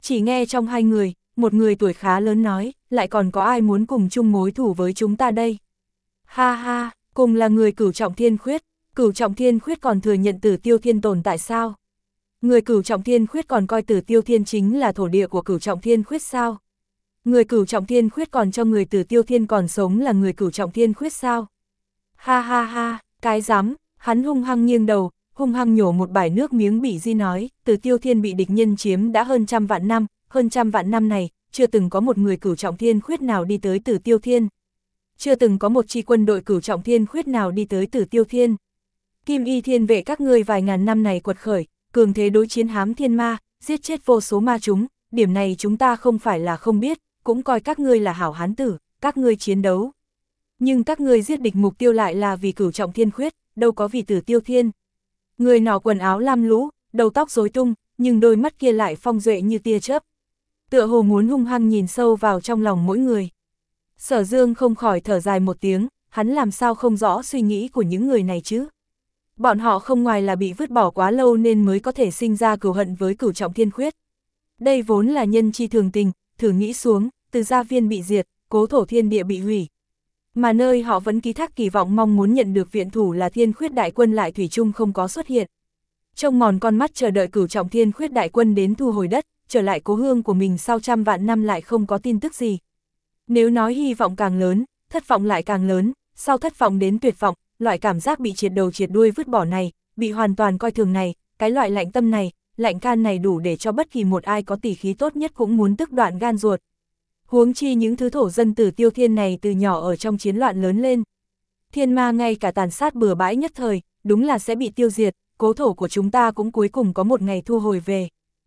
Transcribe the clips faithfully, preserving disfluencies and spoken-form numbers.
Chỉ nghe trong hai người, một người tuổi khá lớn nói, lại còn có ai muốn cùng chung mối thủ với chúng ta đây? Ha ha, cùng là người Cửu Trọng Thiên Khuyết, Cửu Trọng Thiên Khuyết còn thừa nhận Tử Tiêu Thiên tồn tại sao? Người Cửu Trọng Thiên Khuyết còn coi Tử Tiêu Thiên chính là thổ địa của Cửu Trọng Thiên Khuyết sao? Người Cửu Trọng Thiên Khuyết còn cho người Tử Tiêu Thiên còn sống là người Cửu Trọng Thiên Khuyết sao? Ha ha ha, cái dám, hắn hung hăng nghiêng đầu, hung hăng nhổ một bãi nước miếng bị di nói, Tử Tiêu Thiên bị địch nhân chiếm đã hơn trăm vạn năm, hơn trăm vạn năm này, chưa từng có một người Cửu Trọng Thiên Khuyết nào đi tới Tử Tiêu Thiên. Chưa từng có một chi quân đội Cửu Trọng Thiên Khuyết nào đi tới Tử Tiêu Thiên. Kim Y Thiên vệ các ngươi vài ngàn năm này quật khởi, cường thế đối chiến hám thiên ma, giết chết vô số ma chúng, điểm này chúng ta không phải là không biết, cũng coi các ngươi là hảo hán tử, các ngươi chiến đấu. Nhưng các ngươi giết địch mục tiêu lại là vì Cửu Trọng Thiên Khuyết, đâu có vì Tử Tiêu Thiên. Người nọ quần áo lam lũ, đầu tóc rối tung, nhưng đôi mắt kia lại phong duệ như tia chớp. Tựa hồ muốn hung hăng nhìn sâu vào trong lòng mỗi người. Sở Dương không khỏi thở dài một tiếng, hắn làm sao không rõ suy nghĩ của những người này chứ. Bọn họ không ngoài là bị vứt bỏ quá lâu nên mới có thể sinh ra cừu hận với Cửu Trọng Thiên Khuyết. Đây vốn là nhân chi thường tình, thử nghĩ xuống, từ gia viên bị diệt, cố thổ thiên địa bị hủy. Mà nơi họ vẫn ký thác kỳ vọng mong muốn nhận được viện thủ là Thiên Khuyết đại quân lại thủy chung không có xuất hiện. Trông mòn con mắt chờ đợi Cửu Trọng Thiên Khuyết đại quân đến thu hồi đất, trở lại cố hương của mình sau trăm vạn năm lại không có tin tức gì. Nếu nói hy vọng càng lớn, thất vọng lại càng lớn, sau thất vọng đến tuyệt vọng, loại cảm giác bị triệt đầu triệt đuôi vứt bỏ này, bị hoàn toàn coi thường này, cái loại lạnh tâm này, lạnh can này đủ để cho bất kỳ một ai có tỷ khí tốt nhất cũng muốn tức đoạn gan ruột. Huống chi những thứ thổ dân Tử Tiêu Thiên này từ nhỏ ở trong chiến loạn lớn lên. Thiên ma ngay cả tàn sát bừa bãi nhất thời, đúng là sẽ bị tiêu diệt, cố thổ của chúng ta cũng cuối cùng có một ngày thu hồi về.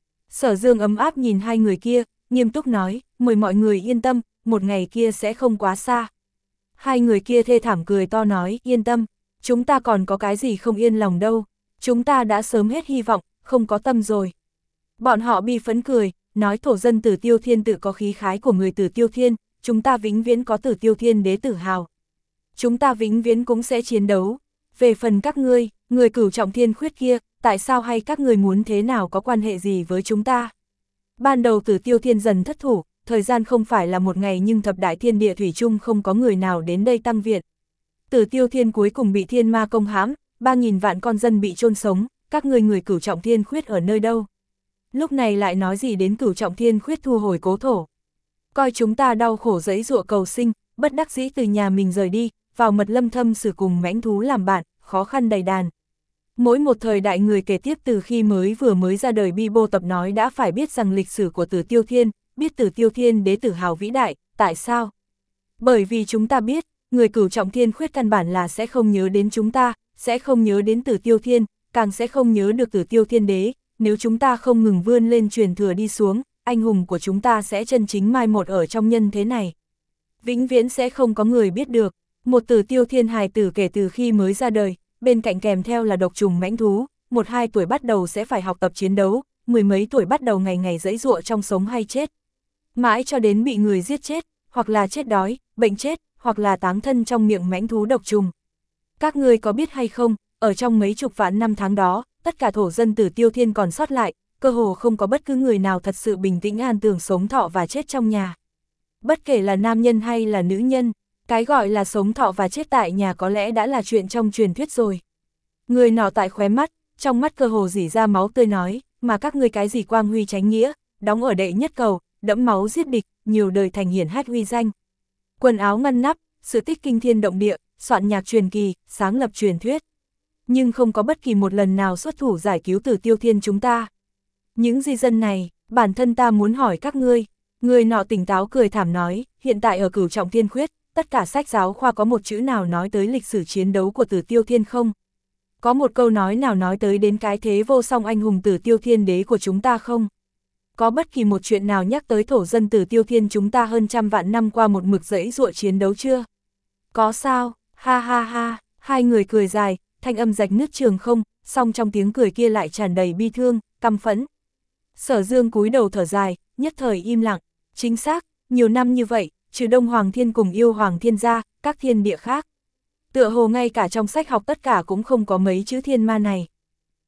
Sở Dương ấm áp nhìn hai người kia, nghiêm túc nói, mời mọi người yên tâm, một ngày kia sẽ không quá xa. Hai người kia thê thảm cười to nói, yên tâm, chúng ta còn có cái gì không yên lòng đâu, chúng ta đã sớm hết hy vọng, không có tâm rồi. Bọn họ bi phấn cười, nói thổ dân Tử Tiêu Thiên tự có khí khái của người Tử Tiêu Thiên, chúng ta vĩnh viễn có Tử Tiêu Thiên đế tự hào. Chúng ta vĩnh viễn cũng sẽ chiến đấu. Về phần các ngươi, người Cửu Trọng Thiên Khuyết kia, tại sao hay các ngươi muốn thế nào có quan hệ gì với chúng ta? Ban đầu Tử Tiêu Thiên dần thất thủ, thời gian không phải là một ngày nhưng thập đại thiên địa thủy chung không có người nào đến đây tăng viện. Tử Tiêu Thiên cuối cùng bị thiên ma công hãm, ba nghìn vạn con dân bị chôn sống, các ngươi người Cửu Trọng Thiên Khuyết ở nơi đâu? Lúc này lại nói gì đến Cửu Trọng Thiên Khuyết thu hồi cố thổ. Coi chúng ta đau khổ giấy giụa cầu sinh, bất đắc dĩ từ nhà mình rời đi, vào mật lâm thâm sử cùng mãnh thú làm bạn, khó khăn đầy đàn. Mỗi một thời đại người kể tiếp từ khi mới vừa mới ra đời bi bô tập nói đã phải biết rằng lịch sử của Tử Tiêu Thiên, biết Tử Tiêu Thiên đế tử hào vĩ đại, tại sao? Bởi vì chúng ta biết, người Cửu Trọng Thiên Khuyết căn bản là sẽ không nhớ đến chúng ta, sẽ không nhớ đến Tử Tiêu Thiên, càng sẽ không nhớ được Tử Tiêu Thiên đế, nếu chúng ta không ngừng vươn lên truyền thừa đi xuống, anh hùng của chúng ta sẽ chân chính mai một ở trong nhân thế này. Vĩnh viễn sẽ không có người biết được, một Tử Tiêu Thiên hài tử kể từ khi mới ra đời, bên cạnh kèm theo là độc trùng mãnh thú, một hai tuổi bắt đầu sẽ phải học tập chiến đấu, mười mấy tuổi bắt đầu ngày ngày giãy giụa trong sống hay chết. Mãi cho đến bị người giết chết, hoặc là chết đói, bệnh chết, hoặc là táng thân trong miệng mãnh thú độc trùng. Các ngươi có biết hay không, ở trong mấy chục vạn năm tháng đó, tất cả thổ dân Tử Tiêu Thiên còn sót lại, cơ hồ không có bất cứ người nào thật sự bình tĩnh an tường sống thọ và chết trong nhà. Bất kể là nam nhân hay là nữ nhân, cái gọi là sống thọ và chết tại nhà có lẽ đã là chuyện trong truyền thuyết rồi. Người nọ tại khóe mắt, trong mắt cơ hồ rỉ ra máu tươi nói, mà các ngươi cái gì quang huy chánh nghĩa, đóng ở đệ nhất cầu, đẫm máu giết địch, nhiều đời thành hiển hách uy danh. Quần áo ngăn nắp, sự tích kinh thiên động địa, soạn nhạc truyền kỳ, sáng lập truyền thuyết. Nhưng không có bất kỳ một lần nào xuất thủ giải cứu Tử Tiêu Thiên chúng ta. Những di dân này, bản thân ta muốn hỏi các ngươi. Người nọ tỉnh táo cười thảm nói, hiện tại ở Cửu Trọng Thiên Khuyết, tất cả sách giáo khoa có một chữ nào nói tới lịch sử chiến đấu của Tử Tiêu Thiên không? Có một câu nói nào nói tới đến cái thế vô song anh hùng Tử Tiêu Thiên đế của chúng ta không? Có bất kỳ một chuyện nào nhắc tới thổ dân Tử Tiêu Thiên chúng ta hơn trăm vạn năm qua một mực dẫy dụa chiến đấu chưa? Có sao? Ha ha ha, hai người cười dài, thanh âm rạch nứt trường không, song trong tiếng cười kia lại tràn đầy bi thương, căm phẫn. Sở Dương cúi đầu thở dài, nhất thời im lặng, chính xác, nhiều năm như vậy, trừ Đông Hoàng Thiên cùng Yêu Hoàng Thiên ra, các thiên địa khác. Tựa hồ ngay cả trong sách học tất cả cũng không có mấy chữ thiên ma này.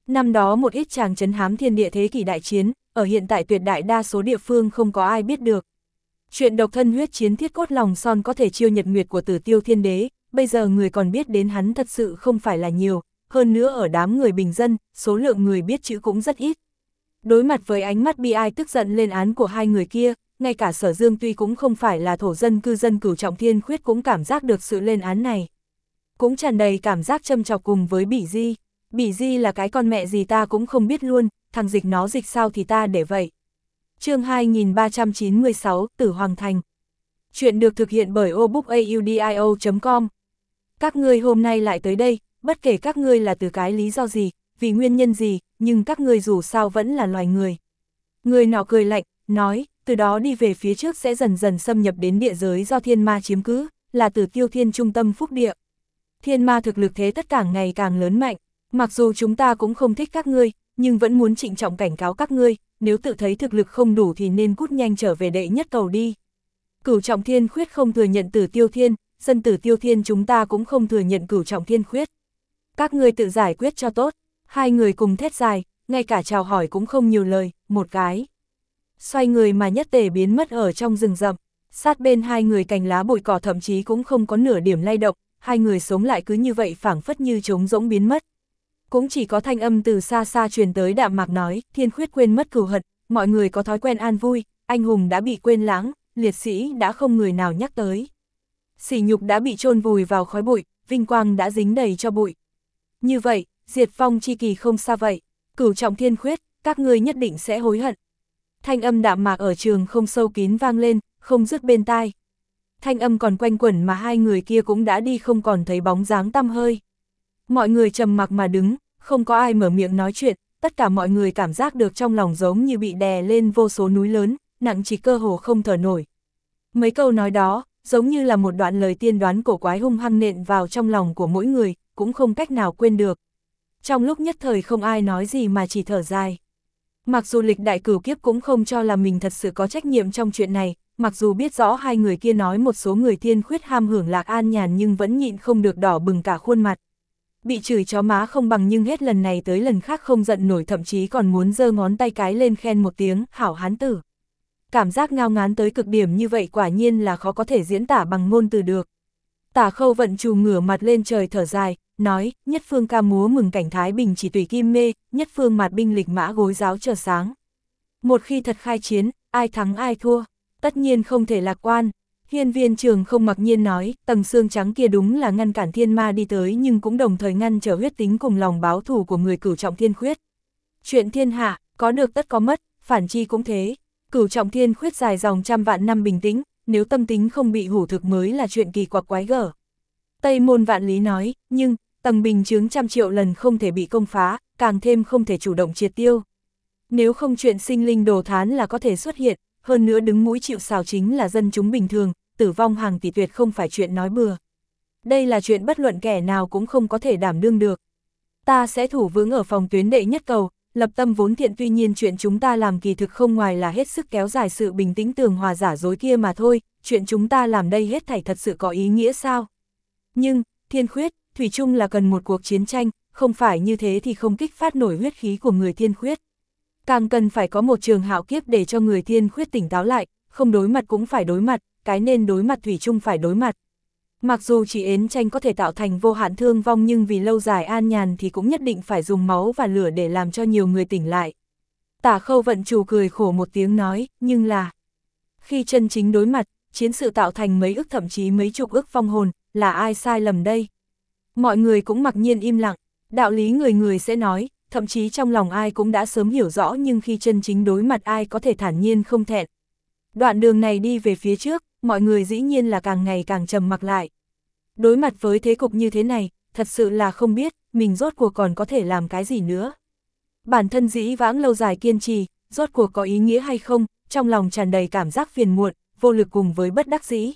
Năm đó một ít chàng trấn hám thiên địa thế kỷ đại chiến, ở hiện tại tuyệt đại đa số địa phương không có ai biết được. Chuyện độc thân huyết chiến thiết cốt lòng son có thể chiêu nhật nguyệt của Tử Tiêu Thiên Đế, bây giờ người còn biết đến hắn thật sự không phải là nhiều, hơn nữa ở đám người bình dân, số lượng người biết chữ cũng rất ít. Đối mặt với ánh mắt bi ai tức giận lên án của hai người kia, ngay cả Sở Dương tuy cũng không phải là thổ dân cư dân Cửu Trọng Thiên Khuyết cũng cảm giác được sự lên án này. Cũng tràn đầy cảm giác châm chọc cùng với Bỉ Di. Bỉ Di là cái con mẹ gì ta cũng không biết luôn, thằng dịch nó dịch sao thì ta để vậy. Chương hai nghìn ba trăm chín mươi sáu, Tử Hoàng Thành. Chuyện được thực hiện bởi obookaudio chấm com. Các ngươi hôm nay lại tới đây, bất kể các ngươi là từ cái lý do gì, vì nguyên nhân gì, nhưng các ngươi dù sao vẫn là loài người. Người nọ cười lạnh, nói, từ đó đi về phía trước sẽ dần dần xâm nhập đến địa giới do thiên ma chiếm cứ, là Tử Tiêu Thiên trung tâm phúc địa. Thiên ma thực lực thế tất càng ngày càng lớn mạnh, mặc dù chúng ta cũng không thích các ngươi, nhưng vẫn muốn trịnh trọng cảnh cáo các ngươi, nếu tự thấy thực lực không đủ thì nên cút nhanh trở về đệ nhất cầu đi. Cửu Trọng Thiên Khuyết không thừa nhận Tử Tiêu Thiên, dân Tử Tiêu Thiên chúng ta cũng không thừa nhận Cửu Trọng Thiên Khuyết. Các ngươi tự giải quyết cho tốt. Hai người cùng thét dài, ngay cả chào hỏi cũng không nhiều lời, một cái. Xoay người mà nhất tề biến mất ở trong rừng rậm, sát bên hai người cành lá bụi cỏ thậm chí cũng không có nửa điểm lay động, hai người sống lại cứ như vậy phảng phất như trống rỗng biến mất. Cũng chỉ có thanh âm từ xa xa truyền tới đạm mạc nói, Thiên Khuyết quên mất cừu hận, mọi người có thói quen an vui, anh hùng đã bị quên lãng, liệt sĩ đã không người nào nhắc tới. Sỉ nhục đã bị chôn vùi vào khói bụi, vinh quang đã dính đầy cho bụi. Như vậy, diệt vong chi kỳ không xa vậy, Cửu Trọng Thiên Khuyết, các ngươi nhất định sẽ hối hận. Thanh âm đạm mạc ở trường không sâu kín vang lên, không dứt bên tai. Thanh âm còn quanh quẩn mà hai người kia cũng đã đi không còn thấy bóng dáng tăm hơi. Mọi người trầm mặc mà đứng, không có ai mở miệng nói chuyện, tất cả mọi người cảm giác được trong lòng giống như bị đè lên vô số núi lớn, nặng chỉ cơ hồ không thở nổi. Mấy câu nói đó, giống như là một đoạn lời tiên đoán cổ quái hung hăng nện vào trong lòng của mỗi người, cũng không cách nào quên được. Trong lúc nhất thời không ai nói gì mà chỉ thở dài. Mặc dù lịch đại cửu kiếp cũng không cho là mình thật sự có trách nhiệm trong chuyện này, mặc dù biết rõ hai người kia nói một số người Thiên Khuyết ham hưởng lạc an nhàn nhưng vẫn nhịn không được đỏ bừng cả khuôn mặt. Bị chửi chó má không bằng nhưng hết lần này tới lần khác không giận nổi, thậm chí còn muốn giơ ngón tay cái lên khen một tiếng, hảo hán tử. Cảm giác ngao ngán tới cực điểm như vậy quả nhiên là khó có thể diễn tả bằng ngôn từ được. Tả Khâu Vận Trù ngửa mặt lên trời thở dài, nói, nhất phương ca múa mừng cảnh thái bình chỉ tùy kim mê, nhất phương mạt binh lịch mã gối giáo chờ sáng. Một khi thật khai chiến, ai thắng ai thua, tất nhiên không thể lạc quan. Hiên Viên Trường không mặc nhiên nói, tầng xương trắng kia đúng là ngăn cản thiên ma đi tới nhưng cũng đồng thời ngăn trở huyết tính cùng lòng báo thù của người Cửu Trọng Thiên Khuyết. Chuyện thiên hạ, có được tất có mất, phản chi cũng thế. Cửu Trọng Thiên Khuyết dài dòng trăm vạn năm bình tĩnh, nếu tâm tính không bị hủ thực mới là chuyện kỳ quặc quái gở. Tây Môn Vạn Lý nói, nhưng, tầng bình chướng trăm triệu lần không thể bị công phá, càng thêm không thể chủ động triệt tiêu. Nếu không chuyện sinh linh đồ thán là có thể xuất hiện, hơn nữa đứng mũi chịu sào chính là dân chúng bình thường, tử vong hàng tỷ tuyệt không phải chuyện nói bừa. Đây là chuyện bất luận kẻ nào cũng không có thể đảm đương được. Ta sẽ thủ vững ở phòng tuyến đệ nhất cầu, lập tâm vốn thiện, tuy nhiên chuyện chúng ta làm kỳ thực không ngoài là hết sức kéo dài sự bình tĩnh tường hòa giả dối kia mà thôi, chuyện chúng ta làm đây hết thảy thật sự có ý nghĩa sao? Nhưng, Thiên Khuyết, thủy chung là cần một cuộc chiến tranh, không phải như thế thì không kích phát nổi huyết khí của người Thiên Khuyết. Càng cần phải có một trường hạo kiếp để cho người Thiên Khuyết tỉnh táo lại, không đối mặt cũng phải đối mặt, cái nên đối mặt thủy chung phải đối mặt. Mặc dù chỉ ến tranh có thể tạo thành vô hạn thương vong nhưng vì lâu dài an nhàn thì cũng nhất định phải dùng máu và lửa để làm cho nhiều người tỉnh lại. Tả Khâu Vận Trù cười khổ một tiếng nói, nhưng là khi chân chính đối mặt, chiến sự tạo thành mấy ức thậm chí mấy chục ức vong hồn, là ai sai lầm đây? Mọi người cũng mặc nhiên im lặng, đạo lý người người sẽ nói, thậm chí trong lòng ai cũng đã sớm hiểu rõ nhưng khi chân chính đối mặt ai có thể thản nhiên không thẹn. Đoạn đường này đi về phía trước, mọi người dĩ nhiên là càng ngày càng trầm mặc lại. Đối mặt với thế cục như thế này, thật sự là không biết, mình rốt cuộc còn có thể làm cái gì nữa. Bản thân dĩ vãng lâu dài kiên trì, rốt cuộc có ý nghĩa hay không, trong lòng tràn đầy cảm giác phiền muộn, vô lực cùng với bất đắc dĩ.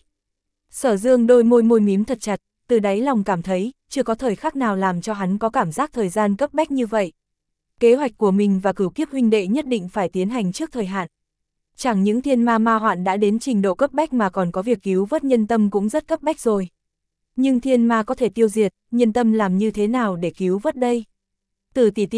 Sở Dương đôi môi môi mím thật chặt, từ đáy lòng cảm thấy, chưa có thời khắc nào làm cho hắn có cảm giác thời gian cấp bách như vậy. Kế hoạch của mình và Cửu Kiếp huynh đệ nhất định phải tiến hành trước thời hạn. Chẳng những thiên ma ma hoạn đã đến trình độ cấp bách mà còn có việc cứu vớt nhân tâm cũng rất cấp bách rồi. Nhưng thiên ma có thể tiêu diệt, nhân tâm làm như thế nào để cứu vớt đây? Từ tỷ tỷ,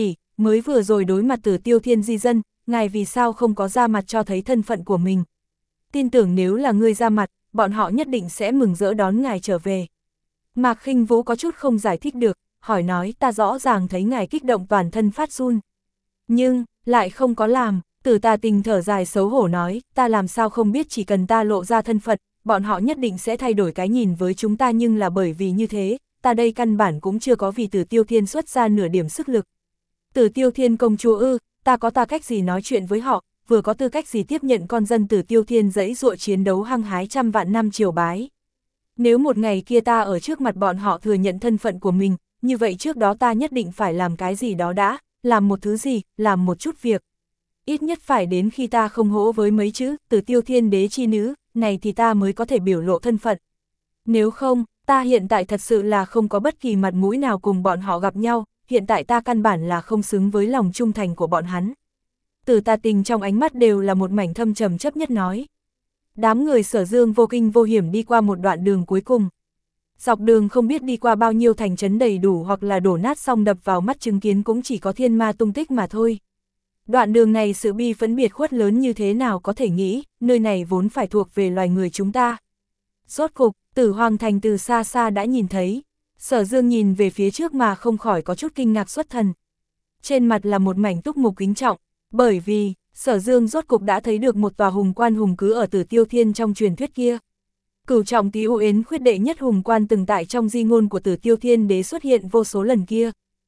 mới vừa rồi đối mặt Tử Tiêu Thiên di dân, ngài vì sao không có ra mặt cho thấy thân phận của mình. Tin tưởng nếu là ngươi ra mặt, bọn họ nhất định sẽ mừng rỡ đón ngài trở về. Mạc Khinh Vũ có chút không giải thích được, hỏi nói ta rõ ràng thấy ngài kích động toàn thân phát run. Nhưng, lại không có làm, Tử Tà Tình thở dài xấu hổ nói, ta làm sao không biết chỉ cần ta lộ ra thân phận, bọn họ nhất định sẽ thay đổi cái nhìn với chúng ta nhưng là bởi vì như thế, ta đây căn bản cũng chưa có vì Tử Tiêu Thiên xuất ra nửa điểm sức lực. Tử Tiêu Thiên công chúa ư, ta có ta cách gì nói chuyện với họ, vừa có tư cách gì tiếp nhận con dân Tử Tiêu Thiên dẫy dụa chiến đấu hăng hái trăm vạn năm triều bái. Nếu một ngày kia ta ở trước mặt bọn họ thừa nhận thân phận của mình, như vậy trước đó ta nhất định phải làm cái gì đó đã, làm một thứ gì, làm một chút việc. Ít nhất phải đến khi ta không hỗ với mấy chữ, Tử Tiêu Thiên đế chi nữ, này thì ta mới có thể biểu lộ thân phận. Nếu không, ta hiện tại thật sự là không có bất kỳ mặt mũi nào cùng bọn họ gặp nhau, hiện tại ta căn bản là không xứng với lòng trung thành của bọn hắn. Tử Tà Tình trong ánh mắt đều là một mảnh thâm trầm chấp nhất nói. Đám người Sở Dương vô kinh vô hiểm đi qua một đoạn đường cuối cùng. Dọc đường không biết đi qua bao nhiêu thành trấn đầy đủ hoặc là đổ nát xong đập vào mắt chứng kiến cũng chỉ có thiên ma tung tích mà thôi. Đoạn đường này sự bi phẫn biệt khuất lớn như thế nào có thể nghĩ, nơi này vốn phải thuộc về loài người chúng ta. Rốt cục, Tử Hoàng Thành từ xa xa đã nhìn thấy. Sở Dương nhìn về phía trước mà không khỏi có chút kinh ngạc xuất thần. Trên mặt là một mảnh túc mục kính trọng, bởi vì, Sở Dương rốt cục đã thấy được một tòa hùng quan hùng cứ ở Tử Tiêu Thiên trong truyền thuyết kia. Cửu trọng Tý U Yến khuyết đệ nhất hùng quan từng tại trong di ngôn của Tử Tiêu Thiên đế xuất hiện vô số lần kia.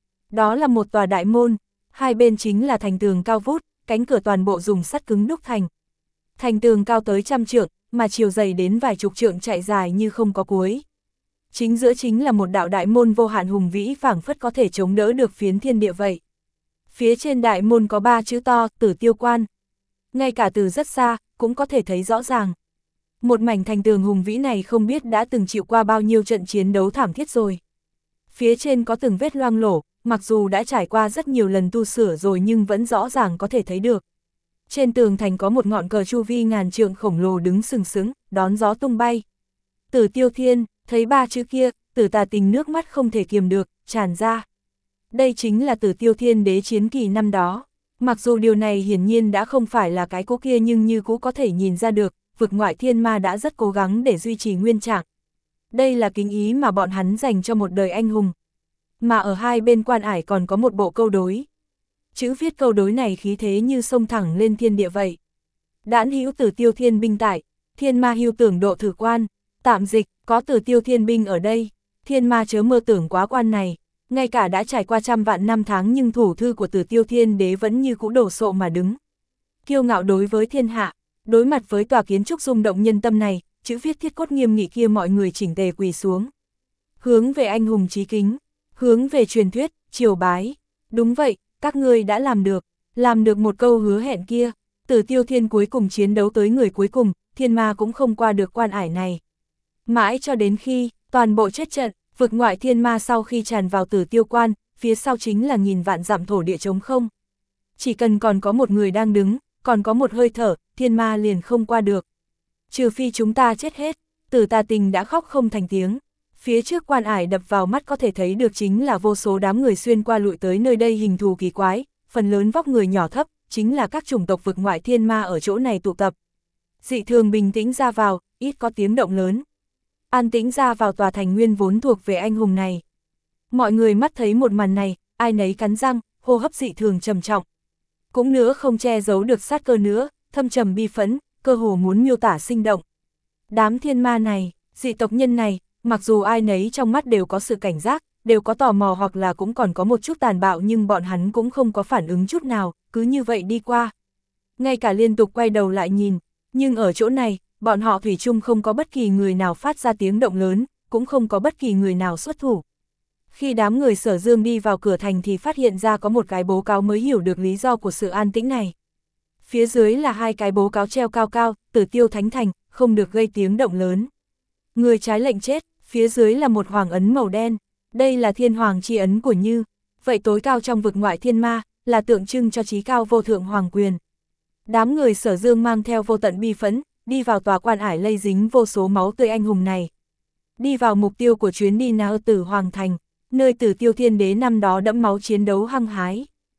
Đó là một tòa đại môn, hai bên chính là thành tường cao vút, cánh cửa toàn bộ dùng sắt cứng đúc thành. Thành tường cao tới trăm trượng, mà chiều dày đến vài chục trượng chạy dài như không có cuối. Chính giữa chính là một đạo đại môn vô hạn hùng vĩ phảng phất có thể chống đỡ được phiến thiên địa vậy. Phía trên đại môn có ba chữ to, Tử Tiêu Quan. Ngay cả từ rất xa, cũng có thể thấy rõ ràng. Một mảnh thành tường hùng vĩ này không biết đã từng chịu qua bao nhiêu trận chiến đấu thảm thiết rồi. Phía trên có từng vết loang lổ, mặc dù đã trải qua rất nhiều lần tu sửa rồi nhưng vẫn rõ ràng có thể thấy được. Trên tường thành có một ngọn cờ chu vi ngàn trượng khổng lồ đứng sừng sững, đón gió tung bay. Tử Tiêu Thiên, thấy ba chữ kia, Tử Tà Tình nước mắt không thể kiềm được, tràn ra. Đây chính là Tử Tiêu Thiên đế chiến kỳ năm đó. Mặc dù điều này hiển nhiên đã không phải là cái cố kia nhưng như cũ có thể nhìn ra được, vực ngoại thiên ma đã rất cố gắng để duy trì nguyên trạng. Đây là kính ý mà bọn hắn dành cho một đời anh hùng. Mà ở hai bên quan ải còn có một bộ câu đối. Chữ viết câu đối này khí thế như sông thẳng lên thiên địa vậy. Đãn hữu Tử Tiêu Thiên binh tại, thiên ma hưu tưởng độ thử quan, tạm dịch, có Tử Tiêu Thiên binh ở đây, thiên ma chớ mơ tưởng quá quan này. Ngay cả đã trải qua trăm vạn năm tháng nhưng thủ thư của Tử Tiêu Thiên đế vẫn như cũ đổ sộ mà đứng. Kiêu ngạo đối với thiên hạ, đối mặt với tòa kiến trúc rung động nhân tâm này, chữ viết thiết cốt nghiêm nghị kia mọi người chỉnh tề quỳ xuống. Hướng về anh hùng chí kính, hướng về truyền thuyết, triều bái. Đúng vậy, các ngươi đã làm được, làm được một câu hứa hẹn kia. Tử Tiêu Thiên cuối cùng chiến đấu tới người cuối cùng, thiên ma cũng không qua được quan ải này. Mãi cho đến khi, toàn bộ chết trận, vực ngoại thiên ma sau khi tràn vào Tử Tiêu Quan, phía sau chính là nghìn vạn dặm thổ địa trống không. Chỉ cần còn có một người đang đứng, còn có một hơi thở, thiên ma liền không qua được. Trừ phi chúng ta chết hết, Tử Tà Tình đã khóc không thành tiếng. Phía trước quan ải đập vào mắt có thể thấy được chính là vô số đám người xuyên qua lụi tới nơi đây hình thù kỳ quái, phần lớn vóc người nhỏ thấp, chính là các chủng tộc vực ngoại thiên ma ở chỗ này tụ tập. Dị thường bình tĩnh ra vào, ít có tiếng động lớn. An tĩnh ra vào tòa thành nguyên vốn thuộc về anh hùng này. Mọi người mắt thấy một màn này, ai nấy cắn răng, hô hấp dị thường trầm trọng. Cũng nữa không che giấu được sát cơ nữa, thâm trầm bi phẫn, cơ hồ muốn miêu tả sinh động. Đám thiên ma này, dị tộc nhân này, mặc dù ai nấy trong mắt đều có sự cảnh giác, đều có tò mò hoặc là cũng còn có một chút tàn bạo nhưng bọn hắn cũng không có phản ứng chút nào, cứ như vậy đi qua. Ngay cả liên tục quay đầu lại nhìn, nhưng ở chỗ này, bọn họ thủy chung không có bất kỳ người nào phát ra tiếng động lớn, cũng không có bất kỳ người nào xuất thủ. Khi đám người Sở Dương đi vào cửa thành thì phát hiện ra có một cái bố cáo mới hiểu được lý do của sự an tĩnh này. Phía dưới là hai cái bố cáo treo cao cao, Tử Tiêu Thánh Thành, không được gây tiếng động lớn. Người trái lệnh chết, phía dưới là một hoàng ấn màu đen, đây là thiên hoàng chi ấn của Như, vậy tối cao trong vực ngoại thiên ma, là tượng trưng cho chí cao vô thượng hoàng quyền. Đám người Sở Dương mang theo vô tận bi phẫn, đi vào tòa quan ải lây dính vô số máu tươi anh hùng này. Đi vào mục tiêu của chuyến đi nào Tử Hoàng Thành, nơi Tử Tiêu Thiên đế năm đó đẫm máu chiến đấu hăng hái.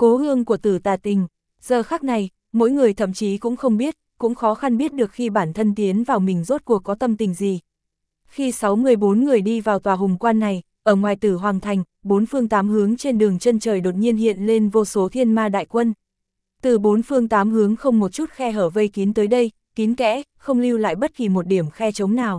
cố hương của Tử Tà Tình. Giờ khắc này, mỗi người thậm chí cũng không biết, cũng khó khăn biết được khi bản thân tiến vào mình rốt cuộc có tâm tình gì. Khi sáu mươi bốn người đi vào tòa hùng quan này, ở ngoài Tử Hoàng Thành, bốn phương tám hướng trên đường chân trời đột nhiên hiện lên vô số thiên ma đại quân. Từ bốn phương tám hướng không một chút khe hở vây kín tới đây, kín kẽ, không lưu lại bất kỳ một điểm khe trống nào.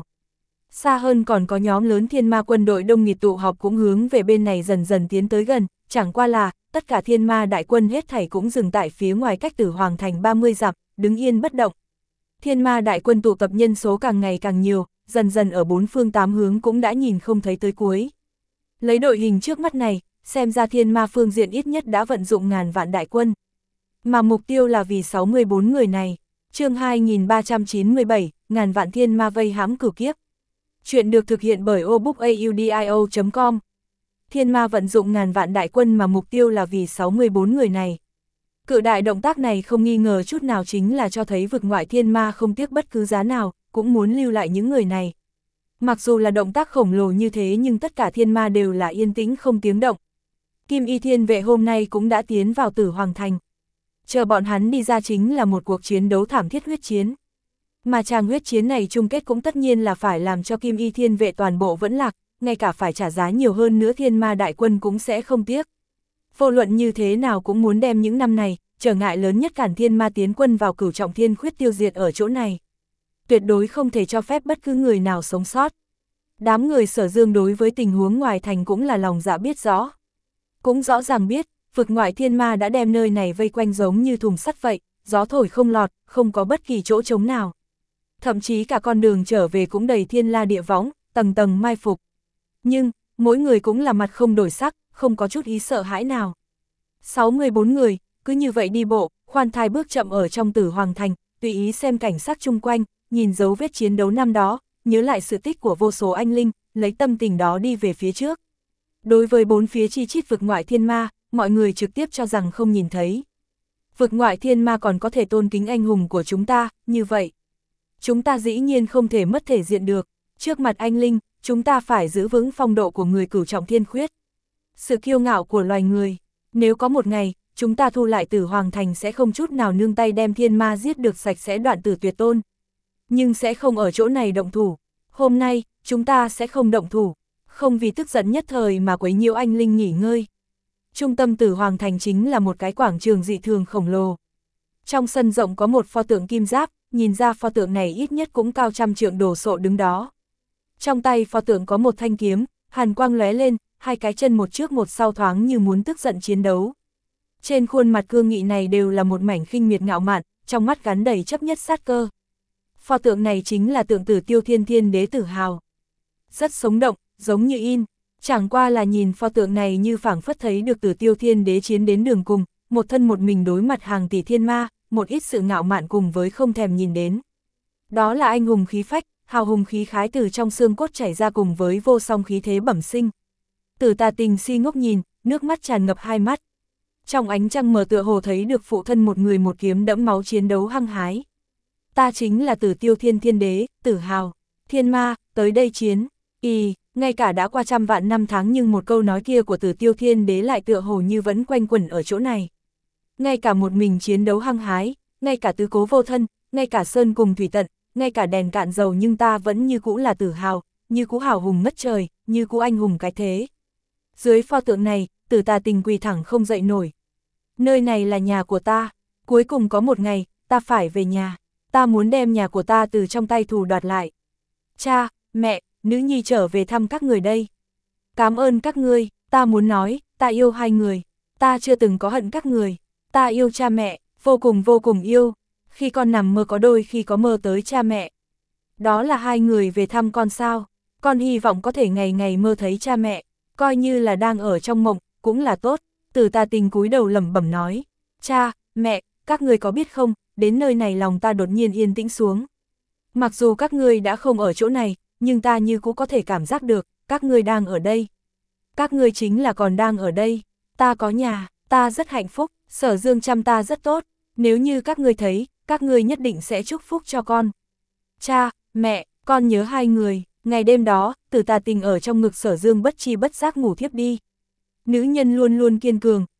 Xa hơn còn có nhóm lớn thiên ma quân đội đông nghịt tụ họp cũng hướng về bên này dần dần tiến tới gần, chẳng qua là, tất cả thiên ma đại quân hết thảy cũng dừng tại phía ngoài cách Tử Hoàng Thành ba mươi dặm, đứng yên bất động. Thiên ma đại quân tụ tập nhân số càng ngày càng nhiều, dần dần ở bốn phương tám hướng cũng đã nhìn không thấy tới cuối. Lấy đội hình trước mắt này, xem ra thiên ma phương diện ít nhất đã vận dụng ngàn vạn đại quân. Mà mục tiêu là vì sáu mươi bốn người này. Chương hai nghìn ba trăm chín mươi bảy, ngàn vạn thiên ma vây hãm cửu kiếp. Chuyện được thực hiện bởi obookaudio chấm com. Thiên ma vận dụng ngàn vạn đại quân mà mục tiêu là vì sáu mươi bốn người này. Cự đại động tác này không nghi ngờ chút nào chính là cho thấy vực ngoại thiên ma không tiếc bất cứ giá nào, cũng muốn lưu lại những người này. Mặc dù là động tác khổng lồ như thế nhưng tất cả thiên ma đều là yên tĩnh không tiếng động. Kim Y Thiên Vệ hôm nay cũng đã tiến vào Tử Hoàng Thành. Chờ bọn hắn đi ra chính là một cuộc chiến đấu thảm thiết huyết chiến. Mà tràng huyết chiến này chung kết cũng tất nhiên là phải làm cho Kim Y Thiên Vệ toàn bộ vẫn lạc, ngay cả phải trả giá nhiều hơn nữa thiên ma đại quân cũng sẽ không tiếc. Vô luận như thế nào cũng muốn đem những năm này, trở ngại lớn nhất cản thiên ma tiến quân vào Cửu Trọng Thiên Khuyết tiêu diệt ở chỗ này. Tuyệt đối không thể cho phép bất cứ người nào sống sót. Đám người Sở Dương đối với tình huống ngoài thành cũng là lòng dạ biết rõ. Cũng rõ ràng biết, vực ngoại thiên ma đã đem nơi này vây quanh giống như thùng sắt vậy, gió thổi không lọt, không có bất kỳ chỗ trống nào. Thậm chí cả con đường trở về cũng đầy thiên la địa võng, tầng tầng mai phục. Nhưng, mỗi người cũng là mặt không đổi sắc, không có chút ý sợ hãi nào. sáu mươi bốn người, cứ như vậy đi bộ, khoan thai bước chậm ở trong Tử Hoàng Thành, tùy ý xem cảnh sắc chung quanh, nhìn dấu vết chiến đấu năm đó, nhớ lại sự tích của vô số anh linh, lấy tâm tình đó đi về phía trước. Đối với bốn phía chi chít vực ngoại thiên ma, mọi người trực tiếp cho rằng không nhìn thấy. Vực ngoại thiên ma còn có thể tôn kính anh hùng của chúng ta, như vậy. Chúng ta dĩ nhiên không thể mất thể diện được, trước mặt anh linh, chúng ta phải giữ vững phong độ của người Cửu Trọng Thiên Khuyết. Sự kiêu ngạo của loài người, nếu có một ngày, chúng ta thu lại Tử Hoàng Thành sẽ không chút nào nương tay đem thiên ma giết được sạch sẽ đoạn tử tuyệt tôn. Nhưng sẽ không ở chỗ này động thủ. Hôm nay, chúng ta sẽ không động thủ, không vì tức giận nhất thời mà quấy nhiễu anh linh nghỉ ngơi. Trung tâm Tử Hoàng Thành chính là một cái quảng trường dị thường khổng lồ. Trong sân rộng có một pho tượng kim giáp, nhìn ra pho tượng này ít nhất cũng cao trăm trượng đồ sộ đứng đó. Trong tay pho tượng có một thanh kiếm, hàn quang lóe lên, hai cái chân một trước một sau thoáng như muốn tức giận chiến đấu. Trên khuôn mặt cương nghị này đều là một mảnh khinh miệt ngạo mạn, trong mắt gắn đầy chấp nhất sát cơ. Pho tượng này chính là tượng Tử Tiêu Thiên Thiên Đế Tử Hào. Rất sống động, giống như in, chẳng qua là nhìn pho tượng này như phảng phất thấy được Tử Tiêu Thiên Đế chiến đến đường cùng, một thân một mình đối mặt hàng tỷ thiên ma, một ít sự ngạo mạn cùng với không thèm nhìn đến. Đó là anh hùng khí phách, hào hùng khí khái từ trong xương cốt chảy ra cùng với vô song khí thế bẩm sinh. Tử Tà Tình si ngốc nhìn, nước mắt tràn ngập hai mắt. Trong ánh trăng mờ tựa hồ thấy được phụ thân một người một kiếm đẫm máu chiến đấu hăng hái. Ta chính là Tử Tiêu Thiên Thiên Đế, Tử Hào, thiên ma, tới đây chiến. Y, ngay cả đã qua trăm vạn năm tháng nhưng một câu nói kia của Tử Tiêu Thiên Đế lại tựa hồ như vẫn quanh quẩn ở chỗ này. Ngay cả một mình chiến đấu hăng hái, ngay cả tứ cố vô thân, ngay cả sơn cùng thủy tận, ngay cả đèn cạn dầu nhưng ta vẫn như cũ là Tử Hào, như cũ hào hùng ngất trời, như cũ anh hùng cái thế. Dưới pho tượng này, Tử Tà Tình quỳ thẳng không dậy nổi. Nơi này là nhà của ta, cuối cùng có một ngày, ta phải về nhà, ta muốn đem nhà của ta từ trong tay thù đoạt lại. Cha, mẹ, nữ nhi trở về thăm các người đây. Cảm ơn các ngươi, ta muốn nói, ta yêu hai người, ta chưa từng có hận các người, ta yêu cha mẹ, vô cùng vô cùng yêu, khi con nằm mơ có đôi khi có mơ tới cha mẹ. Đó là hai người về thăm con sao, con hy vọng có thể ngày ngày mơ thấy cha mẹ, coi như là đang ở trong mộng, cũng là tốt. Tử Tà Tình cúi đầu lẩm bẩm nói, cha, mẹ, các ngươi có biết không, đến nơi này lòng ta đột nhiên yên tĩnh xuống. Mặc dù các ngươi đã không ở chỗ này, nhưng ta như cũng có thể cảm giác được, các ngươi đang ở đây. Các ngươi chính là còn đang ở đây, ta có nhà, ta rất hạnh phúc, Sở Dương chăm ta rất tốt, nếu như các ngươi thấy, các ngươi nhất định sẽ chúc phúc cho con. Cha, mẹ, con nhớ hai người, ngày đêm đó, Tử Tà Tình ở trong ngực Sở Dương bất chi bất giác ngủ thiếp đi. Nữ nhân luôn luôn kiên cường,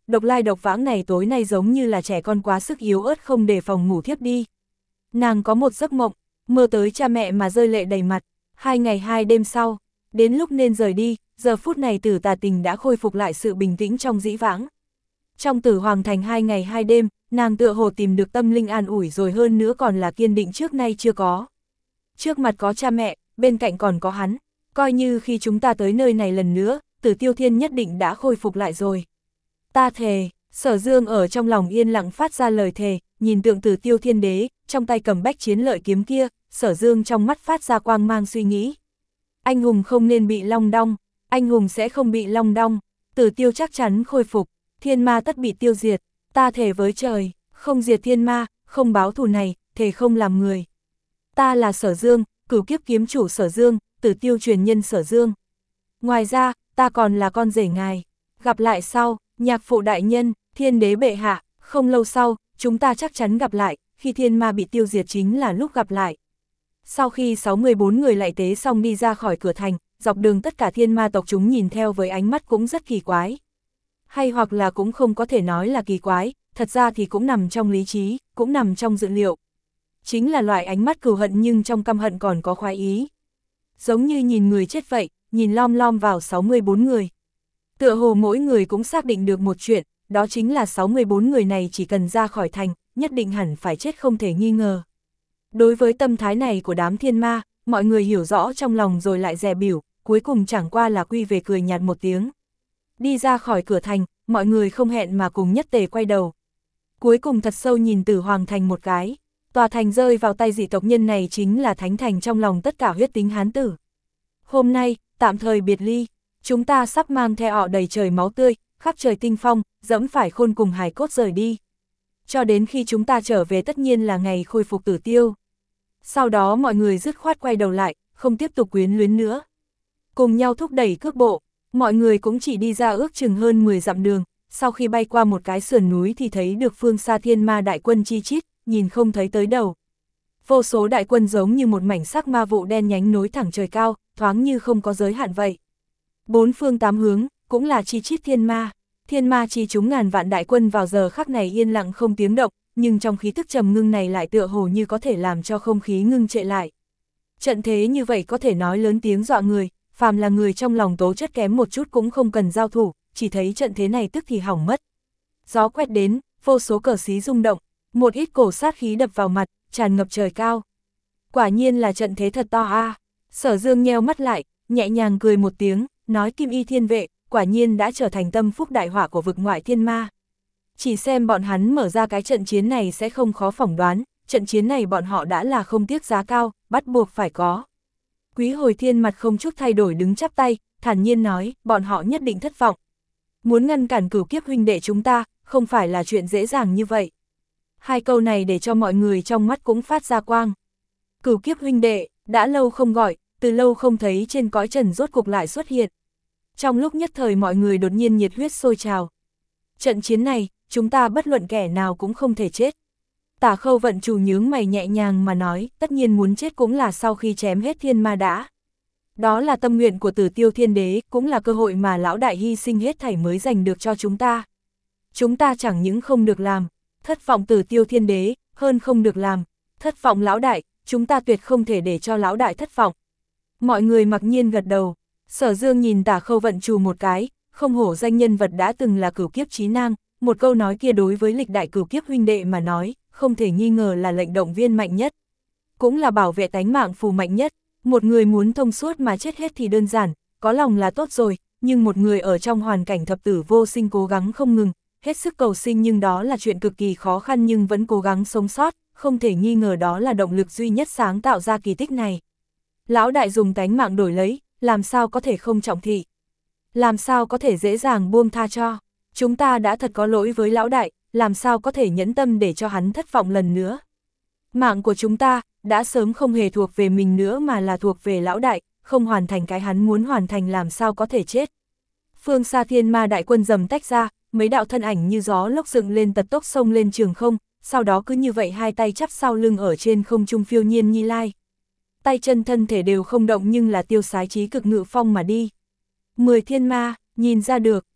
độc lai độc vãng này tối nay giống như là trẻ con quá sức yếu ớt không đề phòng ngủ thiếp đi. Nàng có một giấc mộng, mơ tới cha mẹ mà rơi lệ đầy mặt, hai ngày hai đêm sau, đến lúc nên rời đi, giờ phút này Tử Tà Tình đã khôi phục lại sự bình tĩnh trong dĩ vãng. Trong Tử Hoàng Thành hai ngày hai đêm, nàng tựa hồ tìm được tâm linh an ủi rồi, hơn nữa còn là kiên định trước nay chưa có. Trước mặt có cha mẹ, bên cạnh còn có hắn, coi như khi chúng ta tới nơi này lần nữa, Tử Tiêu Thiên nhất định đã khôi phục lại rồi. Ta thề. Sở Dương ở trong lòng yên lặng phát ra lời thề, nhìn tượng Tử Tiêu Thiên Đế, trong tay cầm bách chiến lợi kiếm kia, Sở Dương trong mắt phát ra quang mang suy nghĩ. Anh hùng không nên bị long đong, anh hùng sẽ không bị long đong, Tử Tiêu chắc chắn khôi phục, thiên ma tất bị tiêu diệt, ta thề với trời, không diệt thiên ma, không báo thù này, thề không làm người. Ta là Sở Dương, cửu kiếp kiếm chủ Sở Dương, Tử Tiêu truyền nhân Sở Dương. Ngoài ra, ta còn là con rể ngài. Gặp lại sau, nhạc phụ đại nhân, thiên đế bệ hạ, không lâu sau, chúng ta chắc chắn gặp lại, khi thiên ma bị tiêu diệt chính là lúc gặp lại. Sau khi sáu mươi bốn người lại tế xong đi ra khỏi cửa thành, dọc đường tất cả thiên ma tộc chúng nhìn theo với ánh mắt cũng rất kỳ quái. Hay hoặc là cũng không có thể nói là kỳ quái, thật ra thì cũng nằm trong lý trí, cũng nằm trong dự liệu. Chính là loại ánh mắt cừu hận nhưng trong căm hận còn có khoái ý. Giống như nhìn người chết vậy, nhìn lom lom vào sáu mươi bốn người. Tựa hồ mỗi người cũng xác định được một chuyện, đó chính là sáu mươi bốn người này chỉ cần ra khỏi thành, nhất định hẳn phải chết không thể nghi ngờ. Đối với tâm thái này của đám thiên ma, mọi người hiểu rõ trong lòng rồi lại dè bỉu, cuối cùng chẳng qua là quy về cười nhạt một tiếng. Đi ra khỏi cửa thành, mọi người không hẹn mà cùng nhất tề quay đầu. Cuối cùng thật sâu nhìn Tử Hoàng Thành một cái, tòa thành rơi vào tay dị tộc nhân này chính là thánh thành trong lòng tất cả huyết tính hán tử. Hôm nay, tạm thời biệt ly, chúng ta sắp mang theo họ đầy trời máu tươi, khắp trời tinh phong, dẫm phải khôn cùng hài cốt rời đi. Cho đến khi chúng ta trở về tất nhiên là ngày khôi phục Tử Tiêu. Sau đó mọi người dứt khoát quay đầu lại, không tiếp tục quyến luyến nữa. Cùng nhau thúc đẩy cước bộ, mọi người cũng chỉ đi ra ước chừng hơn mười dặm đường, sau khi bay qua một cái sườn núi thì thấy được phương xa thiên ma đại quân chi chít, nhìn không thấy tới đầu. Vô số đại quân giống như một mảnh sắc ma vụ đen nhánh nối thẳng trời cao, thoáng như không có giới hạn vậy. Bốn phương tám hướng, cũng là chi chít thiên ma. Thiên ma chi chúng ngàn vạn đại quân vào giờ khắc này yên lặng không tiếng động, nhưng trong khí tức trầm ngưng này lại tựa hồ như có thể làm cho không khí ngưng trệ lại. Trận thế như vậy có thể nói lớn tiếng dọa người, phàm là người trong lòng tố chất kém một chút cũng không cần giao thủ, chỉ thấy trận thế này tức thì hỏng mất. Gió quét đến, vô số cờ xí rung động, một ít cổ sát khí đập vào mặt, tràn ngập trời cao. Quả nhiên là trận thế thật to a. À. Sở Dương nheo mắt lại, nhẹ nhàng cười một tiếng, nói Kim Y Thiên Vệ, quả nhiên đã trở thành tâm phúc đại họa của vực ngoại thiên ma. Chỉ xem bọn hắn mở ra cái trận chiến này sẽ không khó phỏng đoán, trận chiến này bọn họ đã là không tiếc giá cao, bắt buộc phải có. Quý Hồi Thiên mặt không chút thay đổi đứng chắp tay, thản nhiên nói, bọn họ nhất định thất vọng. Muốn ngăn cản cửu kiếp huynh đệ chúng ta, không phải là chuyện dễ dàng như vậy. Hai câu này để cho mọi người trong mắt cũng phát ra quang. Cửu kiếp huynh đệ, đã lâu không gọi, từ lâu không thấy trên cõi trần rốt cục lại xuất hiện. Trong lúc nhất thời mọi người đột nhiên nhiệt huyết sôi trào. Trận chiến này, chúng ta bất luận kẻ nào cũng không thể chết. Tả Khâu Vận Chủ nhướng mày nhẹ nhàng mà nói, tất nhiên muốn chết cũng là sau khi chém hết thiên ma đã. Đó là tâm nguyện của Tử Tiêu Thiên Đế, cũng là cơ hội mà lão đại hy sinh hết thảy mới giành được cho chúng ta. Chúng ta chẳng những không được làm, thất vọng Tử Tiêu Thiên Đế, hơn không được làm, thất vọng lão đại, chúng ta tuyệt không thể để cho lão đại thất vọng. Mọi người mặc nhiên gật đầu. Sở Dương nhìn Tả Khâu Vận Chủ một cái, không hổ danh nhân vật đã từng là cửu kiếp chí nam, một câu nói kia đối với lịch đại cửu kiếp huynh đệ mà nói, không thể nghi ngờ là lệnh động viên mạnh nhất. Cũng là bảo vệ tánh mạng phù mạnh nhất, một người muốn thông suốt mà chết hết thì đơn giản, có lòng là tốt rồi, nhưng một người ở trong hoàn cảnh thập tử vô sinh cố gắng không ngừng, hết sức cầu sinh nhưng đó là chuyện cực kỳ khó khăn nhưng vẫn cố gắng sống sót, không thể nghi ngờ đó là động lực duy nhất sáng tạo ra kỳ tích này. Lão đại dùng tánh mạng đổi lấy, làm sao có thể không trọng thị? Làm sao có thể dễ dàng buông tha cho? Chúng ta đã thật có lỗi với lão đại, làm sao có thể nhẫn tâm để cho hắn thất vọng lần nữa? Mạng của chúng ta, đã sớm không hề thuộc về mình nữa mà là thuộc về lão đại, không hoàn thành cái hắn muốn hoàn thành làm sao có thể chết. Phương xa thiên ma đại quân dầm tách ra, mấy đạo thân ảnh như gió lốc dựng lên tật tốc xông lên trường không, sau đó cứ như vậy hai tay chắp sau lưng ở trên không trung phiêu nhiên như lai. Tay chân thân thể đều không động nhưng là tiêu sái trí cực ngự phong mà đi. Mười thiên ma, nhìn ra được,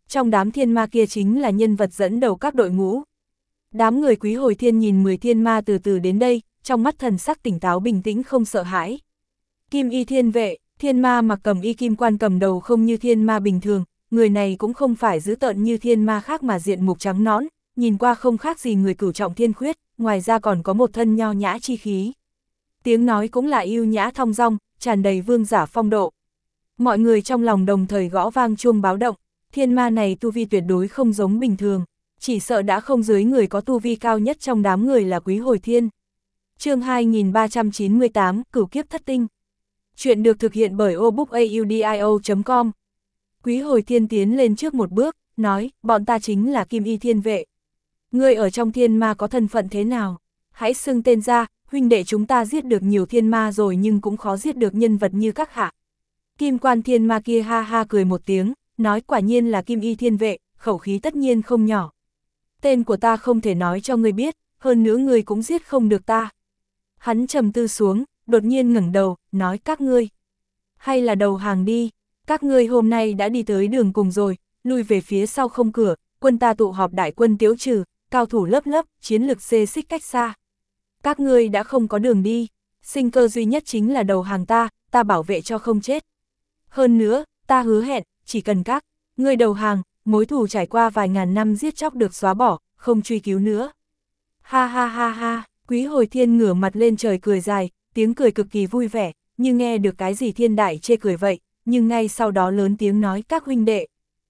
trong đám thiên ma kia chính là nhân vật dẫn đầu các đội ngũ. Đám người Quý Hồi Thiên nhìn mười thiên ma từ từ đến đây, trong mắt thần sắc tỉnh táo bình tĩnh không sợ hãi. Kim y thiên vệ, thiên ma mặc cầm y kim quan cầm đầu không như thiên ma bình thường, người này cũng không phải dữ tợn như thiên ma khác mà diện mục trắng nõn, nhìn qua không khác gì người cửu trọng thiên khuyết, ngoài ra còn có một thân nho nhã chi khí. Tiếng nói cũng là yêu nhã thong dong, tràn đầy vương giả phong độ. Mọi người trong lòng đồng thời gõ vang chuông báo động, thiên ma này tu vi tuyệt đối không giống bình thường, chỉ sợ đã không dưới người có tu vi cao nhất trong đám người là Quý Hồi Thiên. Chương hai nghìn ba trăm chín mươi tám, Cửu Kiếp Thất Tinh. Chuyện được thực hiện bởi obookaudio chấm com. Quý Hồi Thiên tiến lên trước một bước, nói, bọn ta chính là Kim Y Thiên Vệ. Ngươi ở trong thiên ma có thân phận thế nào? Hãy xưng tên ra, huynh đệ chúng ta giết được nhiều thiên ma rồi nhưng cũng khó giết được nhân vật như các hạ. Kim quan thiên ma kia ha ha cười một tiếng, nói quả nhiên là Kim Y Thiên Vệ, khẩu khí tất nhiên không nhỏ. Tên của ta không thể nói cho ngươi biết, hơn nữa ngươi cũng giết không được ta. Hắn trầm tư xuống, đột nhiên ngẩng đầu, nói các ngươi. Hay là đầu hàng đi, các ngươi hôm nay đã đi tới đường cùng rồi, lui về phía sau không cửa, quân ta tụ họp đại quân tiếu trừ, cao thủ lớp lớp, chiến lực xê xích cách xa. Các ngươi đã không có đường đi, sinh cơ duy nhất chính là đầu hàng ta, ta bảo vệ cho không chết. Hơn nữa, ta hứa hẹn, chỉ cần các ngươi đầu hàng, mối thù trải qua vài ngàn năm giết chóc được xóa bỏ, không truy cứu nữa. Ha ha ha ha, Quý Hồi Thiên ngửa mặt lên trời cười dài, tiếng cười cực kỳ vui vẻ, như nghe được cái gì thiên đại chê cười vậy, nhưng ngay sau đó lớn tiếng nói các huynh đệ.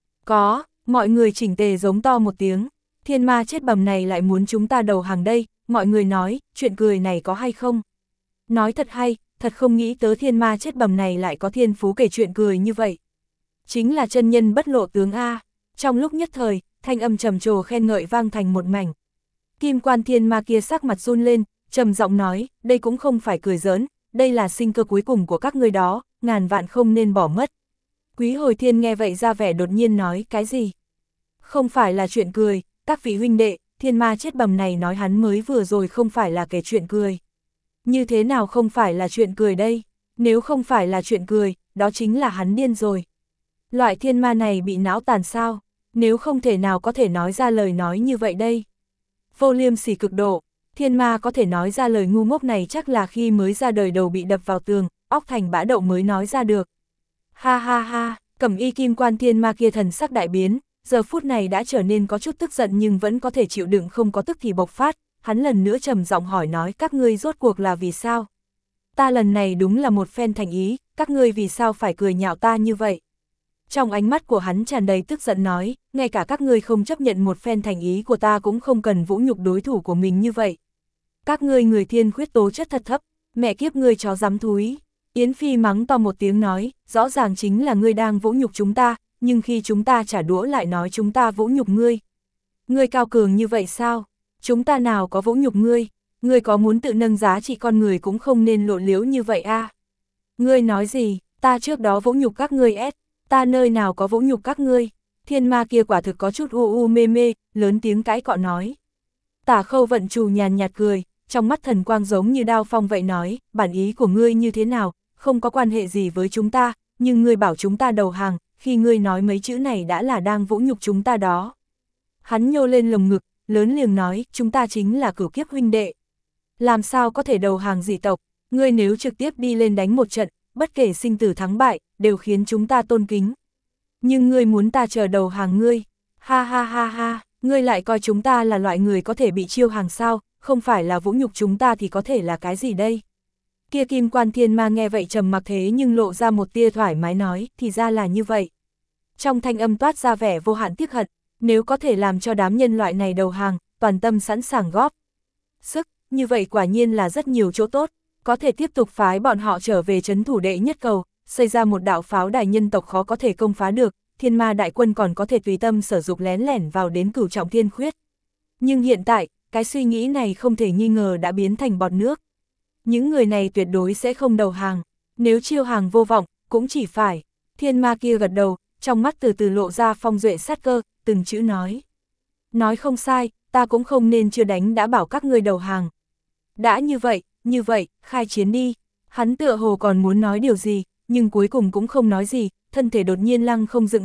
Có, mọi người chỉnh tề giống to một tiếng, thiên ma chết bầm này lại muốn chúng ta đầu hàng đây, mọi người nói, chuyện cười này có hay không? Nói thật hay, thật không nghĩ tới thiên ma chết bầm này lại có thiên phú kể chuyện cười như vậy. Chính là chân nhân bất lộ tướng A. Trong lúc nhất thời, thanh âm trầm trồ khen ngợi vang thành một mảnh. Kim quan thiên ma kia sắc mặt run lên, trầm giọng nói, đây cũng không phải cười giỡn, đây là sinh cơ cuối cùng của các ngươi đó, ngàn vạn không nên bỏ mất. Quý Hồi Thiên nghe vậy ra vẻ đột nhiên nói, cái gì? Không phải là chuyện cười, các vị huynh đệ, thiên ma chết bầm này nói hắn mới vừa rồi không phải là kể chuyện cười. Như thế nào không phải là chuyện cười đây? Nếu không phải là chuyện cười, đó chính là hắn điên rồi. Loại thiên ma này bị não tàn sao? Nếu không thể nào có thể nói ra lời nói như vậy đây? Vô liêm sỉ cực độ, thiên ma có thể nói ra lời ngu ngốc này chắc là khi mới ra đời đầu bị đập vào tường, óc thành bã đậu mới nói ra được. Ha ha ha, cẩm y kim quan thiên ma kia thần sắc đại biến, giờ phút này đã trở nên có chút tức giận nhưng vẫn có thể chịu đựng không có tức thì bộc phát, hắn lần nữa trầm giọng hỏi nói các ngươi rốt cuộc là vì sao? Ta lần này đúng là một phen thành ý, các ngươi vì sao phải cười nhạo ta như vậy? Trong ánh mắt của hắn tràn đầy tức giận nói, ngay cả các ngươi không chấp nhận một phen thành ý của ta cũng không cần vũ nhục đối thủ của mình như vậy. Các ngươi người thiên khuyết tố chất thật thấp, mẹ kiếp ngươi chó dám thúi. Yến Phi mắng to một tiếng nói, rõ ràng chính là ngươi đang vũ nhục chúng ta, nhưng khi chúng ta trả đũa lại nói chúng ta vũ nhục ngươi. Ngươi cao cường như vậy sao? Chúng ta nào có vũ nhục ngươi? Ngươi có muốn tự nâng giá trị con người cũng không nên lộ liễu như vậy a. À? Ngươi nói gì? Ta trước đó vũ nhục các ngươi ép. Ta nơi nào có vũ nhục các ngươi? Thiên ma kia quả thực có chút u u mê mê, lớn tiếng cãi cọ nói. Tả Khâu Vận Trù nhàn nhạt cười, trong mắt thần quang giống như đao phong vậy nói, bản ý của ngươi như thế nào, không có quan hệ gì với chúng ta, nhưng ngươi bảo chúng ta đầu hàng, khi ngươi nói mấy chữ này đã là đang vũ nhục chúng ta đó. Hắn nhô lên lồng ngực, lớn liền nói, chúng ta chính là cửu kiếp huynh đệ. Làm sao có thể đầu hàng dị tộc, ngươi nếu trực tiếp đi lên đánh một trận, bất kể sinh tử thắng bại, đều khiến chúng ta tôn kính. Nhưng ngươi muốn ta chờ đầu hàng ngươi, ha ha ha ha, ngươi lại coi chúng ta là loại người có thể bị chiêu hàng sao, không phải là vũ nhục chúng ta thì có thể là cái gì đây? Kia kim quan thiên ma nghe vậy trầm mặc thế nhưng lộ ra một tia thoải mái nói, thì ra là như vậy. Trong thanh âm toát ra vẻ vô hạn tiếc hận, nếu có thể làm cho đám nhân loại này đầu hàng, toàn tâm sẵn sàng góp sức, như vậy quả nhiên là rất nhiều chỗ tốt, có thể tiếp tục phái bọn họ trở về trấn thủ đệ nhất cầu, xây ra một đạo pháo đài nhân tộc khó có thể công phá được, thiên ma đại quân còn có thể tùy tâm sử dụng lén lẻn vào đến cửu trọng thiên khuyết. Nhưng hiện tại, cái suy nghĩ này không thể nghi ngờ đã biến thành bọt nước. Những người này tuyệt đối sẽ không đầu hàng, nếu chiêu hàng vô vọng, cũng chỉ phải. Thiên ma kia gật đầu, trong mắt từ từ lộ ra phong duệ sát cơ, từng chữ nói. Nói không sai, ta cũng không nên chưa đánh đã bảo các ngươi đầu hàng. Đã như vậy, như vậy, khai chiến đi. Hắn tựa hồ còn muốn nói điều gì, nhưng cuối cùng cũng không nói gì, thân thể đột nhiên lăng không dựng lên,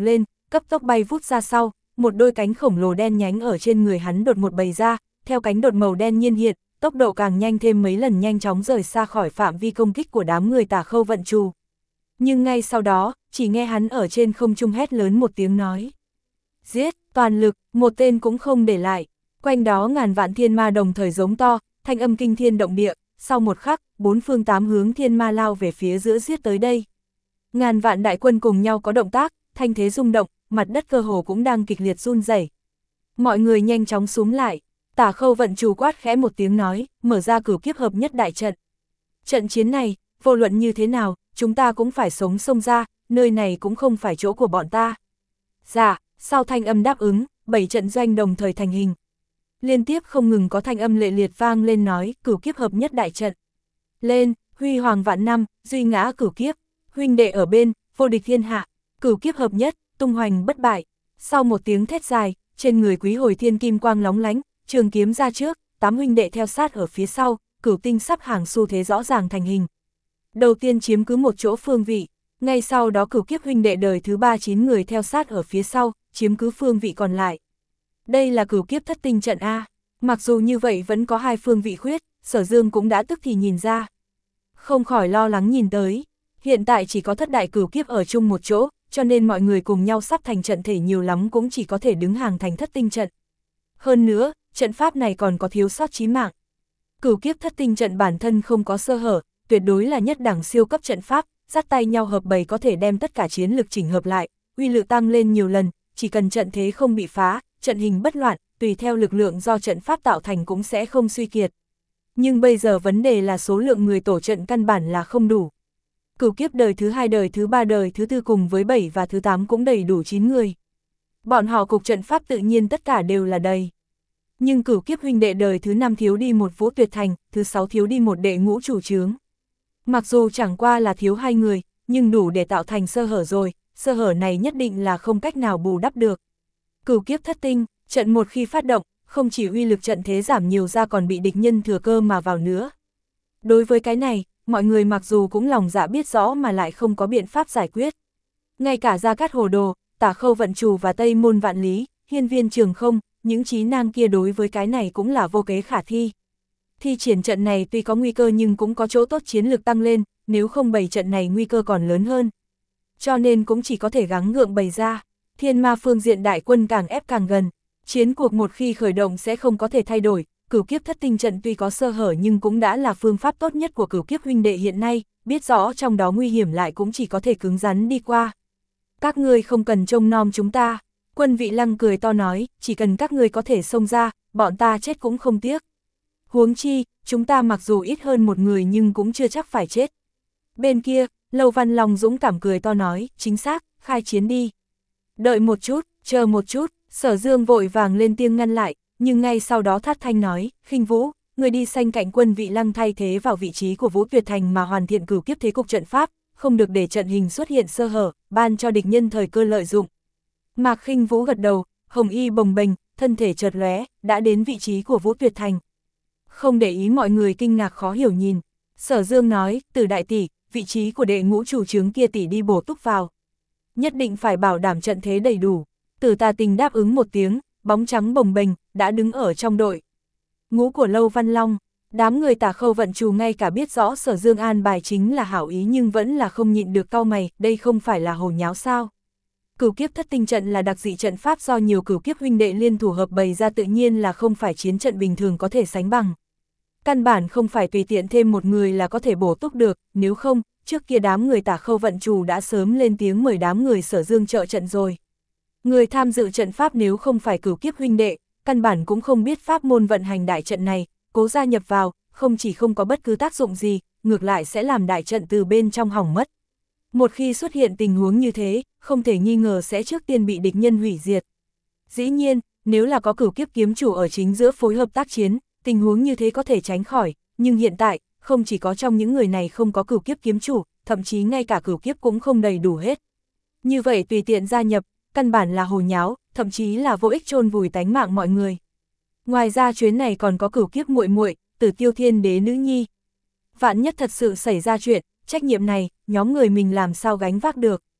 cấp tốc bay vút ra sau, một đôi cánh khổng lồ đen nhánh ở trên người hắn đột một bày ra, theo cánh đột màu đen nhiên hiện, tốc độ càng nhanh thêm mấy lần, nhanh chóng rời xa khỏi phạm vi công kích của đám người Tả Khâu Vận Trù. Nhưng ngay sau đó, chỉ nghe hắn ở trên không trung hét lớn một tiếng nói: giết, toàn lực, một tên cũng không để lại. Quanh đó ngàn vạn thiên ma đồng thời giống to, thanh âm kinh thiên động địa, sau một khắc, bốn phương tám hướng thiên ma lao về phía giữa giết tới đây. Ngàn vạn đại quân cùng nhau có động tác, thanh thế rung động, mặt đất cơ hồ cũng đang kịch liệt run rẩy. Mọi người nhanh chóng xúm lại, Tả Khâu Vận Trù quát khẽ một tiếng nói, mở ra cửu kiếp hợp nhất đại trận. Trận chiến này, vô luận như thế nào, chúng ta cũng phải sống xông ra, nơi này cũng không phải chỗ của bọn ta. Dạ, sau thanh âm đáp ứng, bảy trận doanh đồng thời thành hình. Liên tiếp không ngừng có thanh âm lệ liệt vang lên nói, cửu kiếp hợp nhất đại trận. Lên, huy hoàng vạn năm, duy ngã cửu kiếp, huynh đệ ở bên, vô địch thiên hạ, cửu kiếp hợp nhất, tung hoành bất bại. Sau một tiếng thét dài, trên người Quý Hồi Thiên kim quang lóng lánh, trường kiếm ra trước, tám huynh đệ theo sát ở phía sau, cửu tinh sắp hàng xu thế rõ ràng thành hình. Đầu tiên chiếm cứ một chỗ phương vị, ngay sau đó cửu kiếp huynh đệ đời thứ ba chín người theo sát ở phía sau, chiếm cứ phương vị còn lại. Đây là cửu kiếp thất tinh trận A, mặc dù như vậy vẫn có hai phương vị khuyết, Sở Dương cũng đã tức thì nhìn ra. Không khỏi lo lắng nhìn tới, hiện tại chỉ có thất đại cửu kiếp ở chung một chỗ, cho nên mọi người cùng nhau sắp thành trận thể nhiều lắm cũng chỉ có thể đứng hàng thành thất tinh trận. Hơn nữa, trận pháp này còn có thiếu sót chí mạng. Cửu kiếp thất tinh trận bản thân không có sơ hở, tuyệt đối là nhất đẳng siêu cấp trận pháp, dắt tay nhau hợp bầy có thể đem tất cả chiến lực chỉnh hợp lại, uy lực tăng lên nhiều lần, chỉ cần trận thế không bị phá, trận hình bất loạn, tùy theo lực lượng do trận pháp tạo thành cũng sẽ không suy kiệt. Nhưng bây giờ vấn đề là số lượng người tổ trận căn bản là không đủ. Cửu kiếp đời thứ hai, đời thứ ba, đời thứ tư cùng với bảy và thứ tám cũng đầy đủ chín người. Bọn họ cục trận pháp tự nhiên tất cả đều là đầy. Nhưng cửu kiếp huynh đệ đời thứ năm thiếu đi một Vũ Tuyệt Thành, thứ sáu thiếu đi một đệ ngũ chủ chướng. Mặc dù chẳng qua là thiếu hai người, nhưng đủ để tạo thành sơ hở rồi, sơ hở này nhất định là không cách nào bù đắp được. Cửu kiếp thất tinh, trận một khi phát động, không chỉ uy lực trận thế giảm nhiều ra còn bị địch nhân thừa cơ mà vào nữa. Đối với cái này, mọi người mặc dù cũng lòng dạ biết rõ mà lại không có biện pháp giải quyết. Ngay cả Gia Cát Hồ Đồ, Tả Khâu Vận Trù và Tây Môn Vạn Lý, Hiên Viên Trường Không, những trí năng kia đối với cái này cũng là vô kế khả thi. Thi triển trận này tuy có nguy cơ nhưng cũng có chỗ tốt chiến lược tăng lên, nếu không bày trận này nguy cơ còn lớn hơn. Cho nên cũng chỉ có thể gắng gượng bày ra, thiên ma phương diện đại quân càng ép càng gần, chiến cuộc một khi khởi động sẽ không có thể thay đổi, cửu kiếp thất tinh trận tuy có sơ hở nhưng cũng đã là phương pháp tốt nhất của cửu kiếp huynh đệ hiện nay, biết rõ trong đó nguy hiểm lại cũng chỉ có thể cứng rắn đi qua. Các ngươi không cần trông nom chúng ta, Quân Vị Lăng cười to nói, chỉ cần các ngươi có thể xông ra, bọn ta chết cũng không tiếc. Huống chi, chúng ta mặc dù ít hơn một người nhưng cũng chưa chắc phải chết. Bên kia, Lâu Văn Long dũng cảm cười to nói, chính xác, khai chiến đi. Đợi một chút, chờ một chút, Sở Dương vội vàng lên tiếng ngăn lại, nhưng ngay sau đó thát thanh nói, Khinh Vũ, người đi sanh cạnh Quân Vị Lăng thay thế vào vị trí của Vũ Tuyệt Thành mà hoàn thiện cửu kiếp thế cục trận pháp, không được để trận hình xuất hiện sơ hở, ban cho địch nhân thời cơ lợi dụng. Mạc Khinh Vũ gật đầu, hồng y bồng bềnh, thân thể chợt lóe, đã đến vị trí của Vũ Tuyệt Thành. Không để ý mọi người kinh ngạc khó hiểu nhìn, Sở Dương nói, Từ đại tỷ, vị trí của đệ ngũ chủ chướng kia tỷ đi bổ túc vào. Nhất định phải bảo đảm trận thế đầy đủ. Từ Tà Tình đáp ứng một tiếng, bóng trắng bồng bềnh, đã đứng ở trong đội. Ngũ của Lâu Văn Long, đám người Tả Khâu Vận Trù ngay cả biết rõ Sở Dương an bài chính là hảo ý nhưng vẫn là không nhịn được cau mày, đây không phải là hồ nháo sao. Cửu kiếp thất tinh trận là đặc dị trận pháp do nhiều cửu kiếp huynh đệ liên thủ hợp bày ra, tự nhiên là không phải chiến trận bình thường có thể sánh bằng. Căn bản không phải tùy tiện thêm một người là có thể bổ túc được, nếu không, trước kia đám người Tả Khâu Vận Trù đã sớm lên tiếng mời đám người Sở Dương trợ trận rồi. Người tham dự trận pháp nếu không phải cửu kiếp huynh đệ, căn bản cũng không biết pháp môn vận hành đại trận này, cố gia nhập vào, không chỉ không có bất cứ tác dụng gì, ngược lại sẽ làm đại trận từ bên trong hỏng mất. Một khi xuất hiện tình huống như thế, không thể nghi ngờ sẽ trước tiên bị địch nhân hủy diệt. Dĩ nhiên, nếu là có cửu kiếp kiếm chủ ở chính giữa phối hợp tác chiến, tình huống như thế có thể tránh khỏi, nhưng hiện tại, không chỉ có trong những người này không có cửu kiếp kiếm chủ, thậm chí ngay cả cửu kiếp cũng không đầy đủ hết. Như vậy tùy tiện gia nhập, căn bản là hồ nháo, thậm chí là vô ích chôn vùi tánh mạng mọi người. Ngoài ra chuyến này còn có cửu kiếp muội muội, Tử Tiêu Thiên Đế nữ nhi. Vạn nhất thật sự xảy ra chuyện, trách nhiệm này, nhóm người mình làm sao gánh vác được.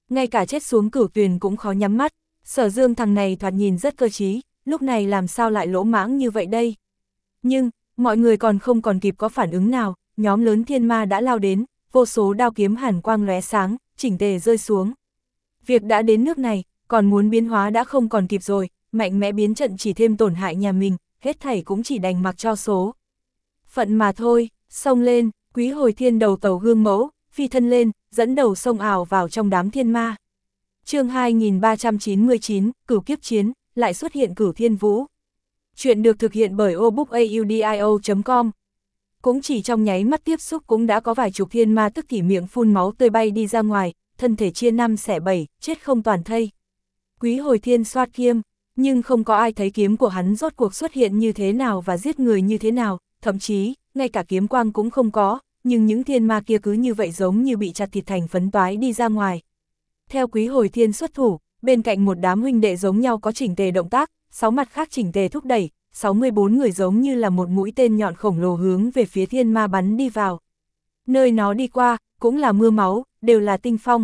ngay cả chết xuống cửu tuyền cũng khó nhắm mắt. Sở Dương thằng này thoạt nhìn rất cơ trí, lúc này làm sao lại lỗ mãng như vậy đây? Nhưng, mọi người còn không còn kịp có phản ứng nào, nhóm lớn thiên ma đã lao đến, vô số đao kiếm hàn quang lóe sáng, chỉnh tề rơi xuống. Việc đã đến nước này, còn muốn biến hóa đã không còn kịp rồi, mạnh mẽ biến trận chỉ thêm tổn hại nhà mình, hết thảy cũng chỉ đành mặc cho số phận mà thôi. Xông lên, Quý Hồi Thiên đầu tàu gương mẫu, phi thân lên, dẫn đầu xông ảo vào trong đám thiên ma. Chương hai nghìn ba trăm chín mươi chín, Cửu Kiếp Chiến, lại xuất hiện Cửu Thiên Vũ. Chuyện được thực hiện bởi obookaudio chấm com. Cũng chỉ trong nháy mắt tiếp xúc cũng đã có vài chục thiên ma tức thì miệng phun máu tươi bay đi ra ngoài, thân thể chia năm xẻ bảy, chết không toàn thây. Quý Hồi Thiên xoát kiếm, nhưng không có ai thấy kiếm của hắn rốt cuộc xuất hiện như thế nào và giết người như thế nào, thậm chí, ngay cả kiếm quang cũng không có, nhưng những thiên ma kia cứ như vậy giống như bị chặt thịt thành phấn toái đi ra ngoài. Theo Quý Hồi Thiên xuất thủ, bên cạnh một đám huynh đệ giống nhau có chỉnh tề động tác, sáu mặt khác chỉnh tề thúc đẩy, sáu mươi bốn người giống như là một mũi tên nhọn khổng lồ hướng về phía thiên ma bắn đi vào. Nơi nó đi qua, cũng là mưa máu, đều là tinh phong.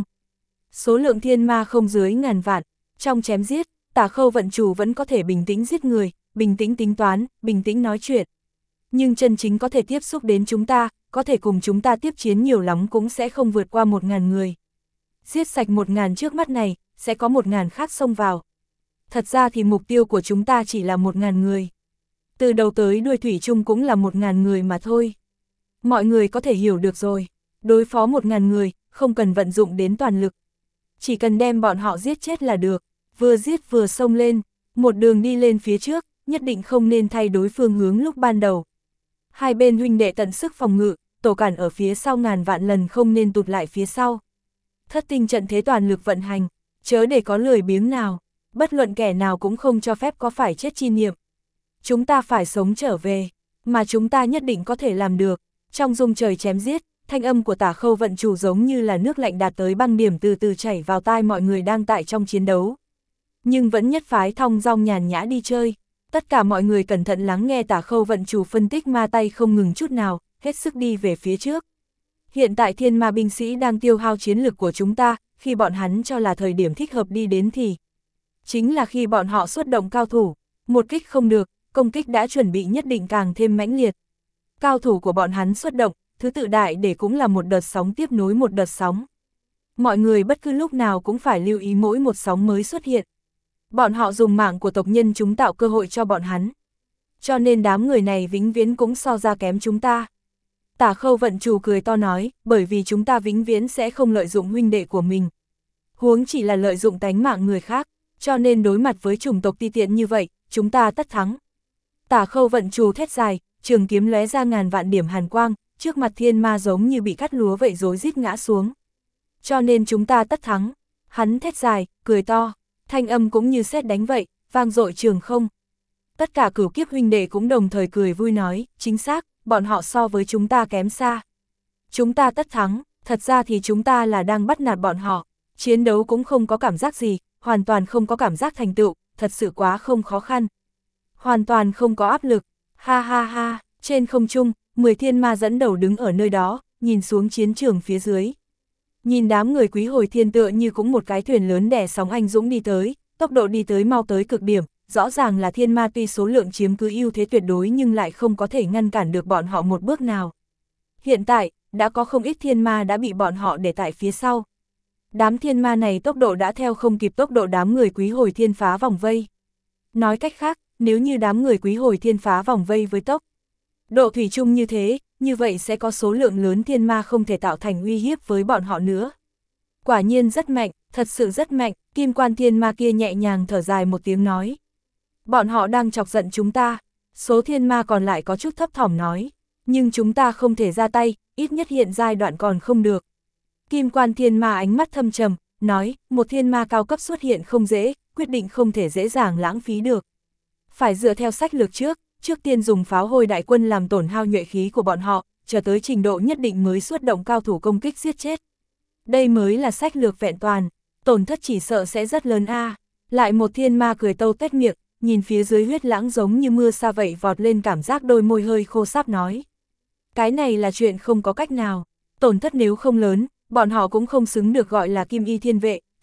Số lượng thiên ma không dưới ngàn vạn, trong chém giết, Tả Khâu Vận Chủ vẫn có thể bình tĩnh giết người, bình tĩnh tính toán, bình tĩnh nói chuyện. Nhưng chân chính có thể tiếp xúc đến chúng ta, có thể cùng chúng ta tiếp chiến nhiều lắm cũng sẽ không vượt qua một ngàn người. Giết sạch một ngàn trước mắt này, sẽ có một ngàn khác xông vào. Thật ra thì mục tiêu của chúng ta chỉ là một ngàn người. Từ đầu tới đuôi thủy chung cũng là một ngàn người mà thôi. Mọi người có thể hiểu được rồi. Đối phó một ngàn người, không cần vận dụng đến toàn lực. Chỉ cần đem bọn họ giết chết là được. Vừa giết vừa xông lên, một đường đi lên phía trước, nhất định không nên thay đối phương hướng lúc ban đầu. Hai bên huynh đệ tận sức phòng ngự, tổ cản ở phía sau ngàn vạn lần không nên tụt lại phía sau. Thất tinh trận thế toàn lực vận hành, chớ để có lười biếng nào, bất luận kẻ nào cũng không cho phép có phải chết chi niệm. Chúng ta phải sống trở về, mà chúng ta nhất định có thể làm được. Trong rung trời chém giết, thanh âm của Tả Khâu Vận Chủ giống như là nước lạnh đạt tới băng điểm từ từ chảy vào tai mọi người đang tại trong chiến đấu. Nhưng vẫn nhất phái thong dong nhàn nhã đi chơi. Tất cả mọi người cẩn thận lắng nghe Tả Khâu Vận Chủ phân tích ma tay không ngừng chút nào, hết sức đi về phía trước. Hiện tại thiên ma binh sĩ đang tiêu hao chiến lực của chúng ta, khi bọn hắn cho là thời điểm thích hợp đi đến thì chính là khi bọn họ xuất động cao thủ, một kích không được, công kích đã chuẩn bị nhất định càng thêm mãnh liệt. Cao thủ của bọn hắn xuất động, thứ tự đại để cũng là một đợt sóng tiếp nối một đợt sóng. Mọi người bất cứ lúc nào cũng phải lưu ý mỗi một sóng mới xuất hiện. Bọn họ dùng mạng của tộc nhân chúng tạo cơ hội cho bọn hắn. Cho nên đám người này vĩnh viễn cũng so ra kém chúng ta. Tả Khâu Vận Chủ cười to nói, bởi vì chúng ta vĩnh viễn sẽ không lợi dụng huynh đệ của mình. Huống chỉ là lợi dụng tánh mạng người khác, cho nên đối mặt với chủng tộc ti tiện như vậy, chúng ta tất thắng. Tả Khâu Vận Chủ thét dài, trường kiếm lóe ra ngàn vạn điểm hàn quang, trước mặt thiên ma giống như bị cắt lúa vậy rối rít ngã xuống. Cho nên chúng ta tất thắng. Hắn thét dài, cười to, thanh âm cũng như sét đánh vậy, vang dội trường không. Tất cả cửu kiếp huynh đệ cũng đồng thời cười vui nói, chính xác, bọn họ so với chúng ta kém xa. Chúng ta tất thắng, thật ra thì chúng ta là đang bắt nạt bọn họ, chiến đấu cũng không có cảm giác gì, hoàn toàn không có cảm giác thành tựu, thật sự quá không khó khăn. Hoàn toàn không có áp lực, ha ha ha, trên không trung, mười thiên ma dẫn đầu đứng ở nơi đó, nhìn xuống chiến trường phía dưới. Nhìn đám người Quý Hồi Thiên tựa như cũng một cái thuyền lớn đè sóng anh dũng đi tới, tốc độ đi tới mau tới cực điểm, rõ ràng là thiên ma tuy số lượng chiếm cứ ưu thế tuyệt đối nhưng lại không có thể ngăn cản được bọn họ một bước nào. Hiện tại, đã có không ít thiên ma đã bị bọn họ để tại phía sau. Đám thiên ma này tốc độ đã theo không kịp tốc độ đám người Quý Hồi Thiên phá vòng vây. Nói cách khác, nếu như đám người Quý Hồi Thiên phá vòng vây với tốc độ thủy chung như thế, như vậy sẽ có số lượng lớn thiên ma không thể tạo thành uy hiếp với bọn họ nữa. Quả nhiên rất mạnh, thật sự rất mạnh, Kim Quan thiên ma kia nhẹ nhàng thở dài một tiếng nói. Bọn họ đang chọc giận chúng ta, số thiên ma còn lại có chút thấp thỏm nói, nhưng chúng ta không thể ra tay, ít nhất hiện giai đoạn còn không được. Kim Quan thiên ma ánh mắt thâm trầm, nói, một thiên ma cao cấp xuất hiện không dễ, quyết định không thể dễ dàng lãng phí được. Phải dựa theo sách lược trước, trước tiên dùng pháo hôi đại quân làm tổn hao nhuệ khí của bọn họ, chờ tới trình độ nhất định mới xuất động cao thủ công kích giết chết. Đây mới là sách lược vẹn toàn, tổn thất chỉ sợ sẽ rất lớn a. À. Lại một thiên ma cười tâu tét miệng, nhìn phía dưới huyết lãng giống như mưa sa vậy vọt lên, cảm giác đôi môi hơi khô sáp nói. Cái này là chuyện không có cách nào, tổn thất nếu không lớn, bọn họ cũng không xứng được gọi là Kim Y Thiên Vệ,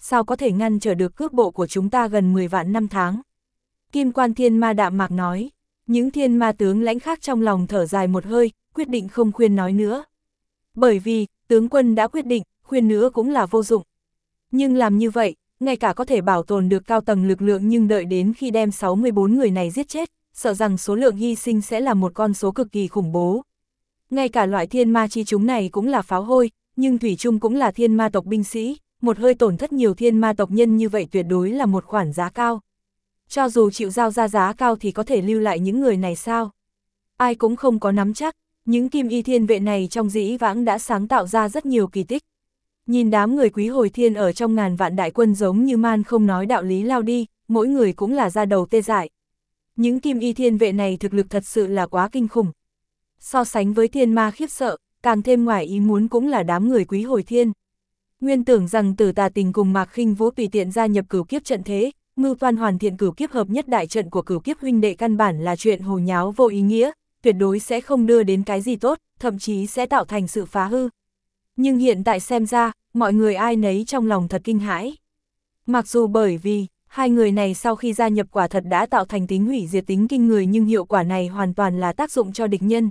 sao có thể ngăn trở được cước bộ của chúng ta gần mười vạn năm tháng. Kim Quan Thiên Ma đạm mạc nói, những thiên ma tướng lãnh khác trong lòng thở dài một hơi, quyết định không khuyên nói nữa. Bởi vì, tướng quân đã quyết định, khuyên nữa cũng là vô dụng. Nhưng làm như vậy, ngay cả có thể bảo tồn được cao tầng lực lượng nhưng đợi đến khi đem sáu mươi bốn người này giết chết, sợ rằng số lượng hy sinh sẽ là một con số cực kỳ khủng bố. Ngay cả loại thiên ma chi chúng này cũng là pháo hôi, nhưng thủy chung cũng là thiên ma tộc binh sĩ, một hơi tổn thất nhiều thiên ma tộc nhân như vậy tuyệt đối là một khoản giá cao. Cho dù chịu giao ra giá cao thì có thể lưu lại những người này sao? Ai cũng không có nắm chắc, những kim y thiên vệ này trong dĩ vãng đã sáng tạo ra rất nhiều kỳ tích. Nhìn đám người Quý Hồi Thiên ở trong ngàn vạn đại quân giống như man không nói đạo lý lao đi, mỗi người cũng là da đầu tê dại. Những kim y thiên vệ này thực lực thật sự là quá kinh khủng. So sánh với thiên ma khiếp sợ, càng thêm ngoài ý muốn cũng là đám người Quý Hồi Thiên. Nguyên tưởng rằng Tử Tà Tình cùng Mạc Khinh Vũ tùy tiện gia nhập cửu kiếp trận thế, mưu toan hoàn thiện cửu kiếp hợp nhất đại trận của cửu kiếp huynh đệ căn bản là chuyện hồ nháo vô ý nghĩa, tuyệt đối sẽ không đưa đến cái gì tốt, thậm chí sẽ tạo thành sự phá hư. Nhưng hiện tại xem ra, mọi người ai nấy trong lòng thật kinh hãi. Mặc dù bởi vì, hai người này sau khi gia nhập quả thật đã tạo thành tính hủy diệt tính kinh người nhưng hiệu quả này hoàn toàn là tác dụng cho địch nhân.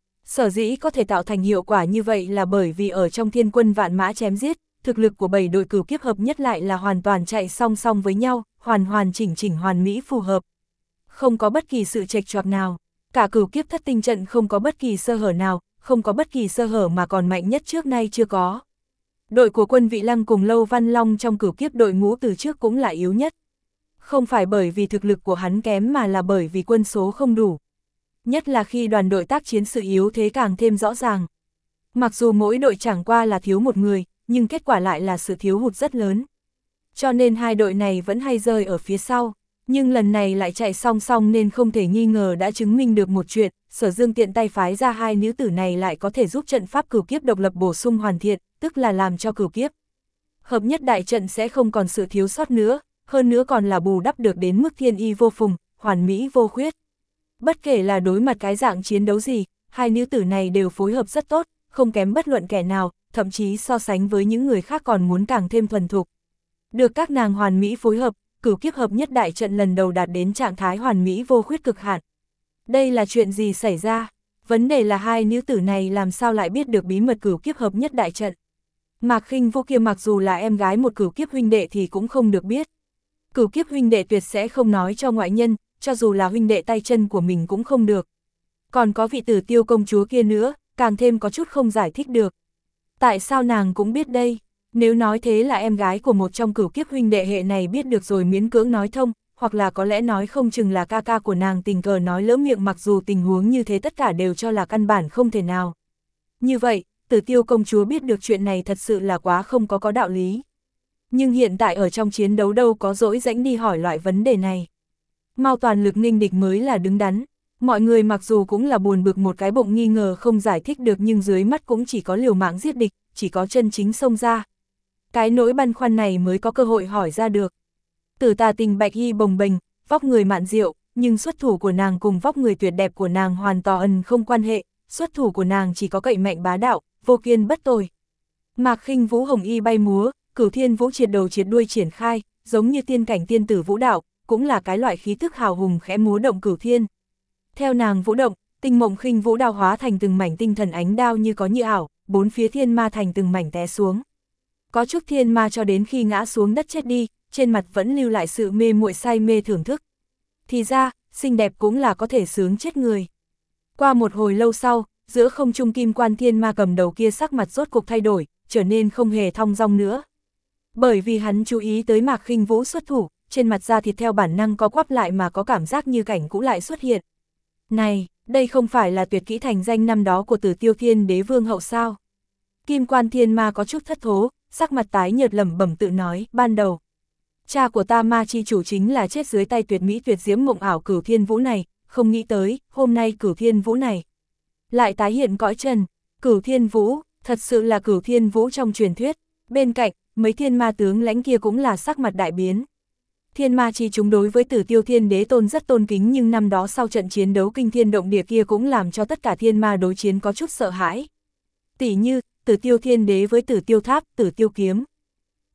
Sở dĩ có thể tạo thành hiệu quả như vậy là bởi vì ở trong thiên quân vạn mã chém giết, thực lực của bảy đội cửu kiếp hợp nhất lại là hoàn toàn chạy song song với nhau, hoàn hoàn chỉnh chỉnh hoàn mỹ phù hợp. Không có bất kỳ sự chệch choạc nào, cả cửu kiếp thất tinh trận không có bất kỳ sơ hở nào, không có bất kỳ sơ hở mà còn mạnh nhất trước nay chưa có. Đội của Quân Vị Lăng cùng Lâu Văn Long trong cửu kiếp đội ngũ từ trước cũng là yếu nhất. Không phải bởi vì thực lực của hắn kém mà là bởi vì quân số không đủ. Nhất là khi đoàn đội tác chiến sự yếu thế càng thêm rõ ràng. Mặc dù mỗi đội chẳng qua là thiếu một người, nhưng kết quả lại là sự thiếu hụt rất lớn. Cho nên hai đội này vẫn hay rơi ở phía sau, nhưng lần này lại chạy song song nên không thể nghi ngờ đã chứng minh được một chuyện, Sở Dương tiện tay phái ra hai nữ tử này lại có thể giúp trận pháp cửu kiếp độc lập bổ sung hoàn thiện, tức là làm cho cửu kiếp hợp nhất đại trận sẽ không còn sự thiếu sót nữa, hơn nữa còn là bù đắp được đến mức thiên y vô phùng, hoàn mỹ vô khuyết. Bất kể là đối mặt cái dạng chiến đấu gì, hai nữ tử này đều phối hợp rất tốt, không kém bất luận kẻ nào, thậm chí so sánh với những người khác còn muốn càng thêm thuần thục. Được các nàng hoàn mỹ phối hợp, cửu kiếp hợp nhất đại trận lần đầu đạt đến trạng thái hoàn mỹ vô khuyết cực hạn. Đây là chuyện gì xảy ra? Vấn đề là hai nữ tử này làm sao lại biết được bí mật cửu kiếp hợp nhất đại trận? Mạc Khinh Vũ kia mặc dù là em gái một cửu kiếp huynh đệ thì cũng không được biết. Cửu kiếp huynh đệ tuyệt sẽ không nói cho ngoại nhân, cho dù là huynh đệ tay chân của mình cũng không được. Còn có vị Tử Tiêu công chúa kia nữa, càng thêm có chút không giải thích được. Tại sao nàng cũng biết đây? Nếu nói thế là em gái của một trong cửu kiếp huynh đệ hệ này biết được rồi miễn cưỡng nói thông, hoặc là có lẽ nói không chừng là ca ca của nàng tình cờ nói lỡ miệng, mặc dù tình huống như thế tất cả đều cho là căn bản không thể nào. Như vậy, Tử Tiêu công chúa biết được chuyện này thật sự là quá không có có đạo lý. Nhưng hiện tại ở trong chiến đấu đâu có dỗi rãnh đi hỏi loại vấn đề này. Mau toàn lực nghênh địch mới là đứng đắn. Mọi người mặc dù cũng là buồn bực một cái bụng nghi ngờ không giải thích được nhưng dưới mắt cũng chỉ có liều mạng giết địch, chỉ có chân chính xông ra. Cái nỗi băn khoăn này mới có cơ hội hỏi ra được. Tử Tà Tình bạch y bồng bềnh, vóc người mạn diệu, nhưng xuất thủ của nàng cùng vóc người tuyệt đẹp của nàng hoàn toàn không quan hệ, xuất thủ của nàng chỉ có cậy mạnh bá đạo, vô kiên bất tồi. Mạc Khinh Vũ hồng y bay múa, Cửu Thiên Vũ triệt đầu triệt đuôi triển khai, giống như tiên cảnh tiên tử vũ đạo, cũng là cái loại khí thức hào hùng khẽ múa động cửu thiên. Theo nàng vũ động, Tinh Mộng Khinh Vũ đao hóa thành từng mảnh tinh thần ánh đao như có như ảo, bốn phía thiên ma thành từng mảnh té xuống. Có chút thiên ma cho đến khi ngã xuống đất chết đi, trên mặt vẫn lưu lại sự mê muội say mê thưởng thức. Thì ra, xinh đẹp cũng là có thể sướng chết người. Qua một hồi lâu sau, giữa không trung Kim Quan Thiên Ma cầm đầu kia sắc mặt rốt cục thay đổi, trở nên không hề thong dong nữa. Bởi vì hắn chú ý tới Mạc Khinh Vũ xuất thủ, trên mặt da thịt theo bản năng có quắp lại mà có cảm giác như cảnh cũ lại xuất hiện. Này, đây không phải là tuyệt kỹ thành danh năm đó của Tử Tiêu Thiên Đế Vương hậu sao? Kim Quan Thiên Ma có chút thất thố, sắc mặt tái nhợt lẩm bẩm tự nói, ban đầu cha của ta Ma chi chủ chính là chết dưới tay tuyệt mỹ tuyệt diễm mộng ảo Cửu Thiên Vũ này, không nghĩ tới, hôm nay Cửu Thiên Vũ này lại tái hiện cõi trần. Cửu Thiên Vũ, thật sự là Cửu Thiên Vũ trong truyền thuyết. Bên cạnh, mấy thiên ma tướng lãnh kia cũng là sắc mặt đại biến. Thiên ma chi chúng đối với Tử Tiêu Thiên Đế Tôn rất tôn kính, nhưng năm đó sau trận chiến đấu kinh thiên động địa kia cũng làm cho tất cả thiên ma đối chiến có chút sợ hãi. Tỷ như, Tử Tiêu Thiên Đế với Tử Tiêu Tháp, Tử Tiêu Kiếm.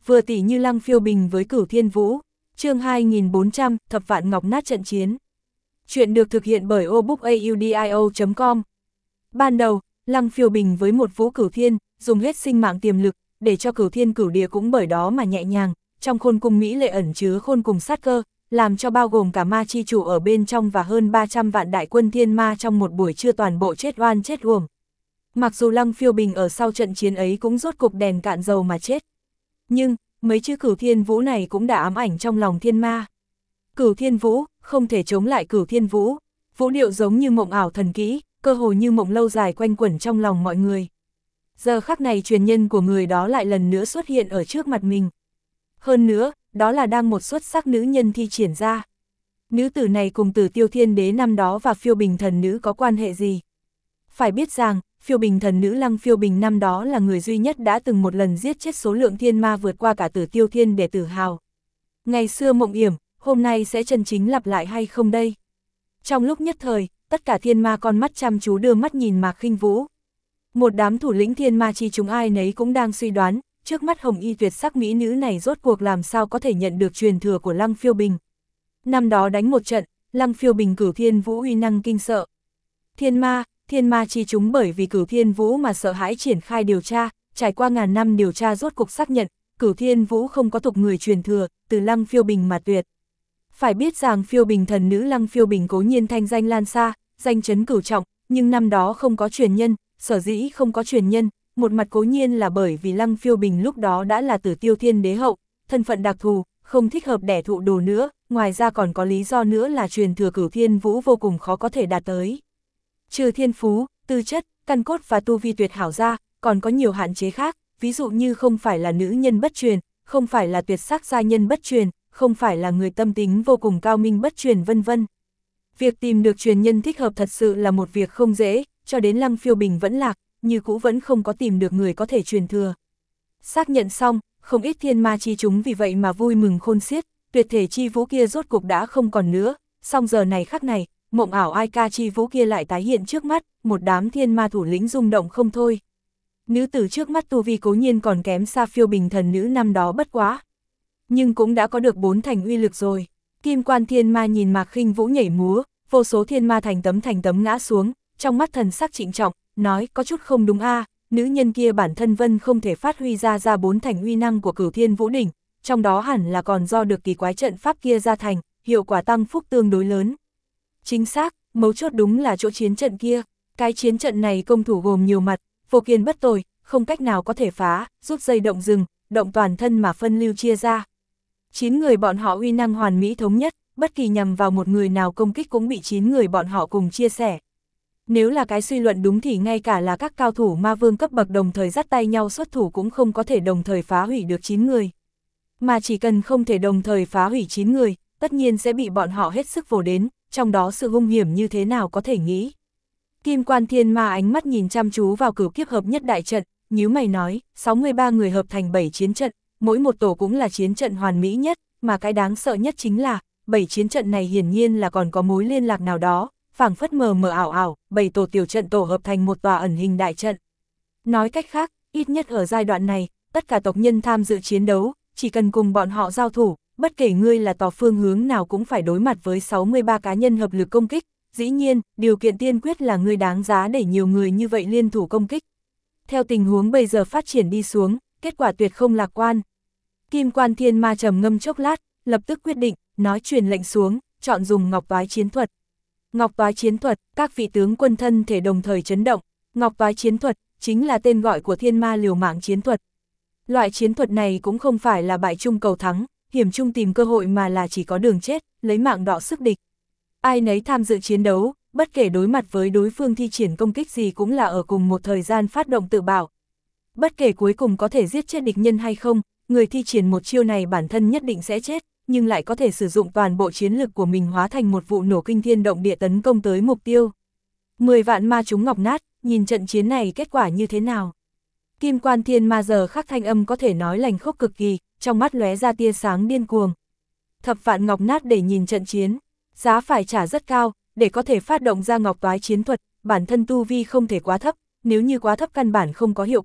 vừa tỉ như Lăng Phiêu Bình với Cửu Thiên Vũ. Chương hai nghìn bốn trăm, Thập Vạn Ngọc Nát trận chiến. Chuyện được thực hiện bởi obookaudio chấm com. Ban đầu, Lăng Phiêu Bình với một Vũ Cửu Thiên, dùng hết sinh mạng tiềm lực, để cho Cửu Thiên Cửu Địa cũng bởi đó mà nhẹ nhàng, trong khôn cung mỹ lệ ẩn chứa khôn cùng sát cơ, làm cho bao gồm cả ma chi chủ ở bên trong và hơn ba trăm vạn đại quân thiên ma trong một buổi trưa toàn bộ chết oan chết uổng. Mặc dù Lăng Phiêu Bình ở sau trận chiến ấy cũng rốt cục đèn cạn dầu mà chết. Nhưng, mấy chữ Cửu Thiên Vũ này cũng đã ám ảnh trong lòng thiên ma. Cửu Thiên Vũ, không thể chống lại Cửu Thiên Vũ. Vũ điệu giống như mộng ảo thần kỹ, cơ hồ như mộng lâu dài quanh quẩn trong lòng mọi người. Giờ khắc này truyền nhân của người đó lại lần nữa xuất hiện ở trước mặt mình. Hơn nữa, đó là đang một xuất sắc nữ nhân thi triển ra. Nữ tử này cùng Tử Tiêu Thiên Đế năm đó và Phiêu Bình thần nữ có quan hệ gì? Phải biết rằng, Phiêu Bình thần nữ Lăng Phiêu Bình năm đó là người duy nhất đã từng một lần giết chết số lượng thiên ma vượt qua cả Tử Tiêu Thiên để tự hào. Ngày xưa mộng yểm, hôm nay sẽ chân chính lặp lại hay không đây? Trong lúc nhất thời, tất cả thiên ma con mắt chăm chú đưa mắt nhìn Mạc Khinh Vũ. Một đám thủ lĩnh thiên ma chi chúng ai nấy cũng đang suy đoán, trước mắt hồng y tuyệt sắc mỹ nữ này rốt cuộc làm sao có thể nhận được truyền thừa của Lăng Phiêu Bình. Năm đó đánh một trận, Lăng Phiêu Bình Cửu Thiên Vũ uy năng kinh sợ. Thiên ma, thiên ma chi chúng bởi vì Cửu Thiên Vũ mà sợ hãi triển khai điều tra, trải qua ngàn năm điều tra rốt cục xác nhận, Cửu Thiên Vũ không có tục người truyền thừa, từ Lăng Phiêu Bình mà tuyệt. Phải biết rằng Phiêu Bình thần nữ Lăng Phiêu Bình cố nhiên thanh danh lan xa, danh chấn cửu trọng, nhưng năm đó không có truyền nhân, sở dĩ không có truyền nhân, một mặt cố nhiên là bởi vì Lăng Phiêu Bình lúc đó đã là Tử Tiêu Thiên Đế hậu, thân phận đặc thù, không thích hợp đẻ thụ đồ nữa, ngoài ra còn có lý do nữa là truyền thừa Cửu Thiên Vũ vô cùng khó có thể đạt tới. Trừ thiên phú, tư chất, căn cốt và tu vi tuyệt hảo ra, còn có nhiều hạn chế khác, ví dụ như không phải là nữ nhân bất truyền, không phải là tuyệt sắc gia nhân bất truyền, không phải là người tâm tính vô cùng cao minh bất truyền vân vân. Việc tìm được truyền nhân thích hợp thật sự là một việc không dễ, cho đến Lăng Phiêu Bình vẫn lạc, như cũ vẫn không có tìm được người có thể truyền thừa. Xác nhận xong, không ít thiên ma chi chúng vì vậy mà vui mừng khôn xiết, tuyệt thể chi vũ kia rốt cục đã không còn nữa, song giờ này khắc này, mộng ảo ai ca chi vũ kia lại tái hiện trước mắt, một đám thiên ma thủ lĩnh rung động không thôi. Nữ tử trước mắt tu vi cố nhiên còn kém xa Phiêu Bình thần nữ năm đó bất quá, nhưng cũng đã có được bốn thành uy lực rồi. Kim Quan thiên ma nhìn Mạc Khinh Vũ nhảy múa, vô số thiên ma thành tấm thành tấm ngã xuống, trong mắt thần sắc trịnh trọng, nói có chút không đúng a, à, nữ nhân kia bản thân vân không thể phát huy ra ra bốn thành uy năng của Cửu Thiên Vũ đỉnh, trong đó hẳn là còn do được kỳ quái trận pháp kia ra thành, hiệu quả tăng phúc tương đối lớn. Chính xác, mấu chốt đúng là chỗ chiến trận kia, cái chiến trận này công thủ gồm nhiều mặt, vô kiên bất tồi, không cách nào có thể phá, rút dây động rừng, động toàn thân mà phân lưu chia ra. Chín người bọn họ uy năng hoàn mỹ thống nhất, bất kỳ nhằm vào một người nào công kích cũng bị chín người bọn họ cùng chia sẻ. Nếu là cái suy luận đúng thì ngay cả là các cao thủ ma vương cấp bậc đồng thời dắt tay nhau xuất thủ cũng không có thể đồng thời phá hủy được chín người. Mà chỉ cần không thể đồng thời phá hủy chín người, tất nhiên sẽ bị bọn họ hết sức vồ đến, trong đó sự hung hiểm như thế nào có thể nghĩ. Kim Quan thiên ma ánh mắt nhìn chăm chú vào cửu kiếp hợp nhất đại trận, nhíu mày nói, sáu mươi ba người hợp thành bảy chiến trận, mỗi một tổ cũng là chiến trận hoàn mỹ nhất, mà cái đáng sợ nhất chính là, bảy chiến trận này hiển nhiên là còn có mối liên lạc nào đó, phảng phất mờ mờ ảo ảo, bảy tổ tiểu trận tổ hợp thành một tòa ẩn hình đại trận. Nói cách khác, ít nhất ở giai đoạn này, tất cả tộc nhân tham dự chiến đấu, chỉ cần cùng bọn họ giao thủ, bất kể ngươi là tỏ phương hướng nào cũng phải đối mặt với sáu mươi ba cá nhân hợp lực công kích, dĩ nhiên, điều kiện tiên quyết là ngươi đáng giá để nhiều người như vậy liên thủ công kích. Theo tình huống bây giờ phát triển đi xuống, kết quả tuyệt không lạc quan. Kim Quan thiên ma trầm ngâm chốc lát, lập tức quyết định, nói truyền lệnh xuống, chọn dùng Ngọc Toái chiến thuật. Ngọc Toái chiến thuật, các vị tướng quân thân thể đồng thời chấn động, Ngọc Toái chiến thuật, chính là tên gọi của thiên ma liều mạng chiến thuật. Loại chiến thuật này cũng không phải là bại chung cầu thắng, hiểm chung tìm cơ hội mà là chỉ có đường chết, lấy mạng đọ sức địch. Ai nấy tham dự chiến đấu, bất kể đối mặt với đối phương thi triển công kích gì cũng là ở cùng một thời gian phát động tự bảo. Bất kể cuối cùng có thể giết chết địch nhân hay không, người thi triển một chiêu này bản thân nhất định sẽ chết, nhưng lại có thể sử dụng toàn bộ chiến lực của mình hóa thành một vụ nổ kinh thiên động địa tấn công tới mục tiêu. Mười vạn ma chúng ngọc nát, nhìn trận chiến này kết quả như thế nào? Kim Quan thiên ma giờ khắc thanh âm có thể nói lành khốc cực kỳ, trong mắt lóe ra tia sáng điên cuồng. Thập vạn ngọc nát để nhìn trận chiến, giá phải trả rất cao, để có thể phát động ra Ngọc Toái chiến thuật, bản thân tu vi không thể quá thấp, nếu như quá thấp căn bản không có hiệu quả,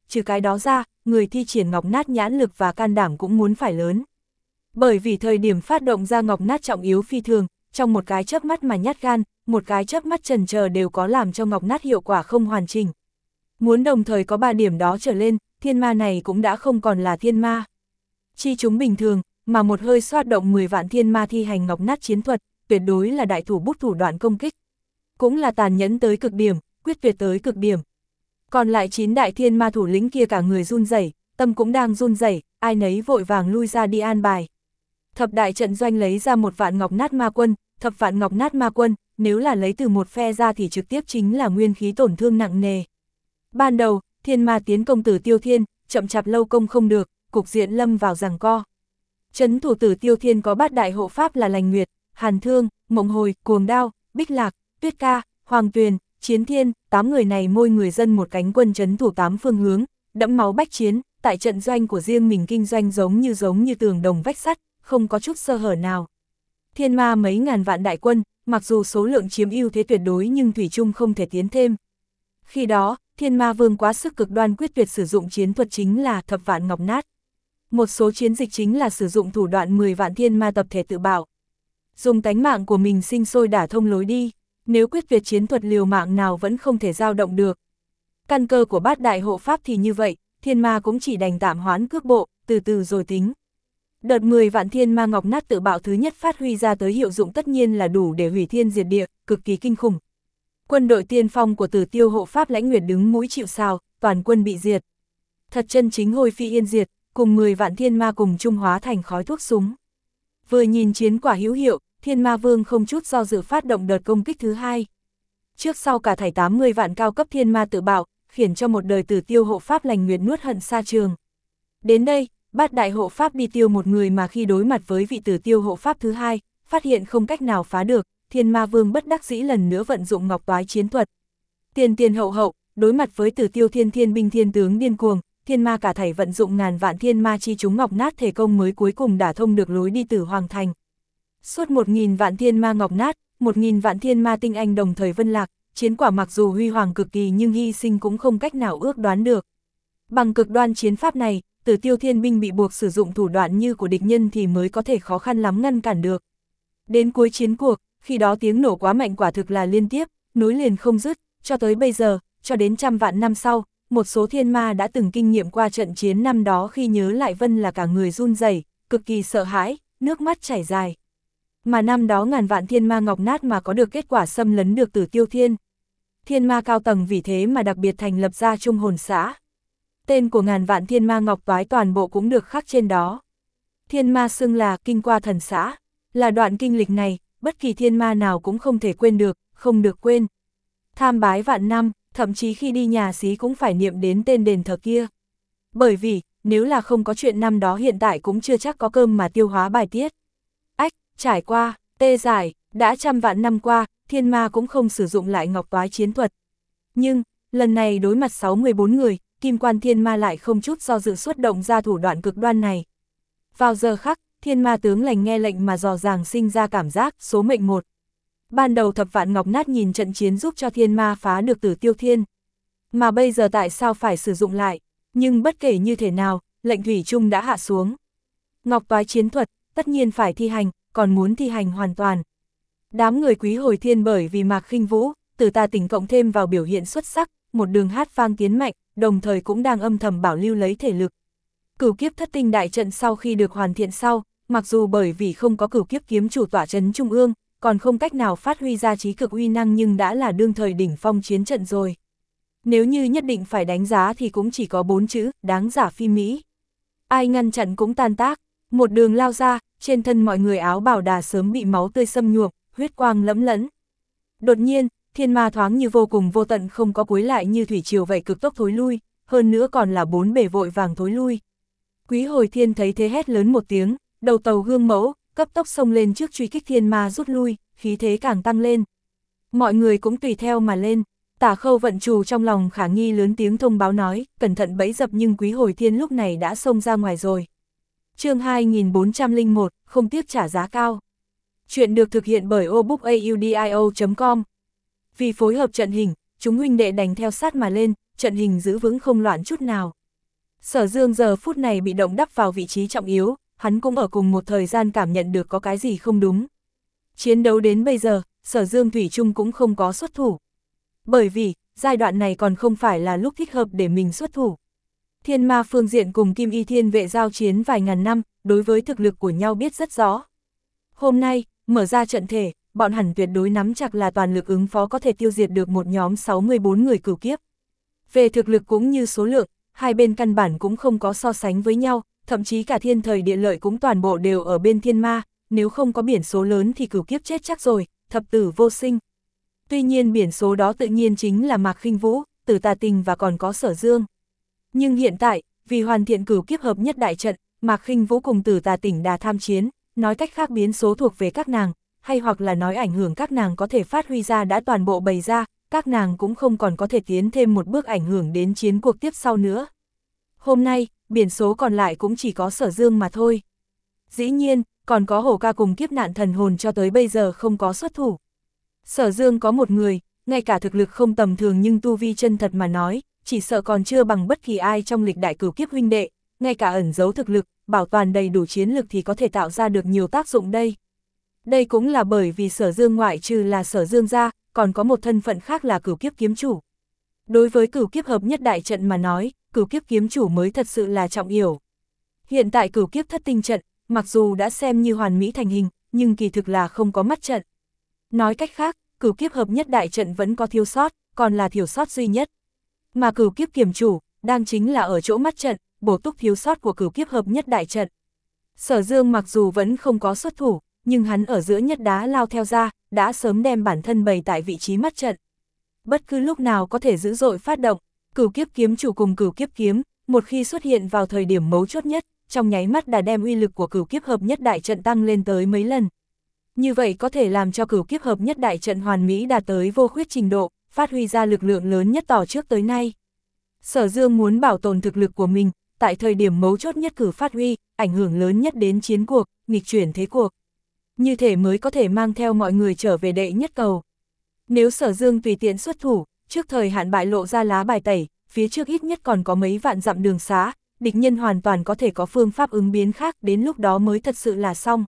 trừ cái đó ra, người thi triển ngọc nát nhãn lực và can đảm cũng muốn phải lớn. Bởi vì thời điểm phát động ra ngọc nát trọng yếu phi thường, trong một cái chớp mắt mà nhát gan, một cái chớp mắt chần chờ đều có làm cho ngọc nát hiệu quả không hoàn chỉnh. Muốn đồng thời có ba điểm đó trở lên, thiên ma này cũng đã không còn là thiên ma. Chi chúng bình thường, mà một hơi xoát động mười vạn thiên ma thi hành ngọc nát chiến thuật, tuyệt đối là đại thủ bút thủ đoạn công kích. Cũng là tàn nhẫn tới cực điểm, quyết tuyệt tới cực điểm. Còn lại chín đại thiên ma thủ lĩnh kia cả người run rẩy, tâm cũng đang run rẩy, ai nấy vội vàng lui ra đi an bài. Thập đại trận doanh lấy ra một vạn ngọc nát ma quân, thập vạn ngọc nát ma quân, nếu là lấy từ một phe ra thì trực tiếp chính là nguyên khí tổn thương nặng nề. Ban đầu, thiên ma tiến công Tử Tiêu Thiên, chậm chạp lâu công không được, cục diện lâm vào giằng co. Trấn thủ Tử Tiêu Thiên có bát đại hộ pháp là Lành Nguyệt, Hàn Thương, Mộng Hồi, Cuồng Đao, Bích Lạc, Tuyết Ca, Hoàng Tuyền, Chiến Thiên, tám người này môi người dân một cánh quân trấn thủ tám phương hướng, đẫm máu bách chiến, tại trận doanh của riêng mình kinh doanh giống như giống như tường đồng vách sắt, không có chút sơ hở nào. Thiên ma mấy ngàn vạn đại quân, mặc dù số lượng chiếm ưu thế tuyệt đối nhưng thủy chung không thể tiến thêm. Khi đó, thiên ma vương quá sức cực đoan quyết tuyệt sử dụng chiến thuật chính là thập vạn ngọc nát. Một số chiến dịch chính là sử dụng thủ đoạn mười vạn thiên ma tập thể tự bảo. Dùng tánh mạng của mình sinh sôi đả thông lối đi, nếu quyết tuyệt chiến thuật liều mạng nào vẫn không thể dao động được. Căn cơ của bát đại hộ pháp thì như vậy, thiên ma cũng chỉ đành tạm hoãn cước bộ, từ từ rồi tính. Đợt mười vạn thiên ma ngọc nát tự bạo thứ nhất phát huy ra tới hiệu dụng tất nhiên là đủ để hủy thiên diệt địa, cực kỳ kinh khủng. Quân đội tiên phong của Tử Tiêu hộ pháp Lãnh Nguyệt đứng mũi chịu sào, toàn quân bị diệt. Thật chân chính hồi phi yên diệt, cùng mười vạn thiên ma cùng trung hóa thành khói thuốc súng. Vừa nhìn chiến quả hữu hiệu, thiên ma vương không chút do dự phát động đợt công kích thứ hai. Trước sau cả thảy tám mươi vạn cao cấp thiên ma tự bạo, khiến cho một đời Tử Tiêu hộ pháp Lành Nguyệt nuốt hận xa trường. Đến đây, bát đại hộ pháp đi tiêu một người mà khi đối mặt với vị Tử Tiêu hộ pháp thứ hai, phát hiện không cách nào phá được, thiên ma vương bất đắc dĩ lần nữa vận dụng ngọc toái chiến thuật. Tiền tiền hậu hậu, đối mặt với Tử Tiêu thiên thiên binh thiên tướng điên cuồng, thiên ma cả thảy vận dụng ngàn vạn thiên ma chi chúng ngọc nát thể công mới cuối cùng đả thông được lối đi Tử Hoàng Thành. Suốt một nghìn vạn thiên ma ngọc nát, một nghìn vạn thiên ma tinh anh đồng thời vân lạc, chiến quả mặc dù huy hoàng cực kỳ nhưng hy sinh cũng không cách nào ước đoán được. Bằng cực đoan chiến pháp này, Tử Tiêu thiên binh bị buộc sử dụng thủ đoạn như của địch nhân thì mới có thể khó khăn lắm ngăn cản được. Đến cuối chiến cuộc, khi đó tiếng nổ quá mạnh quả thực là liên tiếp, nối liền không dứt, cho tới bây giờ, cho đến trăm vạn năm sau, một số thiên ma đã từng kinh nghiệm qua trận chiến năm đó khi nhớ lại vân là cả người run rẩy, cực kỳ sợ hãi, nước mắt chảy dài. Mà năm đó ngàn vạn thiên ma ngọc nát mà có được kết quả xâm lấn được Tử Tiêu Thiên. Thiên ma cao tầng vì thế mà đặc biệt thành lập ra Trung Hồn xã. Tên của ngàn vạn thiên ma ngọc toái toàn bộ cũng được khắc trên đó. Thiên ma xưng là kinh qua thần xã, là đoạn kinh lịch này, bất kỳ thiên ma nào cũng không thể quên được, không được quên. Tham bái vạn năm, thậm chí khi đi nhà xí cũng phải niệm đến tên đền thờ kia. Bởi vì, nếu là không có chuyện năm đó hiện tại cũng chưa chắc có cơm mà tiêu hóa bài tiết. Ách, trải qua, tê giải, đã trăm vạn năm qua, thiên ma cũng không sử dụng lại ngọc toái chiến thuật. Nhưng, lần này đối mặt sáu mươi bốn người, Kim Quan thiên ma lại không chút do dự xuất động ra thủ đoạn cực đoan này. Vào giờ khắc, thiên ma tướng lành nghe lệnh mà dò dàng sinh ra cảm giác số mệnh một. Ban đầu thập vạn ngọc nát nhìn trận chiến giúp cho thiên ma phá được Tử Tiêu Thiên. Mà bây giờ tại sao phải sử dụng lại, nhưng bất kể như thế nào, lệnh thủy chung đã hạ xuống. Ngọc toái chiến thuật, tất nhiên phải thi hành, còn muốn thi hành hoàn toàn. Đám người Quý Hồi Thiên bởi vì Mạc Khinh Vũ, Tử Tà Tỉnh cộng thêm vào biểu hiện xuất sắc, một đường hát vang tiến mạnh, đồng thời cũng đang âm thầm bảo lưu lấy thể lực. Cửu kiếp thất tinh đại trận sau khi được hoàn thiện sau, mặc dù bởi vì không có cửu kiếp kiếm chủ tọa trấn trung ương, còn không cách nào phát huy ra trí cực uy năng nhưng đã là đương thời đỉnh phong chiến trận rồi. Nếu như nhất định phải đánh giá thì cũng chỉ có bốn chữ, đáng giả phi mỹ. Ai ngăn chặn cũng tan tác, một đường lao ra, trên thân mọi người áo bào đà sớm bị máu tươi xâm nhuộm, huyết quang lẫm lẫn. Đột nhiên, thiên ma thoáng như vô cùng vô tận không có cuối lại như thủy triều vậy cực tốc thối lui, hơn nữa còn là bốn bề vội vàng thối lui. Quý Hồi Thiên thấy thế hét lớn một tiếng, đầu tàu gương mẫu, cấp tốc xông lên trước truy kích thiên ma rút lui, khí thế càng tăng lên. Mọi người cũng tùy theo mà lên, Tả Khâu vận trù trong lòng khả nghi lớn tiếng thông báo nói, cẩn thận bẫy dập nhưng Quý Hồi Thiên lúc này đã xông ra ngoài rồi. Chương hai nghìn bốn trăm lẻ một, không tiếc trả giá cao. Chuyện được thực hiện bởi obookaudio chấm com. Vì phối hợp trận hình, chúng huynh đệ đành theo sát mà lên, trận hình giữ vững không loạn chút nào. Sở Dương giờ phút này bị động đắp vào vị trí trọng yếu, hắn cũng ở cùng một thời gian cảm nhận được có cái gì không đúng. Chiến đấu đến bây giờ, Sở Dương thủy chung cũng không có xuất thủ. Bởi vì, giai đoạn này còn không phải là lúc thích hợp để mình xuất thủ. Thiên ma phương diện cùng Kim Y Thiên vệ giao chiến vài ngàn năm, đối với thực lực của nhau biết rất rõ. Hôm nay, mở ra trận thể, bọn hẳn tuyệt đối nắm chặt là toàn lực ứng phó có thể tiêu diệt được một nhóm sáu mươi bốn người cửu kiếp. Về thực lực cũng như số lượng, hai bên căn bản cũng không có so sánh với nhau, thậm chí cả thiên thời địa lợi cũng toàn bộ đều ở bên thiên ma, nếu không có biển số lớn thì cửu kiếp chết chắc rồi, thập tử vô sinh. Tuy nhiên biển số đó tự nhiên chính là Mạc Khinh Vũ, Tử Tà Tình và còn có Sở Dương. Nhưng hiện tại, vì hoàn thiện cửu kiếp hợp nhất đại trận, Mạc Khinh Vũ cùng Tử Tà Tình đã tham chiến, nói cách khác biến số thuộc về các nàng, hay hoặc là nói ảnh hưởng các nàng có thể phát huy ra đã toàn bộ bày ra, các nàng cũng không còn có thể tiến thêm một bước ảnh hưởng đến chiến cuộc tiếp sau nữa. Hôm nay, biển số còn lại cũng chỉ có Sở Dương mà thôi. Dĩ nhiên, còn có Hổ Ca cùng Kiếp Nạn Thần Hồn cho tới bây giờ không có xuất thủ. Sở Dương có một người, ngay cả thực lực không tầm thường nhưng tu vi chân thật mà nói, chỉ sợ còn chưa bằng bất kỳ ai trong lịch đại cửu kiếp huynh đệ, ngay cả ẩn giấu thực lực, bảo toàn đầy đủ chiến lực thì có thể tạo ra được nhiều tác dụng đây. Đây cũng là bởi vì Sở Dương ngoại trừ là Sở Dương ra, còn có một thân phận khác là cửu kiếp kiếm chủ. Đối với cửu kiếp hợp nhất đại trận mà nói, cửu kiếp kiếm chủ mới thật sự là trọng yếu. Hiện tại cửu kiếp thất tinh trận, mặc dù đã xem như hoàn mỹ thành hình, nhưng kỳ thực là không có mắt trận. Nói cách khác, cửu kiếp hợp nhất đại trận vẫn có thiếu sót, còn là thiếu sót duy nhất. Mà cửu kiếp kiếm chủ, đang chính là ở chỗ mắt trận, bổ túc thiếu sót của cửu kiếp hợp nhất đại trận. Sở Dương mặc dù vẫn không có xuất thủ, nhưng hắn ở giữa nhất đá lao theo ra, đã sớm đem bản thân bày tại vị trí mắt trận. Bất cứ lúc nào có thể dữ dội phát động, cửu kiếp kiếm chủ cùng cửu kiếp kiếm, một khi xuất hiện vào thời điểm mấu chốt nhất, trong nháy mắt đã đem uy lực của cửu kiếp hợp nhất đại trận tăng lên tới mấy lần. Như vậy có thể làm cho cửu kiếp hợp nhất đại trận hoàn mỹ đạt tới vô khuyết trình độ, phát huy ra lực lượng lớn nhất tỏ trước tới nay. Sở Dương muốn bảo tồn thực lực của mình, tại thời điểm mấu chốt nhất cử phát huy, ảnh hưởng lớn nhất đến chiến cuộc, nghịch chuyển thế cuộc. Như thể mới có thể mang theo mọi người trở về đệ nhất cầu. Nếu Sở Dương tùy tiện xuất thủ, trước thời hạn bại lộ ra lá bài tẩy, phía trước ít nhất còn có mấy vạn dặm đường xá, địch nhân hoàn toàn có thể có phương pháp ứng biến khác, đến lúc đó mới thật sự là xong.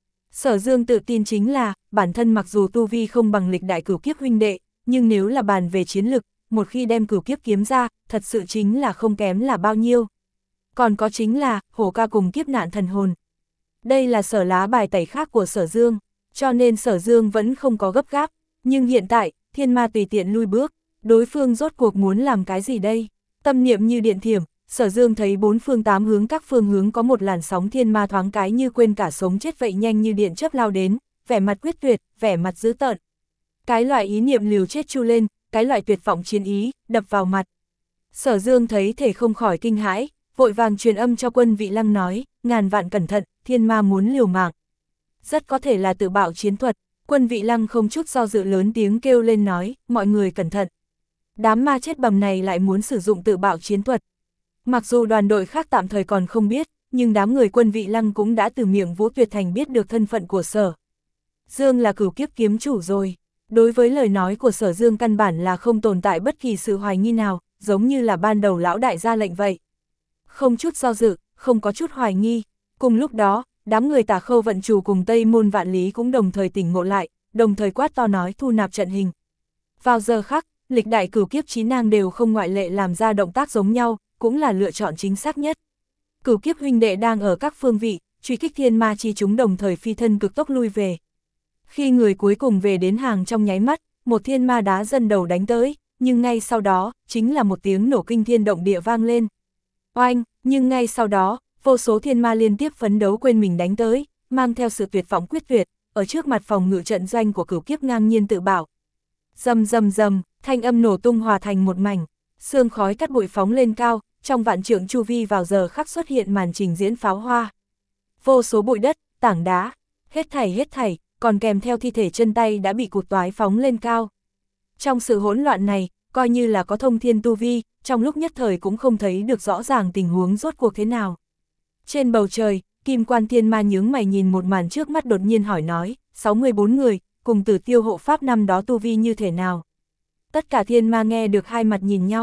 Sở Dương tự tin chính là, bản thân mặc dù tu vi không bằng lịch đại cửu kiếp huynh đệ, nhưng nếu là bàn về chiến lực, một khi đem cửu kiếp kiếm ra, thật sự chính là không kém là bao nhiêu. Còn có chính là, Hổ Ca cùng Kiếp Nạn Thần Hồn. Đây là sở lá bài tẩy khác của Sở Dương, cho nên Sở Dương vẫn không có gấp gáp, nhưng hiện tại, thiên ma tùy tiện lui bước, đối phương rốt cuộc muốn làm cái gì đây? Tâm niệm như điện thiểm, Sở Dương thấy bốn phương tám hướng các phương hướng có một làn sóng thiên ma thoáng cái như quên cả sống chết vậy nhanh như điện chớp lao đến, vẻ mặt quyết tuyệt, vẻ mặt dữ tợn. Cái loại ý niệm liều chết chu lên, cái loại tuyệt vọng chiến ý, đập vào mặt. Sở Dương thấy thể không khỏi kinh hãi, vội vàng truyền âm cho Quân Vị Lăng nói, ngàn vạn cẩn thận, thiên ma muốn liều mạng. Rất có thể là tự bạo chiến thuật, Quân Vị Lăng không chút do dự lớn tiếng kêu lên nói, mọi người cẩn thận. Đám ma chết bầm này lại muốn sử dụng tự bạo chiến thuật. Mặc dù đoàn đội khác tạm thời còn không biết, nhưng đám người Quân Vị Lăng cũng đã từ miệng Vũ Tuyệt Thành biết được thân phận của Sở Dương là cửu kiếp kiếm chủ rồi. Đối với lời nói của Sở Dương căn bản là không tồn tại bất kỳ sự hoài nghi nào, giống như là ban đầu lão đại ra lệnh vậy. Không chút do dự, không có chút hoài nghi. Cùng lúc đó, đám người Tả Khâu Vận Chủ cùng Tây Môn Vạn Lý cũng đồng thời tỉnh ngộ lại, đồng thời quát to nói thu nạp trận hình. Vào giờ khắc, lịch đại cửu kiếp chí nang đều không ngoại lệ làm ra động tác giống nhau, cũng là lựa chọn chính xác nhất. Cửu kiếp huynh đệ đang ở các phương vị, truy kích thiên ma chi chúng đồng thời phi thân cực tốc lui về. Khi người cuối cùng về đến hàng trong nháy mắt, một thiên ma đá dân đầu đánh tới, nhưng ngay sau đó, chính là một tiếng nổ kinh thiên động địa vang lên. Oanh, nhưng ngay sau đó, vô số thiên ma liên tiếp phấn đấu quên mình đánh tới, mang theo sự tuyệt vọng quyết tuyệt, ở trước mặt phòng ngự trận doanh của cửu kiếp ngang nhiên tự bảo. Rầm rầm rầm, thanh âm nổ tung hòa thành một mảnh, sương khói cắt bụi phóng lên cao, trong vạn trượng chu vi vào giờ khắc xuất hiện màn trình diễn pháo hoa. Vô số bụi đất, tảng đá, hết thảy hết thảy, còn kèm theo thi thể chân tay đã bị cụt toái phóng lên cao. Trong sự hỗn loạn này, coi như là có thông thiên tu vi, trong lúc nhất thời cũng không thấy được rõ ràng tình huống rốt cuộc thế nào. Trên bầu trời, Kim Quan Thiên Ma nhướng mày nhìn một màn trước mắt đột nhiên hỏi nói, sáu mươi bốn người, cùng Tử Tiêu hộ pháp năm đó tu vi như thế nào? Tất cả thiên ma nghe được hai mặt nhìn nhau,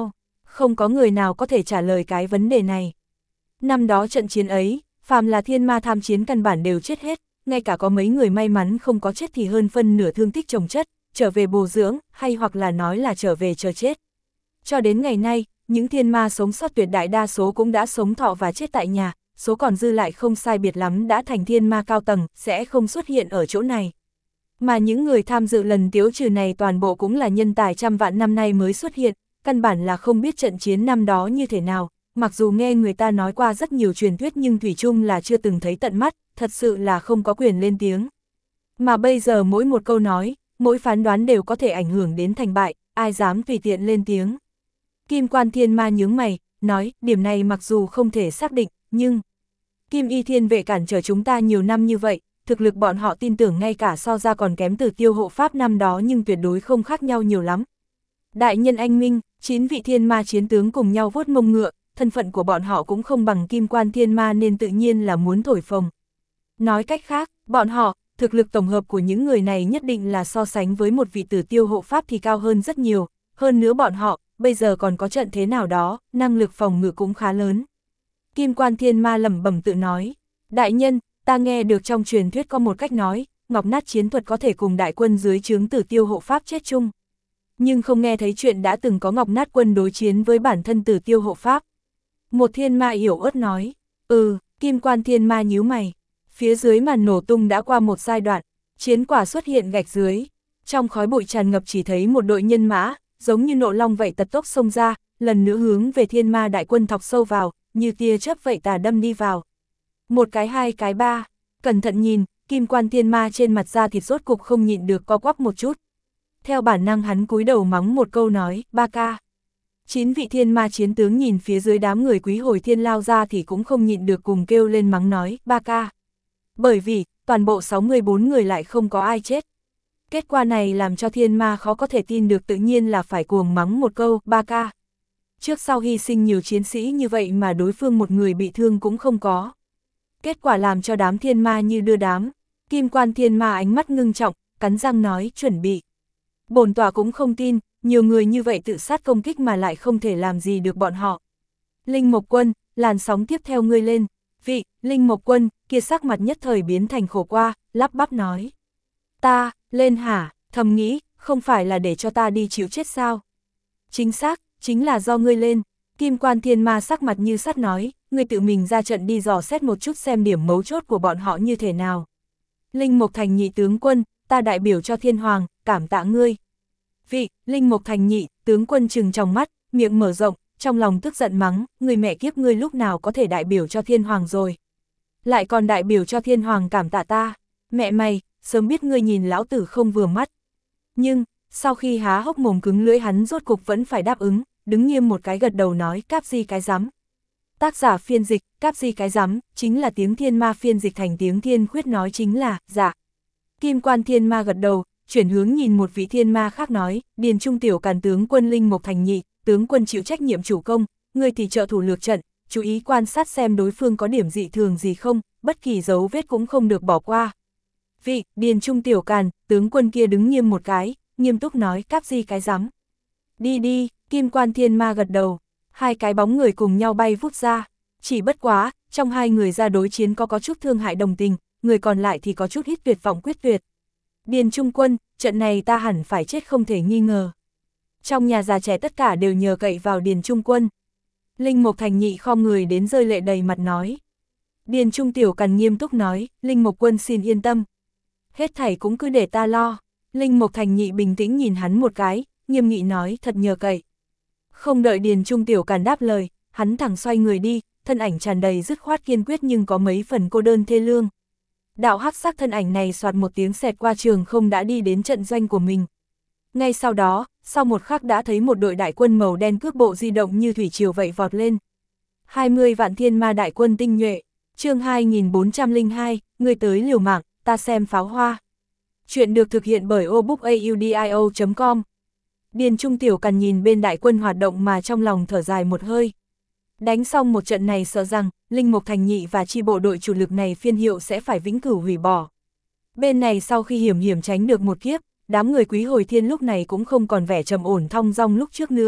Không có người nào có thể trả lời cái vấn đề này. Năm đó trận chiến ấy, phàm là thiên ma tham chiến căn bản đều chết hết, ngay cả có mấy người may mắn không có chết thì hơn phân nửa thương tích chồng chất, trở về bồi dưỡng, hay hoặc là nói là trở về chờ chết. Cho đến ngày nay, những thiên ma sống sót tuyệt đại đa số cũng đã sống thọ và chết tại nhà, số còn dư lại không sai biệt lắm đã thành thiên ma cao tầng, sẽ không xuất hiện ở chỗ này. Mà những người tham dự lần tiếu trừ này toàn bộ cũng là nhân tài trăm vạn năm nay mới xuất hiện, căn bản là không biết trận chiến năm đó như thế nào, mặc dù nghe người ta nói qua rất nhiều truyền thuyết nhưng thủy chung là chưa từng thấy tận mắt, thật sự là không có quyền lên tiếng. Mà bây giờ mỗi một câu nói, mỗi phán đoán đều có thể ảnh hưởng đến thành bại, ai dám tùy tiện lên tiếng. Kim Quan Thiên Ma nhướng mày, nói, điểm này mặc dù không thể xác định, nhưng Kim Y Thiên Vệ cản trở chúng ta nhiều năm như vậy, thực lực bọn họ tin tưởng ngay cả so ra còn kém Tử Tiêu hộ pháp năm đó nhưng tuyệt đối không khác nhau nhiều lắm. Đại nhân anh minh, chín vị thiên ma chiến tướng cùng nhau vuốt mông ngựa, thân phận của bọn họ cũng không bằng Kim Quan Thiên Ma nên tự nhiên là muốn thổi phồng. Nói cách khác, bọn họ, thực lực tổng hợp của những người này nhất định là so sánh với một vị Tử Tiêu hộ pháp thì cao hơn rất nhiều, hơn nữa bọn họ, bây giờ còn có trận thế nào đó, năng lực phòng ngự cũng khá lớn. Kim Quan Thiên Ma lẩm bẩm tự nói, đại nhân, ta nghe được trong truyền thuyết có một cách nói, Ngọc Nát chiến thuật có thể cùng đại quân dưới trướng Tử Tiêu hộ pháp chết chung. Nhưng không nghe thấy chuyện đã từng có Ngọc Nát quân đối chiến với bản thân Tử Tiêu hộ pháp. Một thiên ma yểu ớt nói, ừ, Kim Quan Thiên Ma nhíu mày. Phía dưới màn nổ tung đã qua một giai đoạn, chiến quả xuất hiện gạch dưới. Trong khói bụi tràn ngập chỉ thấy một đội nhân mã, giống như nộ long vậy tật tốc xông ra, lần nữa hướng về thiên ma đại quân thọc sâu vào, như tia chớp vậy tà đâm đi vào. Một cái hai cái ba, cẩn thận nhìn, Kim Quan Thiên Ma trên mặt da thịt rốt cục không nhịn được co quắp một chút. Theo bản năng hắn cúi đầu mắng một câu nói, ba ca. Chín vị thiên ma chiến tướng nhìn phía dưới đám người Quý Hồi Thiên lao ra thì cũng không nhịn được cùng kêu lên mắng nói, ba ca. Bởi vì, toàn bộ sáu mươi bốn người lại không có ai chết. Kết quả này làm cho thiên ma khó có thể tin được, tự nhiên là phải cuồng mắng một câu, ba ca. Trước sau hy sinh nhiều chiến sĩ như vậy mà đối phương một người bị thương cũng không có. Kết quả làm cho đám thiên ma như đưa đám. Kim Quan Thiên Ma ánh mắt ngưng trọng, cắn răng nói, chuẩn bị. Bổn tòa cũng không tin, nhiều người như vậy tự sát công kích mà lại không thể làm gì được bọn họ. Linh Mộc Quân, làn sóng tiếp theo ngươi lên. Vị, Linh Mộc Quân, kia sắc mặt nhất thời biến thành khổ qua, lắp bắp nói. Ta, lên hả, thầm nghĩ, không phải là để cho ta đi chịu chết sao? Chính xác, chính là do ngươi lên. Kim Quan Thiên Ma sắc mặt như sắt nói, ngươi tự mình ra trận đi dò xét một chút xem điểm mấu chốt của bọn họ như thế nào. Linh Mộc Thành nhị tướng quân, ta đại biểu cho Thiên Hoàng, cảm tạ ngươi. Vị, Linh Mộc Thành nhị, tướng quân trừng trong mắt, miệng mở rộng, trong lòng tức giận mắng, người mẹ kiếp ngươi lúc nào có thể đại biểu cho Thiên Hoàng rồi. Lại còn đại biểu cho Thiên Hoàng cảm tạ ta, mẹ mày, sớm biết ngươi nhìn lão tử không vừa mắt. Nhưng, sau khi há hốc mồm cứng lưỡi hắn rốt cục vẫn phải đáp ứng, đứng nghiêm một cái gật đầu nói cáp gì cái rắm. Tác giả phiên dịch, cáp gì cái rắm, chính là tiếng thiên ma phiên dịch thành tiếng thiên khuyết nói chính là, dạ. Kim Quan Thiên Ma gật đầu, chuyển hướng nhìn một vị thiên ma khác nói, Điền Trung Tiểu Càn tướng quân Linh Mộc Thành nhị, tướng quân chịu trách nhiệm chủ công, người thì trợ thủ lược trận, chú ý quan sát xem đối phương có điểm dị thường gì không, bất kỳ dấu vết cũng không được bỏ qua. Vị, Điền Trung Tiểu Càn, tướng quân kia đứng nghiêm một cái, nghiêm túc nói cáp gì cái rắm. Đi đi, Kim Quan Thiên Ma gật đầu, hai cái bóng người cùng nhau bay vút ra, chỉ bất quá, trong hai người ra đối chiến có có chút thương hại đồng tình, người còn lại thì có chút hít tuyệt vọng quyết tuyệt. Điền Trung quân, trận này ta hẳn phải chết không thể nghi ngờ. Trong nhà già trẻ tất cả đều nhờ cậy vào Điền Trung quân. Linh Mộc Thành nhị khom người đến rơi lệ đầy mặt nói. Điền Trung Tiểu Càn nghiêm túc nói, Linh Mộc quân xin yên tâm. Hết thảy cũng cứ để ta lo. Linh Mộc Thành nhị bình tĩnh nhìn hắn một cái, nghiêm nghị nói thật nhờ cậy. Không đợi Điền Trung Tiểu Càn đáp lời, hắn thẳng xoay người đi, thân ảnh tràn đầy dứt khoát kiên quyết nhưng có mấy phần cô đơn thê lương. Đạo hắc sắc thân ảnh này soạt một tiếng xẹt qua trường không đã đi đến trận doanh của mình. Ngay sau đó, sau một khắc đã thấy một đội đại quân màu đen cước bộ di động như thủy triều vậy vọt lên. hai mươi vạn thiên ma đại quân tinh nhuệ, chương hai nghìn bốn trăm lẻ hai, người tới liều mạng, ta xem pháo hoa. Chuyện được thực hiện bởi obookaudio chấm com. Điền Trung Tiểu Càn nhìn bên đại quân hoạt động mà trong lòng thở dài một hơi. Đánh xong một trận này sợ rằng, Linh Mộc Thành nhị và chi bộ đội chủ lực này phiên hiệu sẽ phải vĩnh cửu hủy bỏ. Bên này sau khi hiểm hiểm tránh được một kiếp, đám người Quý Hồi Thiên lúc này cũng không còn vẻ trầm ổn thong dong lúc trước nữa,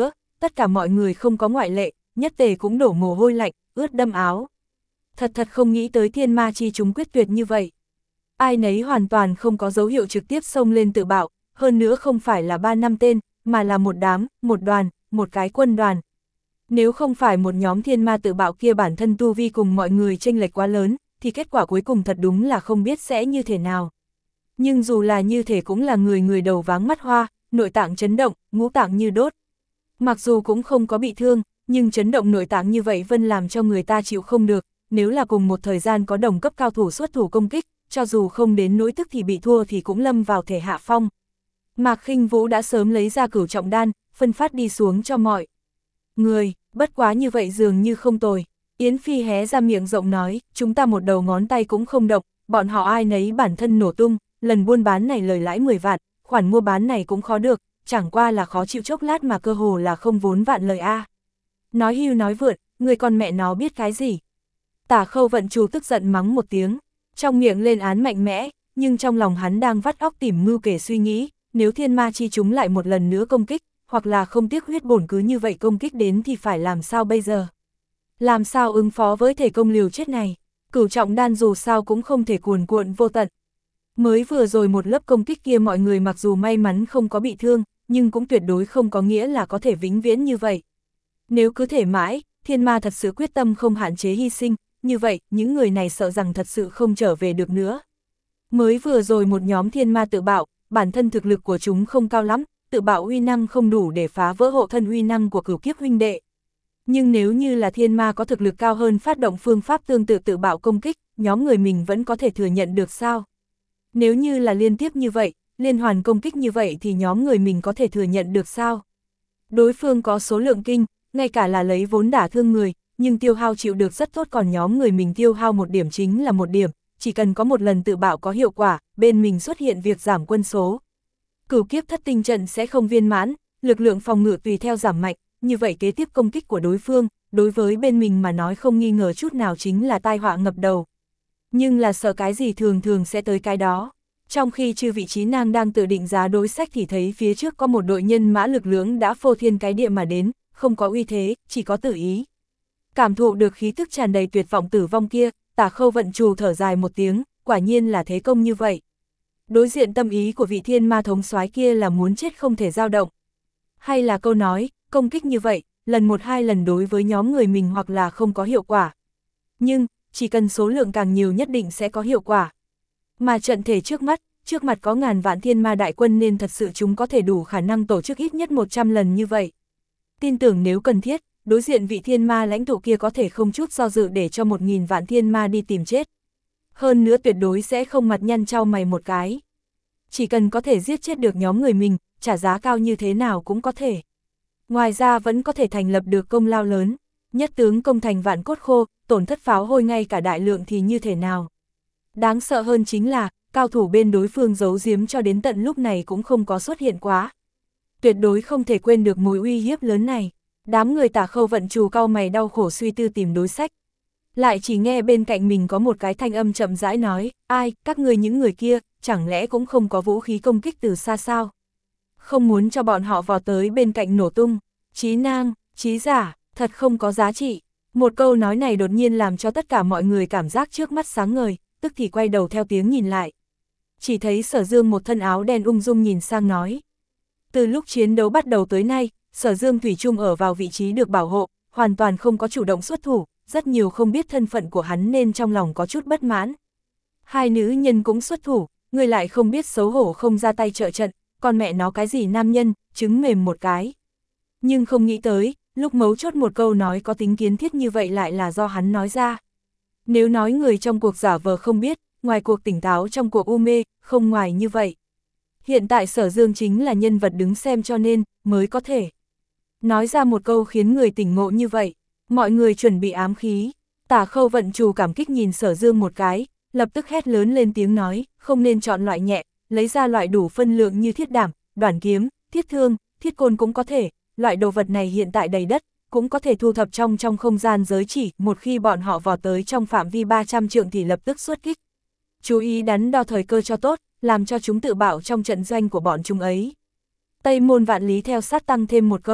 tất cả mọi người không có ngoại lệ, nhất tề cũng đổ mồ hôi lạnh, ướt đẫm áo. Thật thật không nghĩ tới thiên ma chi chúng quyết tuyệt như vậy. Ai nấy hoàn toàn không có dấu hiệu trực tiếp xông lên tự bạo, hơn nữa không phải là ba năm tên, mà là một đám, một đoàn, một cái quân đoàn. Nếu không phải một nhóm thiên ma tự bạo kia bản thân tu vi cùng mọi người chênh lệch quá lớn, thì kết quả cuối cùng thật đúng là không biết sẽ như thế nào. Nhưng dù là như thế cũng là người người đầu váng mắt hoa, nội tạng chấn động, ngũ tạng như đốt. Mặc dù cũng không có bị thương, nhưng chấn động nội tạng như vậy vẫn làm cho người ta chịu không được, nếu là cùng một thời gian có đồng cấp cao thủ xuất thủ công kích, cho dù không đến nỗi tức thì bị thua thì cũng lâm vào thể hạ phong. Mạc Khinh Vũ đã sớm lấy ra cửu trọng đan, phân phát đi xuống cho mọi người, bất quá như vậy dường như không tồi. Yến Phi hé ra miệng rộng nói, chúng ta một đầu ngón tay cũng không động, bọn họ ai nấy bản thân nổ tung, lần buôn bán này lời lãi mười vạn, khoản mua bán này cũng khó được, chẳng qua là khó chịu chốc lát mà cơ hồ là không vốn vạn lời a. Nói hưu nói vượn, người con mẹ nó biết cái gì. Tả Khâu Vận Trù tức giận mắng một tiếng, trong miệng lên án mạnh mẽ, nhưng trong lòng hắn đang vắt óc tìm mưu kể suy nghĩ, nếu thiên ma chi chúng lại một lần nữa công kích, hoặc là không tiếc huyết bổn cứ như vậy công kích đến thì phải làm sao bây giờ? Làm sao ứng phó với thể công liều chết này? Cửu trọng đan dù sao cũng không thể cuồn cuộn vô tận. Mới vừa rồi một lớp công kích kia mọi người mặc dù may mắn không có bị thương, nhưng cũng tuyệt đối không có nghĩa là có thể vĩnh viễn như vậy. Nếu cứ thể mãi, thiên ma thật sự quyết tâm không hạn chế hy sinh, như vậy, những người này sợ rằng thật sự không trở về được nữa. Mới vừa rồi một nhóm thiên ma tự bạo, bản thân thực lực của chúng không cao lắm, tự bạo uy năng không đủ để phá vỡ hộ thân uy năng của cửu kiếp huynh đệ. Nhưng nếu như là thiên ma có thực lực cao hơn phát động phương pháp tương tự tự bạo công kích, nhóm người mình vẫn có thể thừa nhận được sao? Nếu như là liên tiếp như vậy, liên hoàn công kích như vậy thì nhóm người mình có thể thừa nhận được sao? Đối phương có số lượng kinh, ngay cả là lấy vốn đả thương người, nhưng tiêu hao chịu được rất tốt, còn nhóm người mình tiêu hao một điểm chính là một điểm, chỉ cần có một lần tự bạo có hiệu quả, bên mình xuất hiện việc giảm quân số. Cửu kiếp thất tinh trận sẽ không viên mãn, lực lượng phòng ngự tùy theo giảm mạnh, như vậy kế tiếp công kích của đối phương, đối với bên mình mà nói không nghi ngờ chút nào chính là tai họa ngập đầu. Nhưng là sợ cái gì thường thường sẽ tới cái đó. Trong khi chư vị trí năng đang tự định giá đối sách thì thấy phía trước có một đội nhân mã lực lượng đã phô thiên cái địa mà đến, không có uy thế, chỉ có tử ý. Cảm thụ được khí tức tràn đầy tuyệt vọng tử vong kia, Tả Khâu Vận Trù thở dài một tiếng, quả nhiên là thế công như vậy. Đối diện tâm ý của vị thiên ma thống soái kia là muốn chết không thể dao động. Hay là câu nói, công kích như vậy, lần một hai lần đối với nhóm người mình hoặc là không có hiệu quả. Nhưng, chỉ cần số lượng càng nhiều nhất định sẽ có hiệu quả. Mà trận thể trước mắt, trước mặt có ngàn vạn thiên ma đại quân nên thật sự chúng có thể đủ khả năng tổ chức ít nhất một trăm lần như vậy. Tin tưởng nếu cần thiết, đối diện vị thiên ma lãnh tụ kia có thể không chút do dự để cho một nghìn vạn thiên ma đi tìm chết. Hơn nữa tuyệt đối sẽ không mặt nhăn trao mày một cái. Chỉ cần có thể giết chết được nhóm người mình, trả giá cao như thế nào cũng có thể. Ngoài ra vẫn có thể thành lập được công lao lớn, nhất tướng công thành vạn cốt khô, tổn thất pháo hôi ngay cả đại lượng thì như thế nào. Đáng sợ hơn chính là, cao thủ bên đối phương giấu giếm cho đến tận lúc này cũng không có xuất hiện quá. Tuyệt đối không thể quên được mối uy hiếp lớn này. Đám người Tả Khâu Vận Trù cau mày đau khổ suy tư tìm đối sách. Lại chỉ nghe bên cạnh mình có một cái thanh âm chậm rãi nói, ai, các người những người kia, chẳng lẽ cũng không có vũ khí công kích từ xa sao? Không muốn cho bọn họ vào tới bên cạnh nổ tung, trí nang, trí giả, thật không có giá trị. Một câu nói này đột nhiên làm cho tất cả mọi người cảm giác trước mắt sáng ngời, tức thì quay đầu theo tiếng nhìn lại. Chỉ thấy Sở Dương một thân áo đen ung dung nhìn sang nói. Từ lúc chiến đấu bắt đầu tới nay, Sở Dương thủy chung ở vào vị trí được bảo hộ, hoàn toàn không có chủ động xuất thủ, rất nhiều không biết thân phận của hắn nên trong lòng có chút bất mãn. Hai nữ nhân cũng xuất thủ, người lại không biết xấu hổ không ra tay trợ trận, còn mẹ nó cái gì nam nhân, trứng mềm một cái. Nhưng không nghĩ tới, lúc mấu chốt một câu nói có tính kiến thiết như vậy lại là do hắn nói ra. Nếu nói người trong cuộc giả vờ không biết, ngoài cuộc tỉnh táo trong cuộc u mê, không ngoài như vậy. Hiện tại Sở Dương chính là nhân vật đứng xem cho nên, mới có thể nói ra một câu khiến người tỉnh ngộ như vậy. Mọi người chuẩn bị ám khí. Tả Khâu Vận Trù cảm kích nhìn Sở Dương một cái, lập tức hét lớn lên tiếng nói, không nên chọn loại nhẹ, lấy ra loại đủ phân lượng như thiết đảm, đoản kiếm, thiết thương, thiết côn cũng có thể, loại đồ vật này hiện tại đầy đất, cũng có thể thu thập trong trong không gian giới chỉ, một khi bọn họ vọt tới trong phạm vi ba trăm trượng thì lập tức xuất kích. Chú ý đắn đo thời cơ cho tốt, làm cho chúng tự bạo trong trận doanh của bọn chúng ấy. Tây Môn Vạn Lý theo sát tăng thêm một câu,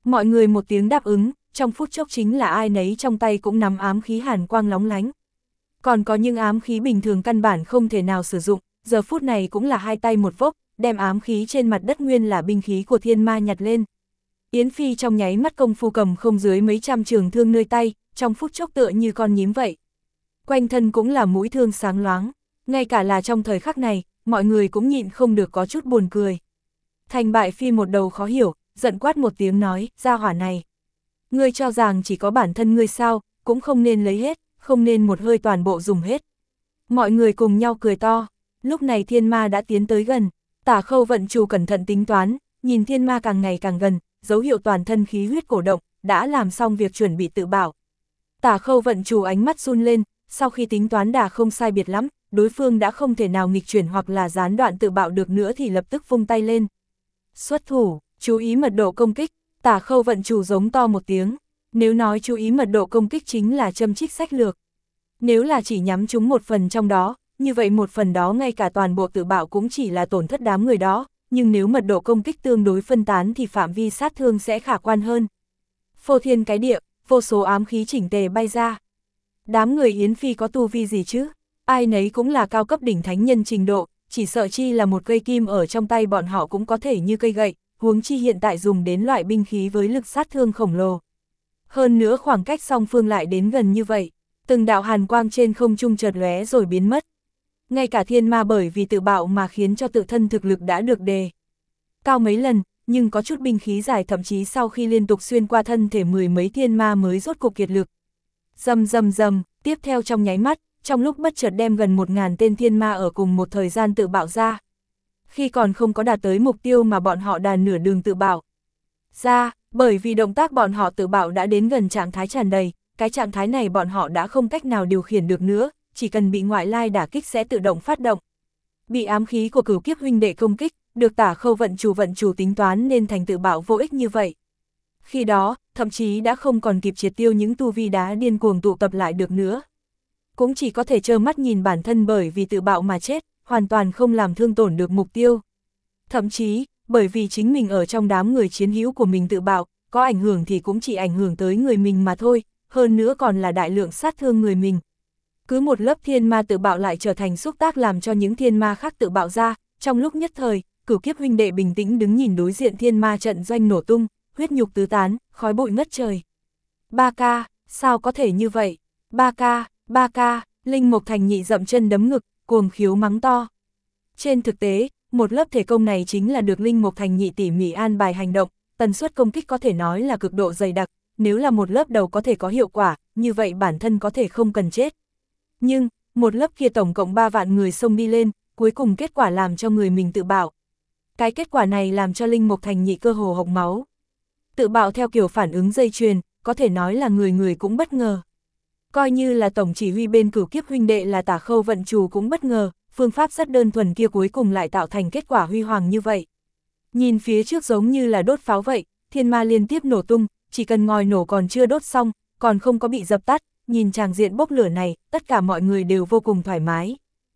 Mọi người một tiếng đáp ứng, trong phút chốc chính là ai nấy trong tay cũng nắm ám khí hàn quang lóng lánh. Còn có những ám khí bình thường căn bản không thể nào sử dụng, giờ phút này cũng là hai tay một vốc, đem ám khí trên mặt đất nguyên là binh khí của thiên ma nhặt lên. Yến Phi trong nháy mắt công phu cầm không dưới mấy trăm trường thương nơi tay, trong phút chốc tựa như con nhím vậy. Quanh thân cũng là mũi thương sáng loáng, ngay cả là trong thời khắc này, mọi người cũng nhịn không được có chút buồn cười. Thành Bại Phi một đầu khó hiểu, giận quát một tiếng nói, gia hỏa này. Ngươi cho rằng chỉ có bản thân ngươi sao, cũng không nên lấy hết, không nên một hơi toàn bộ dùng hết. Mọi người cùng nhau cười to, lúc này thiên ma đã tiến tới gần, Tả Khâu Vận Chủ cẩn thận tính toán, nhìn thiên ma càng ngày càng gần, dấu hiệu toàn thân khí huyết cổ động, đã làm xong việc chuẩn bị tự bảo. Tả Khâu Vận Chủ ánh mắt run lên, sau khi tính toán đã không sai biệt lắm, đối phương đã không thể nào nghịch chuyển hoặc là gián đoạn tự bạo được nữa thì lập tức vung tay lên. Xuất thủ, chú ý mật độ công kích, Tả Khâu Vận Chủ giống to một tiếng, nếu nói chú ý mật độ công kích chính là châm trích sách lược. Nếu là chỉ nhắm trúng một phần trong đó, như vậy một phần đó ngay cả toàn bộ tự bạo cũng chỉ là tổn thất đám người đó, nhưng nếu mật độ công kích tương đối phân tán thì phạm vi sát thương sẽ khả quan hơn. Phô thiên cái địa, vô số ám khí chỉnh tề bay ra. Đám người Yến Phi có tu vi gì chứ? Ai nấy cũng là cao cấp đỉnh thánh nhân trình độ, chỉ sợ chi là một cây kim ở trong tay bọn họ cũng có thể như cây gậy, huống chi hiện tại dùng đến loại binh khí với lực sát thương khổng lồ. Hơn nữa khoảng cách song phương lại đến gần như vậy, từng đạo hàn quang trên không trung chợt lóe rồi biến mất. Ngay cả thiên ma bởi vì tự bạo mà khiến cho tự thân thực lực đã được đề cao mấy lần, nhưng có chút binh khí dài thậm chí sau khi liên tục xuyên qua thân thể mười mấy thiên ma mới rốt cục kiệt lực. Rầm rầm rầm, tiếp theo trong nháy mắt, trong lúc bất chợt đem gần một ngàn tên thiên ma ở cùng một thời gian tự bạo ra. Khi còn không có đạt tới mục tiêu mà bọn họ đàn nửa đường tự bạo ra, bởi vì động tác bọn họ tự bạo đã đến gần trạng thái tràn đầy, cái trạng thái này bọn họ đã không cách nào điều khiển được nữa, chỉ cần bị ngoại lai đả kích sẽ tự động phát động. Bị ám khí của Cửu Kiếp huynh đệ công kích, được Tả Khâu Vận Chủ vận chủ tính toán nên thành tự bạo vô ích như vậy. Khi đó, thậm chí đã không còn kịp triệt tiêu những tu vi đá điên cuồng tụ tập lại được nữa. Cũng chỉ có thể trơ mắt nhìn bản thân bởi vì tự bạo mà chết, hoàn toàn không làm thương tổn được mục tiêu. Thậm chí, bởi vì chính mình ở trong đám người chiến hữu của mình tự bạo, có ảnh hưởng thì cũng chỉ ảnh hưởng tới người mình mà thôi, hơn nữa còn là đại lượng sát thương người mình. Cứ một lớp thiên ma tự bạo lại trở thành xúc tác làm cho những thiên ma khác tự bạo ra, trong lúc nhất thời, Cửu Kiếp huynh đệ bình tĩnh đứng nhìn đối diện thiên ma trận doanh nổ tung, huyết nhục tứ tán, khói bụi ngất trời. Ba ca, sao có thể như vậy? Ba ca, ba ca, Linh Mộc Thành Nhị dậm chân đấm ngực, cuồng khiếu mắng to. Trên thực tế, một lớp thể công này chính là được Linh Mộc Thành Nhị tỉ mỉ an bài hành động, tần suất công kích có thể nói là cực độ dày đặc, nếu là một lớp đầu có thể có hiệu quả, như vậy bản thân có thể không cần chết. Nhưng, một lớp kia tổng cộng ba vạn người xông đi lên, cuối cùng kết quả làm cho người mình tự bạo. Cái kết quả này làm cho Linh Mộc Thành Nhị cơ hồ hộc máu. Tự bạo theo kiểu phản ứng dây chuyền, có thể nói là người người cũng bất ngờ. Coi như là tổng chỉ huy bên Cửu Kiếp huynh đệ là Tả Khâu Vận Chủ cũng bất ngờ, phương pháp rất đơn thuần kia cuối cùng lại tạo thành kết quả huy hoàng như vậy. Nhìn phía trước giống như là đốt pháo vậy, thiên ma liên tiếp nổ tung, chỉ cần ngòi nổ còn chưa đốt xong, còn không có bị dập tắt, nhìn tràng diện bốc lửa này, tất cả mọi người đều vô cùng thoải mái.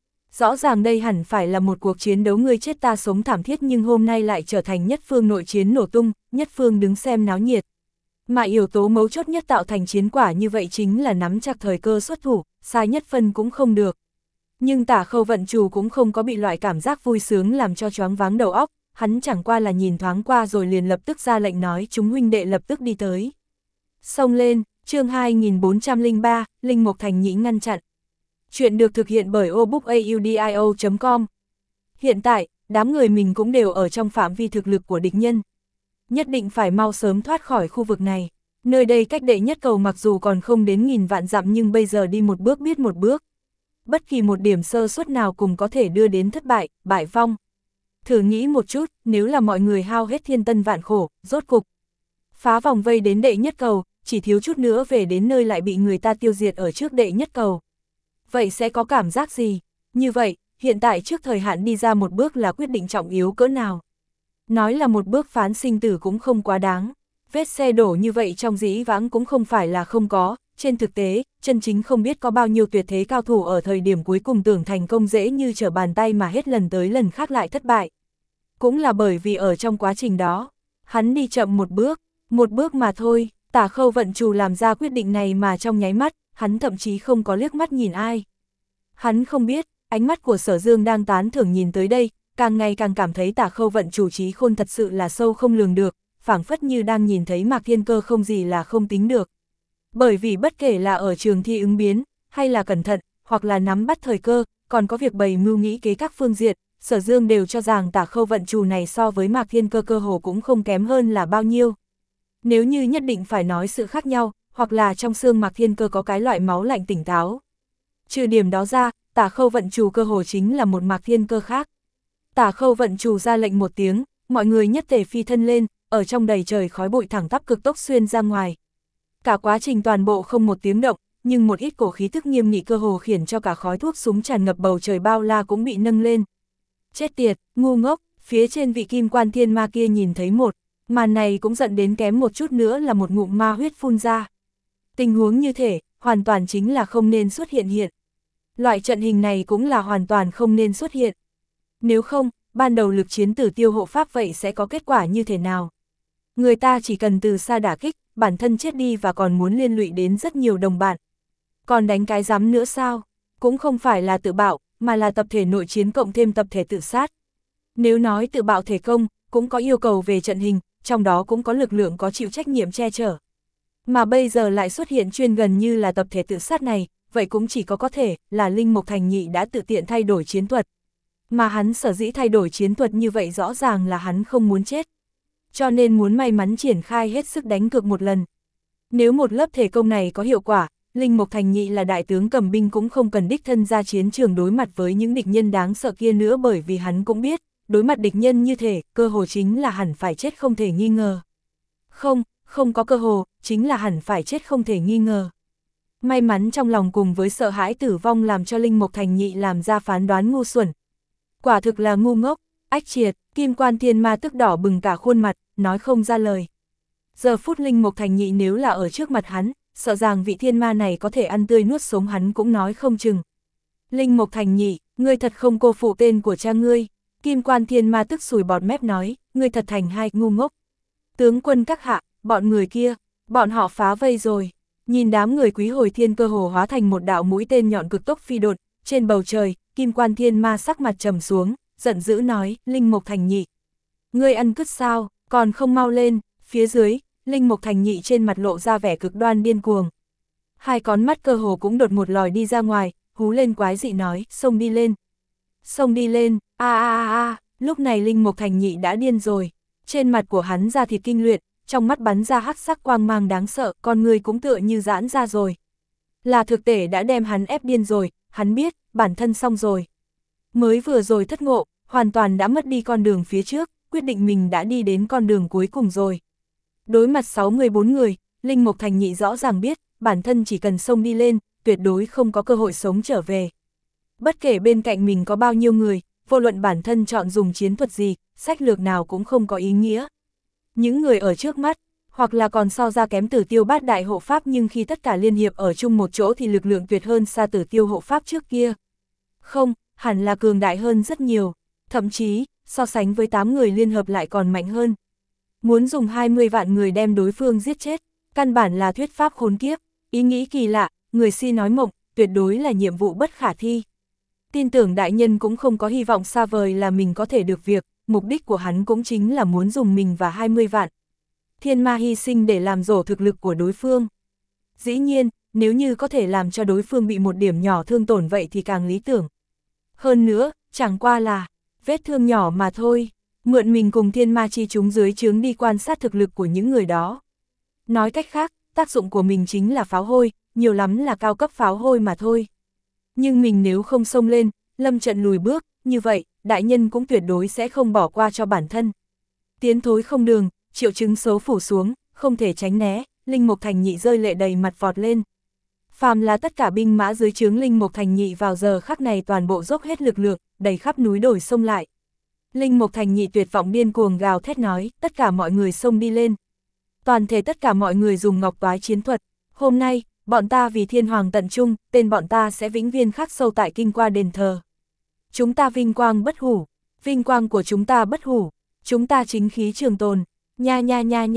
Rõ ràng đây hẳn phải là một cuộc chiến đấu ngươi chết ta sống thảm thiết nhưng hôm nay lại trở thành nhất phương nội chiến nổ tung, nhất phương đứng xem náo nhiệt. Mà yếu tố mấu chốt nhất tạo thành chiến quả như vậy chính là nắm chặt thời cơ xuất thủ, sai nhất phân cũng không được. Nhưng Tả Khâu Vận Chủ cũng không có bị loại cảm giác vui sướng làm cho choáng váng đầu óc, hắn chẳng qua là nhìn thoáng qua rồi liền lập tức ra lệnh nói chúng huynh đệ lập tức đi tới. Xông lên, chương hai nghìn bốn trăm lẻ ba, Linh Mộc Thành Nhị ngăn chặn. Chuyện được thực hiện bởi obookaudio chấm com. Hiện tại, đám người mình cũng đều ở trong phạm vi thực lực của địch nhân. Nhất định phải mau sớm thoát khỏi khu vực này. Nơi đây cách đệ nhất cầu mặc dù còn không đến nghìn vạn dặm nhưng bây giờ đi một bước biết một bước. Bất kỳ một điểm sơ suất nào cùng có thể đưa đến thất bại, bại vong. Thử nghĩ một chút, nếu là mọi người hao hết thiên tân vạn khổ, rốt cục phá vòng vây đến đệ nhất cầu, chỉ thiếu chút nữa về đến nơi lại bị người ta tiêu diệt ở trước đệ nhất cầu. Vậy sẽ có cảm giác gì? Như vậy, hiện tại trước thời hạn đi ra một bước là quyết định trọng yếu cỡ nào? Nói là một bước phán sinh tử cũng không quá đáng. Vết xe đổ như vậy trong dĩ vãng cũng không phải là không có. Trên thực tế, chân chính không biết có bao nhiêu tuyệt thế cao thủ ở thời điểm cuối cùng tưởng thành công dễ như trở bàn tay mà hết lần tới lần khác lại thất bại. Cũng là bởi vì ở trong quá trình đó, hắn đi chậm một bước, Một bước mà thôi, Tả Khâu Vận Trù làm ra quyết định này mà trong nháy mắt, hắn thậm chí không có liếc mắt nhìn ai. Hắn không biết, ánh mắt của Sở Dương đang tán thưởng nhìn tới đây, càng ngày càng cảm thấy Tả Khâu Vận Trù trí khôn thật sự là sâu không lường được, phảng phất như đang nhìn thấy Mạc Thiên Cơ không gì là không tính được. Bởi vì bất kể là ở trường thi ứng biến, hay là cẩn thận, hoặc là nắm bắt thời cơ, còn có việc bày mưu nghĩ kế các phương diện, Sở Dương đều cho rằng Tả Khâu Vận Trù này so với Mạc Thiên Cơ cơ hồ cũng không kém hơn là bao nhiêu. Nếu như nhất định phải nói sự khác nhau, hoặc là trong xương Mạc Thiên Cơ có cái loại máu lạnh tỉnh táo. Trừ điểm đó ra, Tả Khâu Vận Trù cơ hồ chính là một Mạc Thiên Cơ khác. Tả Khâu Vận Trù ra lệnh một tiếng, mọi người nhất tề phi thân lên, ở trong đầy trời khói bụi thẳng tắp cực tốc xuyên ra ngoài. Cả quá trình toàn bộ không một tiếng động, nhưng một ít cổ khí thức nghiêm nghị cơ hồ khiến cho cả khói thuốc súng tràn ngập bầu trời bao la cũng bị nâng lên. Chết tiệt, ngu ngốc, phía trên vị kim quan thiên ma kia nhìn thấy một màn này cũng giận đến kém một chút nữa là một ngụm ma huyết phun ra. Tình huống như thế, hoàn toàn chính là không nên xuất hiện hiện. Loại trận hình này cũng là hoàn toàn không nên xuất hiện. Nếu không, ban đầu lực chiến tử tiêu hộ pháp vậy sẽ có kết quả như thế nào? Người ta chỉ cần từ xa đả kích, bản thân chết đi và còn muốn liên lụy đến rất nhiều đồng bạn. Còn đánh cái rắm nữa sao? Cũng không phải là tự bạo, mà là tập thể nội chiến cộng thêm tập thể tự sát. Nếu nói tự bạo thể công, cũng có yêu cầu về trận hình, trong đó cũng có lực lượng có chịu trách nhiệm che chở. Mà bây giờ lại xuất hiện chuyên gần như là tập thể tự sát này, vậy cũng chỉ có có thể là Linh Mục Thành Nhị đã tự tiện thay đổi chiến thuật. Mà hắn sở dĩ thay đổi chiến thuật như vậy rõ ràng là hắn không muốn chết. Cho nên muốn may mắn triển khai hết sức đánh cược một lần. Nếu một lớp thể công này có hiệu quả, Linh Mục Thành Nhị là đại tướng cầm binh cũng không cần đích thân ra chiến trường đối mặt với những địch nhân đáng sợ kia nữa, bởi vì hắn cũng biết, đối mặt địch nhân như thế, cơ hồ chính là hẳn phải chết không thể nghi ngờ. Không, không có cơ hồ, chính là hẳn phải chết không thể nghi ngờ. May mắn trong lòng cùng với sợ hãi tử vong làm cho Linh Mục Thành Nhị làm ra phán đoán ngu xuẩn. Quả thực là ngu ngốc, ách triệt, kim quan thiên ma tức đỏ bừng cả khuôn mặt, nói không ra lời. Giờ phút Linh Mục Thành Nhị nếu là ở trước mặt hắn, sợ rằng vị thiên ma này có thể ăn tươi nuốt sống hắn cũng nói không chừng. Linh Mục Thành Nhị, ngươi thật không cô phụ tên của cha ngươi. Kim quan thiên ma tức sùi bọt mép nói, ngươi thật thành hai ngu ngốc. Tướng quân các hạ, bọn người kia, bọn họ phá vây rồi. Nhìn đám người Quý Hồi Thiên cơ hồ hóa thành một đạo mũi tên nhọn cực tốc phi đột, trên bầu trời, kim quan thiên ma sắc mặt trầm xuống, giận dữ nói, Linh Mục Thành Nhị. Ngươi ăn cứt sao, còn không mau lên, phía dưới, Linh Mục Thành Nhị trên mặt lộ ra vẻ cực đoan điên cuồng. Hai con mắt cơ hồ cũng đột một lòi đi ra ngoài, hú lên quái dị nói, xông đi lên. Xông đi lên, a a a a, lúc này Linh Mục Thành Nhị đã điên rồi. Trên mặt của hắn da thịt kinh luyện, trong mắt bắn ra hắc sắc quang mang đáng sợ, con người cũng tựa như giãn ra rồi. Là thực thể đã đem hắn ép điên rồi, hắn biết, bản thân xong rồi. Mới vừa rồi thất ngộ, hoàn toàn đã mất đi con đường phía trước, quyết định mình đã đi đến con đường cuối cùng rồi. Đối mặt sáu mươi bốn người, Linh Mục Thành Nhị rõ ràng biết, bản thân chỉ cần xông đi lên, tuyệt đối không có cơ hội sống trở về. Bất kể bên cạnh mình có bao nhiêu người, vô luận bản thân chọn dùng chiến thuật gì, sách lược nào cũng không có ý nghĩa. Những người ở trước mắt, hoặc là còn so ra kém Tử Tiêu Bát Đại hộ pháp, nhưng khi tất cả liên hiệp ở chung một chỗ thì lực lượng tuyệt hơn xa Tử Tiêu hộ pháp trước kia. Không, hẳn là cường đại hơn rất nhiều, thậm chí, so sánh với tám người liên hợp lại còn mạnh hơn. Muốn dùng hai mươi vạn người đem đối phương giết chết, căn bản là thuyết pháp khốn kiếp, ý nghĩ kỳ lạ, người si nói mộng, tuyệt đối là nhiệm vụ bất khả thi. Tin tưởng đại nhân cũng không có hy vọng xa vời là mình có thể được việc, mục đích của hắn cũng chính là muốn dùng mình và hai mươi vạn. Thiên ma hy sinh để làm rổ thực lực của đối phương. Dĩ nhiên, nếu như có thể làm cho đối phương bị một điểm nhỏ thương tổn vậy thì càng lý tưởng. Hơn nữa, chẳng qua là vết thương nhỏ mà thôi, mượn mình cùng thiên ma chi chúng dưới trướng đi quan sát thực lực của những người đó. Nói cách khác, tác dụng của mình chính là pháo hôi, nhiều lắm là cao cấp pháo hôi mà thôi. Nhưng mình nếu không xông lên, lâm trận lùi bước, như vậy, đại nhân cũng tuyệt đối sẽ không bỏ qua cho bản thân. Tiến thối không đường, triệu chứng xấu phủ xuống, không thể tránh né, Linh Mục Thành Nhị rơi lệ đầy mặt vọt lên. Phàm là tất cả binh mã dưới trướng Linh Mục Thành Nhị vào giờ khắc này toàn bộ dốc hết lực lượng, đầy khắp núi đồi sông lại. Linh Mục Thành Nhị tuyệt vọng điên cuồng gào thét nói, tất cả mọi người xông đi lên. Toàn thể tất cả mọi người dùng ngọc toái chiến thuật, hôm nay, bọn ta vì thiên hoàng tận trung, tên bọn ta sẽ vĩnh viễn khắc sâu tại kinh qua đền thờ. Chúng ta vinh quang bất hủ, vinh quang của chúng ta bất hủ, chúng ta chính khí trường tồn, nha nha nha nha,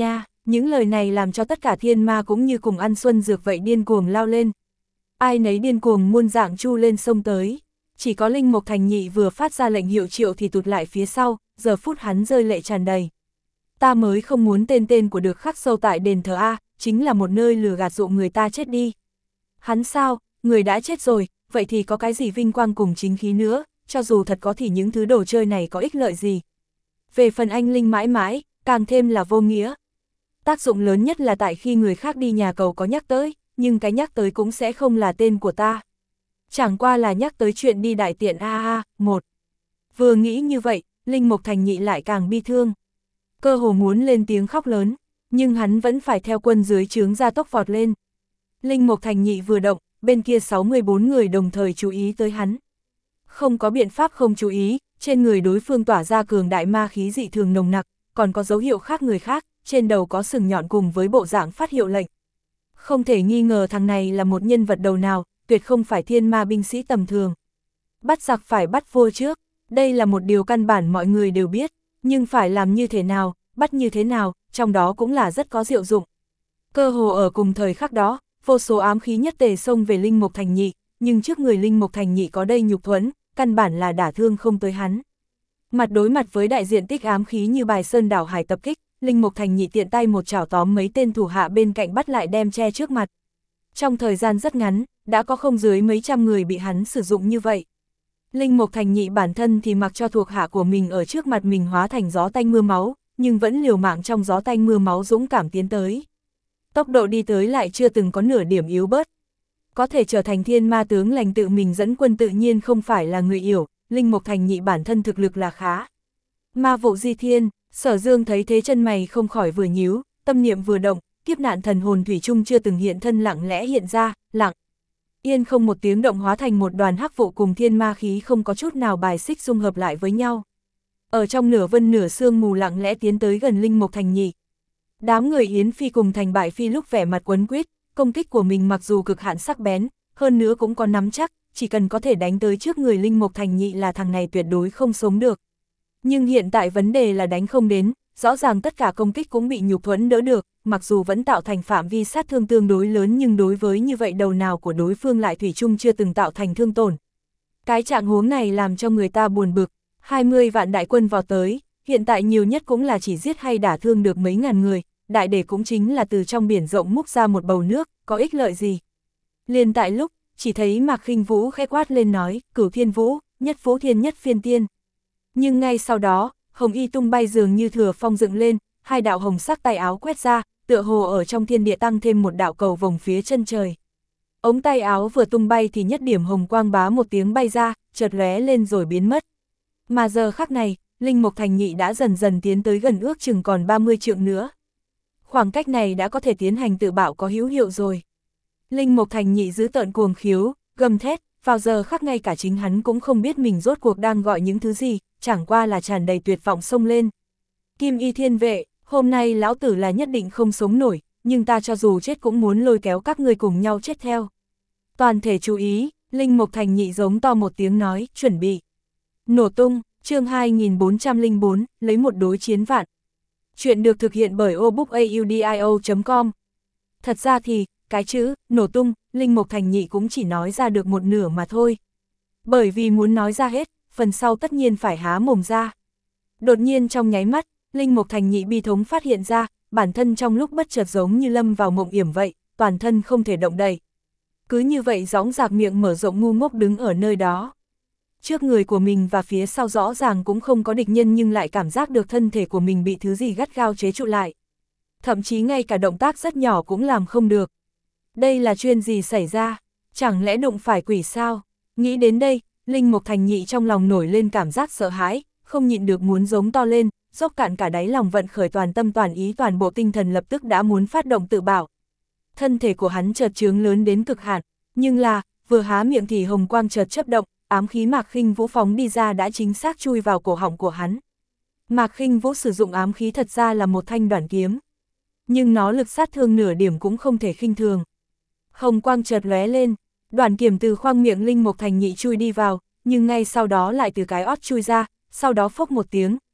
Những lời này làm cho tất cả thiên ma cũng như cùng ăn xuân dược vậy điên cuồng lao lên. Ai nấy điên cuồng muôn dạng chu lên sông tới. Chỉ có Linh Mộc Thành Nhị vừa phát ra lệnh hiệu triệu thì tụt lại phía sau, giờ phút hắn rơi lệ tràn đầy. Ta mới không muốn tên tên của được khắc sâu tại đền thờ A, chính là một nơi lừa gạt dụ người ta chết đi. Hắn sao, người đã chết rồi, vậy thì có cái gì vinh quang cùng chính khí nữa, cho dù thật có thì những thứ đồ chơi này có ích lợi gì. Về phần anh Linh mãi mãi, càng thêm là vô nghĩa. Tác dụng lớn nhất là tại khi người khác đi nhà cầu có nhắc tới, nhưng cái nhắc tới cũng sẽ không là tên của ta. Chẳng qua là nhắc tới chuyện đi đại tiện a a, một. Vừa nghĩ như vậy, Linh Mộc Thành Nhị lại càng bi thương. Cơ hồ muốn lên tiếng khóc lớn, nhưng hắn vẫn phải theo quân dưới trướng ra tốc vọt lên. Linh Mộc Thành Nhị vừa động, bên kia sáu mươi bốn người đồng thời chú ý tới hắn. Không có biện pháp không chú ý, trên người đối phương tỏa ra cường đại ma khí dị thường nồng nặc, còn có dấu hiệu khác người khác, trên đầu có sừng nhọn cùng với bộ dạng phát hiệu lệnh. Không thể nghi ngờ thằng này là một nhân vật đầu nào, tuyệt không phải thiên ma binh sĩ tầm thường. Bắt giặc phải bắt vua trước, đây là một điều căn bản mọi người đều biết, nhưng phải làm như thế nào, bắt như thế nào, trong đó cũng là rất có diệu dụng. Cơ hồ ở cùng thời khắc đó, vô số ám khí nhất tề xông về Linh Mộc Thành Nhị, nhưng trước người Linh Mộc Thành Nhị có đây nhục thuẫn, căn bản là đả thương không tới hắn. Mặt đối mặt với đại diện tích ám khí như bài sơn đảo hải tập kích, Linh Mộc Thành Nhị tiện tay một chảo tóm mấy tên thủ hạ bên cạnh bắt lại đem che trước mặt. Trong thời gian rất ngắn, đã có không dưới mấy trăm người bị hắn sử dụng như vậy. Linh Mộc Thành Nhị bản thân thì mặc cho thuộc hạ của mình ở trước mặt mình hóa thành gió tanh mưa máu, nhưng vẫn liều mạng trong gió tanh mưa máu dũng cảm tiến tới. Tốc độ đi tới lại chưa từng có nửa điểm yếu bớt. Có thể trở thành thiên ma tướng lành tự mình dẫn quân tự nhiên không phải là người yểu, Linh Mộc Thành Nhị bản thân thực lực là khá. Ma vụ di thiên, Sở Dương thấy thế chân mày không khỏi vừa nhíu, tâm niệm vừa động, kiếp nạn thần hồn thủy chung chưa từng hiện thân lặng lẽ hiện ra, lặng yên không một tiếng động hóa thành một đoàn hắc vụ cùng thiên ma khí không có chút nào bài xích dung hợp lại với nhau. Ở trong nửa vân nửa sương mù lặng lẽ tiến tới gần Linh Mộc Thành Nhị. Đám người Yến Phi cùng Thành Bại Phi lúc vẻ mặt quấn quýt, công kích của mình mặc dù cực hạn sắc bén, hơn nữa cũng có nắm chắc, chỉ cần có thể đánh tới trước người Linh Mộc Thành Nhị là thằng này tuyệt đối không sống được. Nhưng hiện tại vấn đề là đánh không đến, rõ ràng tất cả công kích cũng bị nhục thuẫn đỡ được, mặc dù vẫn tạo thành phạm vi sát thương tương đối lớn nhưng đối với như vậy đầu nào của đối phương lại thủy chung chưa từng tạo thành thương tổn. Cái trạng huống này làm cho người ta buồn bực, hai mươi vạn đại quân vào tới, hiện tại nhiều nhất cũng là chỉ giết hay đả thương được mấy ngàn người, đại để cũng chính là từ trong biển rộng múc ra một bầu nước, có ích lợi gì. Liền tại lúc, chỉ thấy Mạc Khinh Vũ khẽ quát lên nói, Cửu Thiên Vũ, nhất Vũ Thiên nhất phiên tiên. Nhưng ngay sau đó, hồng y tung bay dường như thừa phong dựng lên, hai đạo hồng sắc tay áo quét ra, tựa hồ ở trong thiên địa tăng thêm một đạo cầu vồng phía chân trời. Ống tay áo vừa tung bay thì nhất điểm hồng quang bá một tiếng bay ra, chợt lóe lên rồi biến mất. Mà giờ khắc này, Linh Mộc Thành Nhị đã dần dần tiến tới gần ước chừng còn ba mươi trượng nữa. Khoảng cách này đã có thể tiến hành tự bạo có hữu hiệu rồi. Linh Mộc Thành Nhị giữ tợn cuồng khiếu, gầm thét, vào giờ khắc ngay cả chính hắn cũng không biết mình rốt cuộc đang gọi những thứ gì, chẳng qua là tràn đầy tuyệt vọng xông lên. Kim Y Thiên Vệ, hôm nay lão tử là nhất định không sống nổi, nhưng ta cho dù chết cũng muốn lôi kéo các ngươi cùng nhau chết theo. Toàn thể chú ý, Linh Mộc Thành Nhị giống to một tiếng nói, chuẩn bị. Nổ tung, chương hai nghìn bốn trăm lẻ bốn, lấy một đối chiến vạn. Chuyện được thực hiện bởi obookaudio chấm com. Thật ra thì, cái chữ, nổ tung, Linh Mộc Thành Nhị cũng chỉ nói ra được một nửa mà thôi. Bởi vì muốn nói ra hết, phần sau tất nhiên phải há mồm ra. Đột nhiên trong nháy mắt, Linh Mộc Thành Nhị bi thống phát hiện ra, bản thân trong lúc bất chợt giống như lâm vào mộng yểm vậy, toàn thân không thể động đậy. Cứ như vậy dõng dạc miệng mở rộng ngu ngốc đứng ở nơi đó. Trước người của mình và phía sau rõ ràng cũng không có địch nhân nhưng lại cảm giác được thân thể của mình bị thứ gì gắt gao chế trụ lại. Thậm chí ngay cả động tác rất nhỏ cũng làm không được. Đây là chuyện gì xảy ra? Chẳng lẽ đụng phải quỷ sao? Nghĩ đến đây, Linh Mộc Thành Nhị trong lòng nổi lên cảm giác sợ hãi, không nhịn được muốn giống to lên, dốc cạn cả đáy lòng vận khởi toàn tâm toàn ý toàn bộ tinh thần lập tức đã muốn phát động tự bảo. Thân thể của hắn chợt trướng lớn đến cực hạn, nhưng là, vừa há miệng thì hồng quang chợt chớp động, ám khí Mạc Khinh Vũ phóng đi ra đã chính xác chui vào cổ họng của hắn. Mạc Khinh Vũ sử dụng ám khí thật ra là một thanh đoản kiếm, nhưng nó lực sát thương nửa điểm cũng không thể khinh thường. Hồng quang chợt lóe lên, đoản kiếm từ khoang miệng Linh Mộc Thành Nhị chui đi vào, nhưng ngay sau đó lại từ cái ót chui ra, sau đó phốc một tiếng,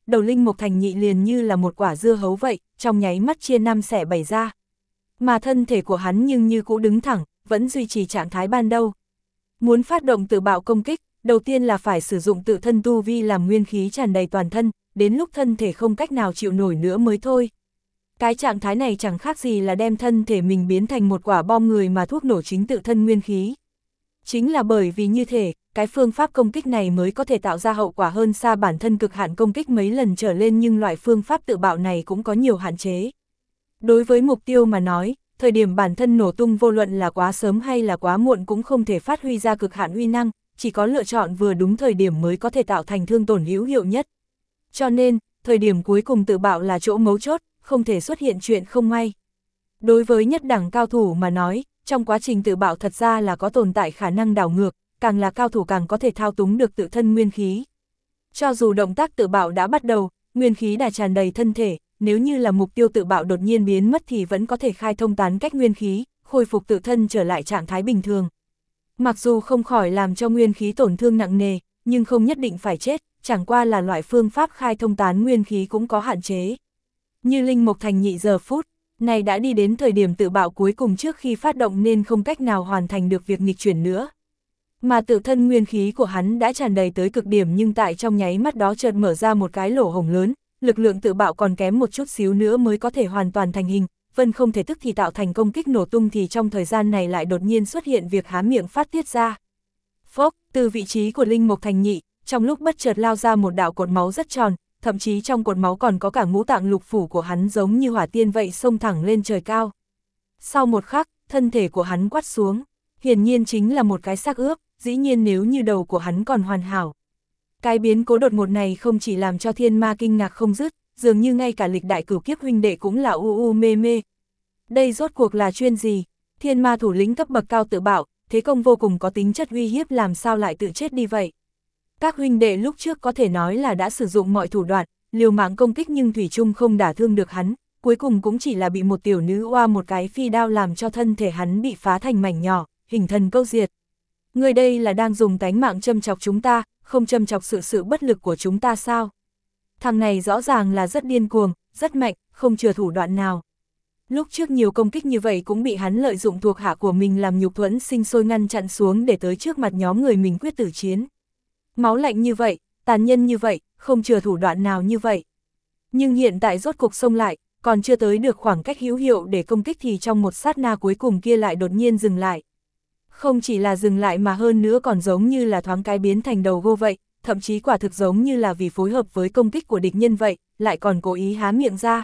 đầu Linh Mục Thành Nhị liền như là một quả dưa hấu vậy, trong nháy mắt chia năm xẻ bảy ra. Mà thân thể của hắn nhưng như cũ đứng thẳng, vẫn duy trì trạng thái ban đầu. Muốn phát động tự bạo công kích, đầu tiên là phải sử dụng tự thân tu vi làm nguyên khí tràn đầy toàn thân, đến lúc thân thể không cách nào chịu nổi nữa mới thôi. Cái trạng thái này chẳng khác gì là đem thân thể mình biến thành một quả bom người mà thuốc nổ chính tự thân nguyên khí. Chính là bởi vì như thế, cái phương pháp công kích này mới có thể tạo ra hậu quả hơn xa bản thân cực hạn công kích mấy lần trở lên, nhưng loại phương pháp tự bạo này cũng có nhiều hạn chế. Đối với mục tiêu mà nói, thời điểm bản thân nổ tung vô luận là quá sớm hay là quá muộn cũng không thể phát huy ra cực hạn uy năng, chỉ có lựa chọn vừa đúng thời điểm mới có thể tạo thành thương tổn hữu hiệu nhất. Cho nên, thời điểm cuối cùng tự bạo là chỗ mấu chốt, không thể xuất hiện chuyện không may. Đối với nhất đẳng cao thủ mà nói, trong quá trình tự bạo thật ra là có tồn tại khả năng đảo ngược, càng là cao thủ càng có thể thao túng được tự thân nguyên khí. Cho dù động tác tự bạo đã bắt đầu, nguyên khí đã tràn đầy thân thể, nếu như là mục tiêu tự bạo đột nhiên biến mất thì vẫn có thể khai thông tán cách nguyên khí, khôi phục tự thân trở lại trạng thái bình thường. Mặc dù không khỏi làm cho nguyên khí tổn thương nặng nề, nhưng không nhất định phải chết, chẳng qua là loại phương pháp khai thông tán nguyên khí cũng có hạn chế. Như Linh Mục Thành Nhị giờ phút này đã đi đến thời điểm tự bạo cuối cùng trước khi phát động nên không cách nào hoàn thành được việc nghịch chuyển nữa. Mà tự thân nguyên khí của hắn đã tràn đầy tới cực điểm, nhưng tại trong nháy mắt đó chợt mở ra một cái lỗ hổng lớn, lực lượng tự bạo còn kém một chút xíu nữa mới có thể hoàn toàn thành hình, vân không thể tức thì tạo thành công kích nổ tung thì trong thời gian này lại đột nhiên xuất hiện việc há miệng phát tiết ra. Phốc, từ vị trí của Linh Mục Thành Nhị, trong lúc bất chợt lao ra một đạo cột máu rất tròn, thậm chí trong cột máu còn có cả ngũ tạng lục phủ của hắn giống như hỏa tiên vậy xông thẳng lên trời cao. Sau một khắc, thân thể của hắn quắt xuống, hiển nhiên chính là một cái xác ướp, dĩ nhiên nếu như đầu của hắn còn hoàn hảo. Cái biến cố đột ngột này không chỉ làm cho thiên ma kinh ngạc không dứt, dường như ngay cả lịch đại cửu kiếp huynh đệ cũng là u u mê mê. Đây rốt cuộc là chuyên gì? Thiên ma thủ lĩnh cấp bậc cao tự bạo, thế công vô cùng có tính chất uy hiếp, làm sao lại tự chết đi vậy? Các huynh đệ lúc trước có thể nói là đã sử dụng mọi thủ đoạn, liều mạng công kích nhưng thủy chung không đả thương được hắn, cuối cùng cũng chỉ là bị một tiểu nữ oa một cái phi đao làm cho thân thể hắn bị phá thành mảnh nhỏ, hình thần câu diệt. Người đây là đang dùng tánh mạng châm chọc chúng ta, không châm chọc sự sự bất lực của chúng ta sao? Thằng này rõ ràng là rất điên cuồng, rất mạnh, không chừa thủ đoạn nào. Lúc trước nhiều công kích như vậy cũng bị hắn lợi dụng thuộc hạ của mình làm nhục thuẫn sinh sôi ngăn chặn xuống để tới trước mặt nhóm người mình quyết tử chiến. Máu lạnh như vậy, tàn nhân như vậy, không chừa thủ đoạn nào như vậy. Nhưng hiện tại rốt cục xông lại, còn chưa tới được khoảng cách hữu hiệu để công kích thì trong một sát na cuối cùng kia lại đột nhiên dừng lại. Không chỉ là dừng lại mà hơn nữa còn giống như là thoáng cái biến thành đầu gô vậy, thậm chí quả thực giống như là vì phối hợp với công kích của địch nhân vậy, lại còn cố ý há miệng ra.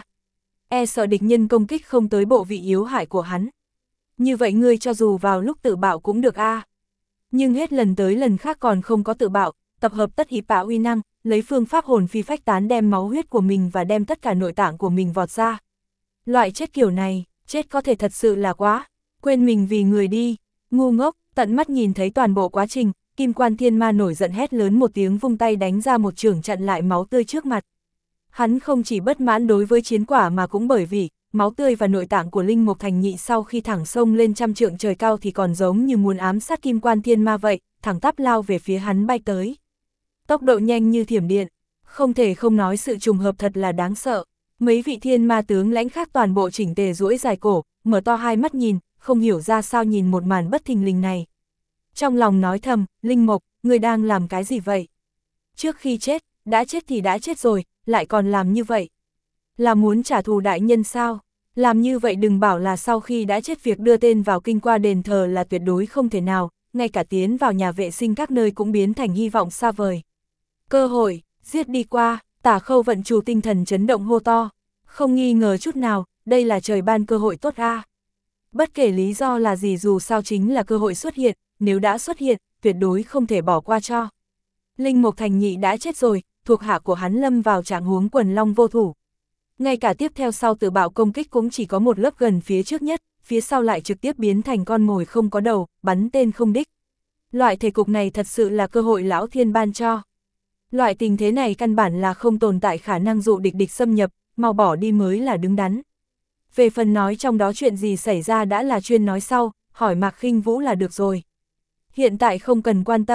E sợ địch nhân công kích không tới bộ vị yếu hại của hắn. Như vậy ngươi cho dù vào lúc tự bạo cũng được a. À. Nhưng hết lần tới lần khác còn không có tự bạo, tập hợp tất ý bạo uy năng, lấy phương pháp hồn phi phách tán đem máu huyết của mình và đem tất cả nội tạng của mình vọt ra. Loại chết kiểu này, chết có thể thật sự là quá, quên mình vì người đi, ngu ngốc, tận mắt nhìn thấy toàn bộ quá trình, Kim Quan Thiên Ma nổi giận hét lớn một tiếng vung tay đánh ra một chưởng chặn lại máu tươi trước mặt. Hắn không chỉ bất mãn đối với chiến quả mà cũng bởi vì, máu tươi và nội tạng của Linh Mục Thành Nhị sau khi thẳng xông lên trăm trượng trời cao thì còn giống như muốn ám sát Kim Quan Thiên Ma vậy, thẳng tắp lao về phía hắn bay tới. Tốc độ nhanh như thiểm điện, không thể không nói sự trùng hợp thật là đáng sợ. Mấy vị thiên ma tướng lãnh khác toàn bộ chỉnh tề duỗi dài cổ, mở to hai mắt nhìn, không hiểu ra sao nhìn một màn bất thình lình này. Trong lòng nói thầm, Linh Mục, người đang làm cái gì vậy? Trước khi chết, đã chết thì đã chết rồi, lại còn làm như vậy. Là muốn trả thù đại nhân sao? Làm như vậy đừng bảo là sau khi đã chết việc đưa tên vào kinh qua đền thờ là tuyệt đối không thể nào, ngay cả tiến vào nhà vệ sinh các nơi cũng biến thành hy vọng xa vời. Cơ hội, giết đi qua, Tả Khâu vận chủ tinh thần chấn động hô to. Không nghi ngờ chút nào, đây là trời ban cơ hội tốt a. Bất kể lý do là gì dù sao chính là cơ hội xuất hiện, nếu đã xuất hiện, tuyệt đối không thể bỏ qua cho. Linh Mục Thành Nhị đã chết rồi, thuộc hạ của hắn lâm vào trạng huống quần long vô thủ. Ngay cả tiếp theo sau tự bạo công kích cũng chỉ có một lớp gần phía trước nhất, phía sau lại trực tiếp biến thành con mồi không có đầu, bắn tên không đích. Loại thể cục này thật sự là cơ hội lão thiên ban cho. Loại tình thế này căn bản là không tồn tại khả năng dụ địch địch xâm nhập, mau bỏ đi mới là đứng đắn. Về phần nói trong đó chuyện gì xảy ra đã là chuyên nói sau, hỏi Mạc Khinh Vũ là được rồi. Hiện tại không cần quan tâm,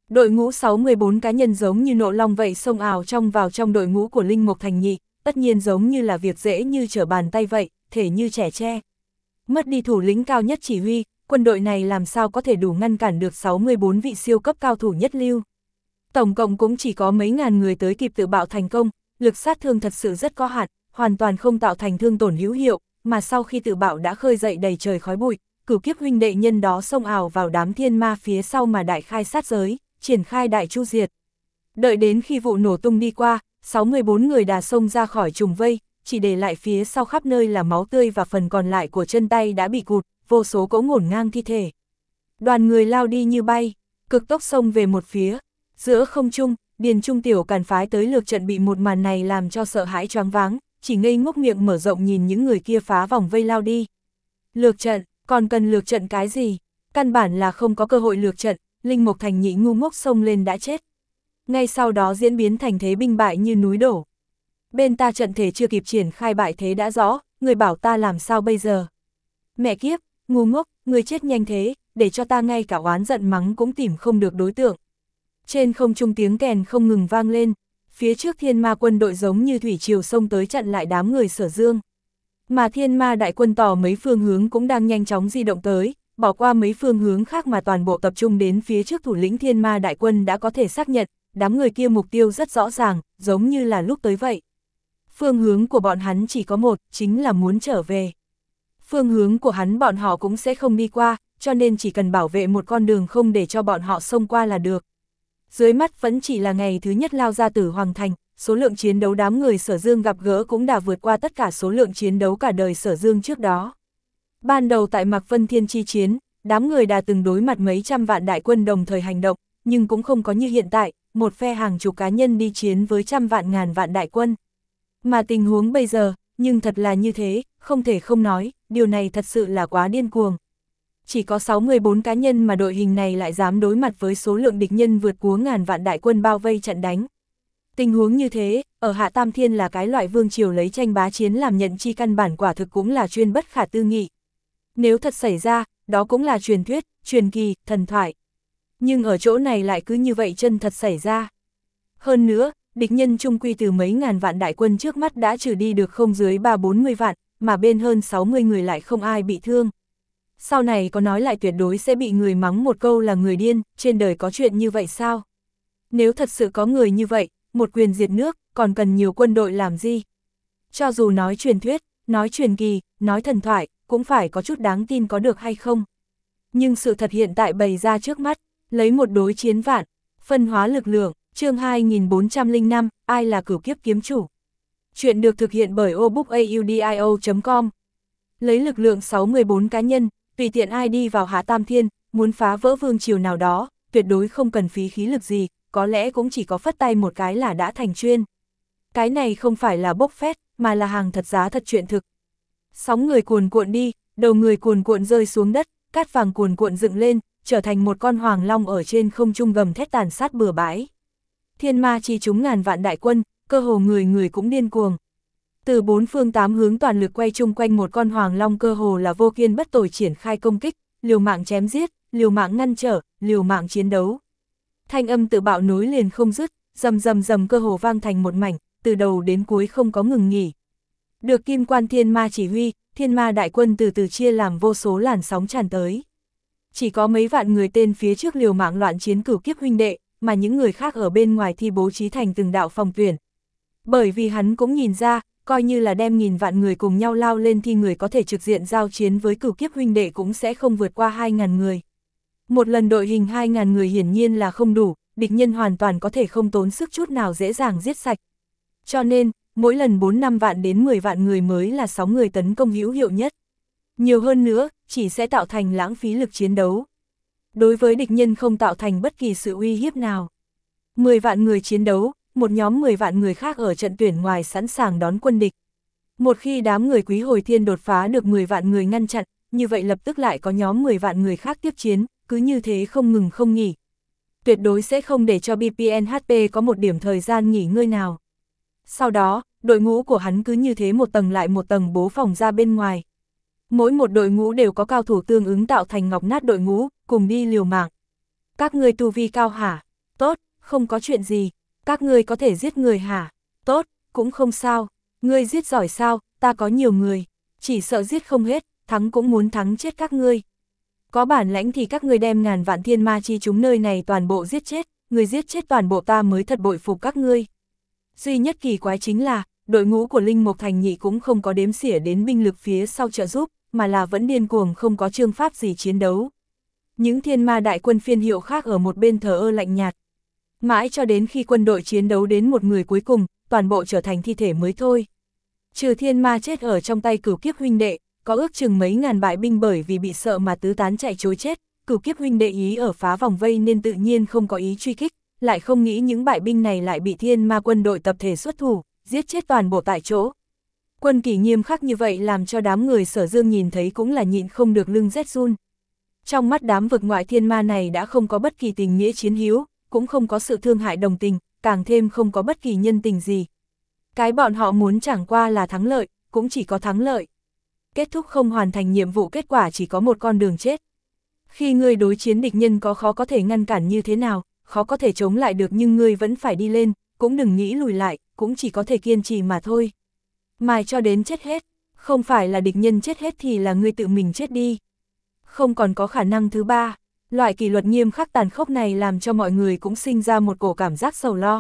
Đội ngũ sáu mươi bốn cá nhân giống như nộ long vậy xông ào trong vào trong đội ngũ của Linh Mục Thành Nhị, tất nhiên giống như là việc dễ như trở bàn tay vậy, thể như trẻ tre. Mất đi thủ lĩnh cao nhất chỉ huy, quân đội này làm sao có thể đủ ngăn cản được sáu mươi bốn vị siêu cấp cao thủ nhất lưu. Tổng cộng cũng chỉ có mấy ngàn người tới kịp tự bạo thành công, lực sát thương thật sự rất có hạn, hoàn toàn không tạo thành thương tổn hữu hiệu, mà sau khi tự bạo đã khơi dậy đầy trời khói bụi, cửu kiếp huynh đệ nhân đó xông ào vào đám thiên ma phía sau mà đại khai sát giới, triển khai đại chu diệt. Đợi đến khi vụ nổ tung đi qua, sáu mươi bốn người đà xông ra khỏi trùng vây, chỉ để lại phía sau khắp nơi là máu tươi và phần còn lại của chân tay đã bị cụt, vô số cỗ ngổn ngang thi thể. Đoàn người lao đi như bay, cực tốc xông về một phía. Giữa không trung, Điền Trung Tiểu Càn phái tới lược trận bị một màn này làm cho sợ hãi choáng váng, chỉ ngây ngốc miệng mở rộng nhìn những người kia phá vòng vây lao đi. Lược trận, còn cần lược trận cái gì? Căn bản là không có cơ hội lược trận, Linh Mục Thành Nhị ngu ngốc xông lên đã chết. Ngay sau đó diễn biến thành thế binh bại như núi đổ. Bên ta trận thể chưa kịp triển khai bại thế đã rõ, người bảo ta làm sao bây giờ? Mẹ kiếp, ngu ngốc, người chết nhanh thế, để cho ta ngay cả oán giận mắng cũng tìm không được đối tượng. Trên không trung tiếng kèn không ngừng vang lên, phía trước thiên ma quân đội giống như thủy triều xông tới chặn lại đám người Sở Dương. Mà thiên ma đại quân tỏ mấy phương hướng cũng đang nhanh chóng di động tới, bỏ qua mấy phương hướng khác mà toàn bộ tập trung đến phía trước thủ lĩnh thiên ma đại quân đã có thể xác nhận, đám người kia mục tiêu rất rõ ràng, giống như là lúc tới vậy. Phương hướng của bọn hắn chỉ có một, chính là muốn trở về. Phương hướng của hắn bọn họ cũng sẽ không đi qua, cho nên chỉ cần bảo vệ một con đường không để cho bọn họ xông qua là được. Dưới mắt vẫn chỉ là ngày thứ nhất lao ra Tử Hoàng Thành, số lượng chiến đấu đám người Sở Dương gặp gỡ cũng đã vượt qua tất cả số lượng chiến đấu cả đời Sở Dương trước đó. Ban đầu tại Mạc Vân Thiên chi chiến, đám người đã từng đối mặt mấy trăm vạn đại quân đồng thời hành động, nhưng cũng không có như hiện tại, một phe hàng chục cá nhân đi chiến với trăm vạn ngàn vạn đại quân. Mà tình huống bây giờ, nhưng thật là như thế, không thể không nói, điều này thật sự là quá điên cuồng. Chỉ có sáu mươi bốn cá nhân mà đội hình này lại dám đối mặt với số lượng địch nhân vượt quá ngàn vạn đại quân bao vây chặn đánh. Tình huống như thế, ở Hạ Tam Thiên là cái loại vương triều lấy tranh bá chiến làm nhận chi căn bản quả thực cũng là chuyên bất khả tư nghị. Nếu thật xảy ra, đó cũng là truyền thuyết, truyền kỳ, thần thoại. Nhưng ở chỗ này lại cứ như vậy chân thật xảy ra. Hơn nữa, địch nhân trung quy từ mấy ngàn vạn đại quân trước mắt đã trừ đi được không dưới ba bốn mươi vạn, mà bên hơn sáu mươi người lại không ai bị thương. Sau này có nói lại tuyệt đối sẽ bị người mắng một câu là người điên, trên đời có chuyện như vậy sao? Nếu thật sự có người như vậy, một quyền diệt nước, còn cần nhiều quân đội làm gì? Cho dù nói truyền thuyết, nói truyền kỳ, nói thần thoại, cũng phải có chút đáng tin có được hay không? Nhưng sự thật hiện tại bày ra trước mắt, lấy một đối chiến vạn, phân hóa lực lượng, chương hai nghìn bốn trăm lẻ năm, ai là cửu kiếp kiếm chủ? Chuyện được thực hiện bởi obookaudio chấm com. Lấy lực lượng sáu mươi bốn cá nhân, tùy tiện ai đi vào Hạ Tam Thiên, muốn phá vỡ vương triều nào đó, tuyệt đối không cần phí khí lực gì, có lẽ cũng chỉ có phất tay một cái là đã thành chuyên. Cái này không phải là bốc phét, mà là hàng thật giá thật chuyện thực. Sóng người cuồn cuộn đi, đầu người cuồn cuộn rơi xuống đất, cát vàng cuồn cuộn dựng lên, trở thành một con hoàng long ở trên không trung gầm thét tàn sát bừa bãi. Thiên ma chi chúng ngàn vạn đại quân, cơ hồ người người cũng điên cuồng. Từ bốn phương tám hướng toàn lực quay chung quanh một con hoàng long cơ hồ là vô kiên bất tồi triển khai công kích, liều mạng chém giết, liều mạng ngăn trở, liều mạng chiến đấu. Thanh âm tự bạo nối liền không dứt, rầm rầm rầm cơ hồ vang thành một mảnh, từ đầu đến cuối không có ngừng nghỉ. Được Kim Quan Thiên Ma chỉ huy, thiên ma đại quân từ từ chia làm vô số làn sóng tràn tới. Chỉ có mấy vạn người tên phía trước liều mạng loạn chiến cửu kiếp huynh đệ, mà những người khác ở bên ngoài thì bố trí thành từng đạo phòng tuyển. Bởi vì hắn cũng nhìn ra, coi như là đem nghìn vạn người cùng nhau lao lên thì người có thể trực diện giao chiến với cửu kiếp huynh đệ cũng sẽ không vượt qua hai ngàn người. Một lần đội hình hai ngàn người hiển nhiên là không đủ, địch nhân hoàn toàn có thể không tốn sức chút nào dễ dàng giết sạch. Cho nên, mỗi lần bốn năm vạn đến mười vạn người mới là sóng người tấn công hữu hiệu nhất. Nhiều hơn nữa, chỉ sẽ tạo thành lãng phí lực chiến đấu. Đối với địch nhân không tạo thành bất kỳ sự uy hiếp nào. mười vạn người chiến đấu, một nhóm mười vạn người khác ở trận tuyển ngoài sẵn sàng đón quân địch. Một khi đám người Quý Hồi Thiên đột phá được mười vạn người ngăn chặn, như vậy lập tức lại có nhóm mười vạn người khác tiếp chiến, cứ như thế không ngừng không nghỉ. Tuyệt đối sẽ không để cho bê pê en hát pê có một điểm thời gian nghỉ ngơi nào. Sau đó, đội ngũ của hắn cứ như thế một tầng lại một tầng bố phòng ra bên ngoài. Mỗi một đội ngũ đều có cao thủ tương ứng tạo thành ngọc nát đội ngũ, cùng đi liều mạng. Các ngươi tu vi cao hả? Tốt, không có chuyện gì, các ngươi có thể giết người hả? Tốt, cũng không sao, ngươi giết giỏi sao, ta có nhiều người, chỉ sợ giết không hết, thắng cũng muốn thắng chết các ngươi. Có bản lãnh thì các ngươi đem ngàn vạn thiên ma chi chúng nơi này toàn bộ giết chết, người giết chết toàn bộ ta mới thật bội phục các ngươi. Duy nhất kỳ quái chính là, đội ngũ của Linh Mộc Thành Nhị cũng không có đếm xỉa đến binh lực phía sau trợ giúp, mà là vẫn điên cuồng không có chương pháp gì chiến đấu. Những thiên ma đại quân phiên hiệu khác ở một bên thờ ơ lạnh nhạt. Mãi cho đến khi quân đội chiến đấu đến một người cuối cùng, toàn bộ trở thành thi thể mới thôi. Trừ thiên ma chết ở trong tay Cửu Kiếp huynh đệ, có ước chừng mấy ngàn bại binh bởi vì bị sợ mà tứ tán chạy trối chết, Cửu Kiếp huynh đệ ý ở phá vòng vây nên tự nhiên không có ý truy kích, lại không nghĩ những bại binh này lại bị thiên ma quân đội tập thể xuất thủ, giết chết toàn bộ tại chỗ. Quân kỷ nghiêm khắc như vậy làm cho đám người Sở Dương nhìn thấy cũng là nhịn không được lưng rét run. Trong mắt đám vực ngoại thiên ma này đã không có bất kỳ tình nghĩa chiến hữu, cũng không có sự thương hại đồng tình, càng thêm không có bất kỳ nhân tình gì. Cái bọn họ muốn chẳng qua là thắng lợi, cũng chỉ có thắng lợi. Kết thúc không hoàn thành nhiệm vụ, kết quả chỉ có một con đường chết. Khi ngươi đối chiến địch nhân có khó có thể ngăn cản như thế nào, khó có thể chống lại được nhưng ngươi vẫn phải đi lên, cũng đừng nghĩ lùi lại, cũng chỉ có thể kiên trì mà thôi. Mài cho đến chết hết, không phải là địch nhân chết hết thì là ngươi tự mình chết đi. Không còn có khả năng thứ ba, loại kỷ luật nghiêm khắc tàn khốc này làm cho mọi người cũng sinh ra một cổ cảm giác sầu lo.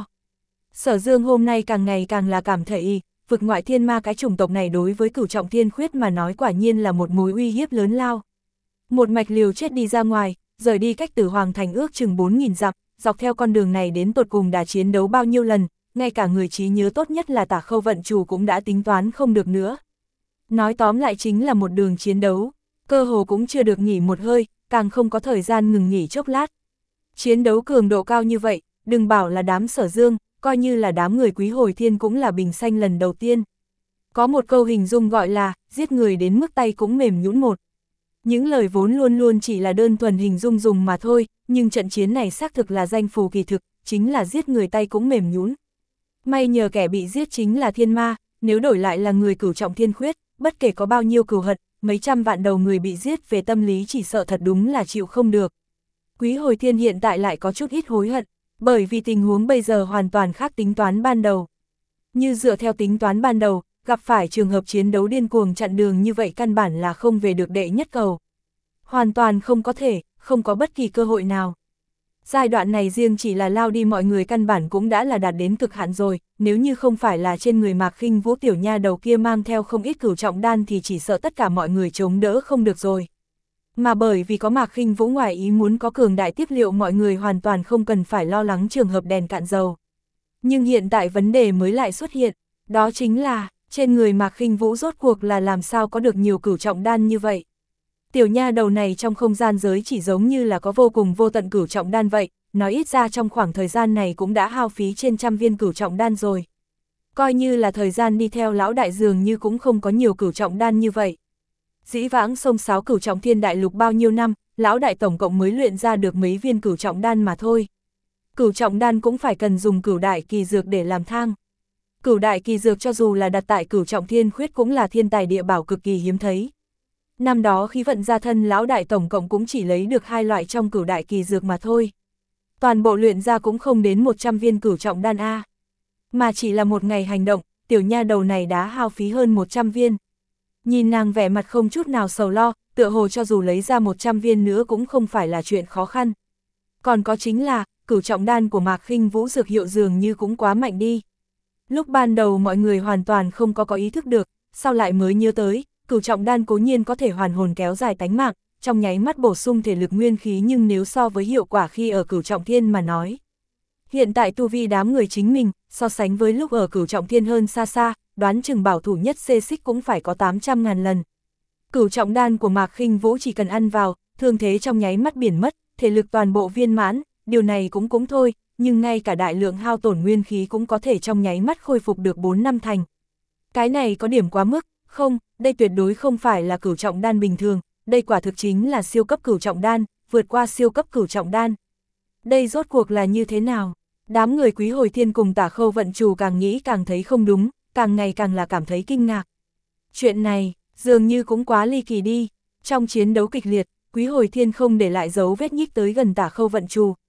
Sở Dương hôm nay càng ngày càng là cảm thấy, vực ngoại thiên ma cái chủng tộc này đối với Cửu Trọng Thiên Khuyết mà nói quả nhiên là một mối uy hiếp lớn lao. Một mạch liều chết đi ra ngoài, rời đi cách Tử Hoàng Thành ước chừng bốn nghìn dặm, dọc theo con đường này đến tột cùng đã chiến đấu bao nhiêu lần, ngay cả người trí nhớ tốt nhất là Tả Khâu Vận Chủ cũng đã tính toán không được nữa. Nói tóm lại chính là một đường chiến đấu, cơ hồ cũng chưa được nghỉ một hơi, càng không có thời gian ngừng nghỉ chốc lát. Chiến đấu cường độ cao như vậy, đừng bảo là đám Sở Dương, coi như là đám người Quý Hồi Thiên cũng là bình xanh lần đầu tiên. Có một câu hình dung gọi là, giết người đến mức tay cũng mềm nhũn một. Những lời vốn luôn luôn chỉ là đơn thuần hình dung dùng mà thôi, nhưng trận chiến này xác thực là danh phù kỳ thực, chính là giết người tay cũng mềm nhũn. May nhờ kẻ bị giết chính là thiên ma, nếu đổi lại là người Cửu Trọng Thiên Khuyết, bất kể có bao nhiêu cừu hận, mấy trăm vạn đầu người bị giết về tâm lý chỉ sợ thật đúng là chịu không được. Quý Hồi Thiên hiện tại lại có chút ít hối hận, bởi vì tình huống bây giờ hoàn toàn khác tính toán ban đầu. Như dựa theo tính toán ban đầu, gặp phải trường hợp chiến đấu điên cuồng chặn đường như vậy căn bản là không về được đệ nhất cầu. Hoàn toàn không có thể, không có bất kỳ cơ hội nào. Giai đoạn này riêng chỉ là lao đi mọi người căn bản cũng đã là đạt đến cực hạn rồi, nếu như không phải là trên người Mạc Khinh Vũ tiểu nha đầu kia mang theo không ít cửu trọng đan thì chỉ sợ tất cả mọi người chống đỡ không được rồi. Mà bởi vì có Mạc Khinh Vũ ngoài ý muốn có cường đại tiếp liệu mọi người hoàn toàn không cần phải lo lắng trường hợp đèn cạn dầu. Nhưng hiện tại vấn đề mới lại xuất hiện, đó chính là, trên người Mạc Khinh Vũ rốt cuộc là làm sao có được nhiều cửu trọng đan như vậy. Tiểu nha đầu này trong không gian giới chỉ giống như là có vô cùng vô tận cửu trọng đan vậy, nói ít ra trong khoảng thời gian này cũng đã hao phí trên trăm viên cửu trọng đan rồi. Coi như là thời gian đi theo lão đại dường như cũng không có nhiều cửu trọng đan như vậy. Dĩ vãng xông xáo cửu trọng thiên đại lục bao nhiêu năm, lão đại tổng cộng mới luyện ra được mấy viên cửu trọng đan mà thôi. Cửu trọng đan cũng phải cần dùng cửu đại kỳ dược để làm thang. Cửu đại kỳ dược cho dù là đặt tại Cửu Trọng Thiên Khuyết cũng là thiên tài địa bảo cực kỳ hiếm thấy. Năm đó khí vận gia thân lão đại tổng cộng cũng chỉ lấy được hai loại trong cửu đại kỳ dược mà thôi. Toàn bộ luyện ra cũng không đến một trăm viên cửu trọng đan A. Mà chỉ là một ngày hành động, tiểu nha đầu này đã hao phí hơn một trăm viên. Nhìn nàng vẻ mặt không chút nào sầu lo, tựa hồ cho dù lấy ra một trăm viên nữa cũng không phải là chuyện khó khăn. Còn có chính là, cửu trọng đan của Mạc Khinh Vũ dược hiệu dường như cũng quá mạnh đi. Lúc ban đầu mọi người hoàn toàn không có có ý thức được, sau lại mới nhớ tới, cửu trọng đan cố nhiên có thể hoàn hồn kéo dài tánh mạng, trong nháy mắt bổ sung thể lực nguyên khí, nhưng nếu so với hiệu quả khi ở Cửu Trọng Thiên mà nói. Hiện tại tu vi đám người chính mình, so sánh với lúc ở Cửu Trọng Thiên hơn xa xa, đoán chừng bảo thủ nhất xê xích cũng phải có tám trăm ngàn lần. Cửu trọng đan của Mạc Khinh Vũ chỉ cần ăn vào, thương thế trong nháy mắt biển mất, thể lực toàn bộ viên mãn, điều này cũng cũng thôi, nhưng ngay cả đại lượng hao tổn nguyên khí cũng có thể trong nháy mắt khôi phục được bốn năm thành. Cái này có điểm quá mức, không, đây tuyệt đối không phải là cửu trọng đan bình thường, đây quả thực chính là siêu cấp cửu trọng đan, vượt qua siêu cấp cửu trọng đan. Đây rốt cuộc là như thế nào? Đám người Quý Hồi Thiên cùng Tả Khâu Vận Chủ càng nghĩ càng thấy không đúng, càng ngày càng là cảm thấy kinh ngạc. Chuyện này, dường như cũng quá ly kỳ đi. Trong chiến đấu kịch liệt, Quý Hồi Thiên không để lại dấu vết nhích tới gần Tả Khâu Vận Chủ,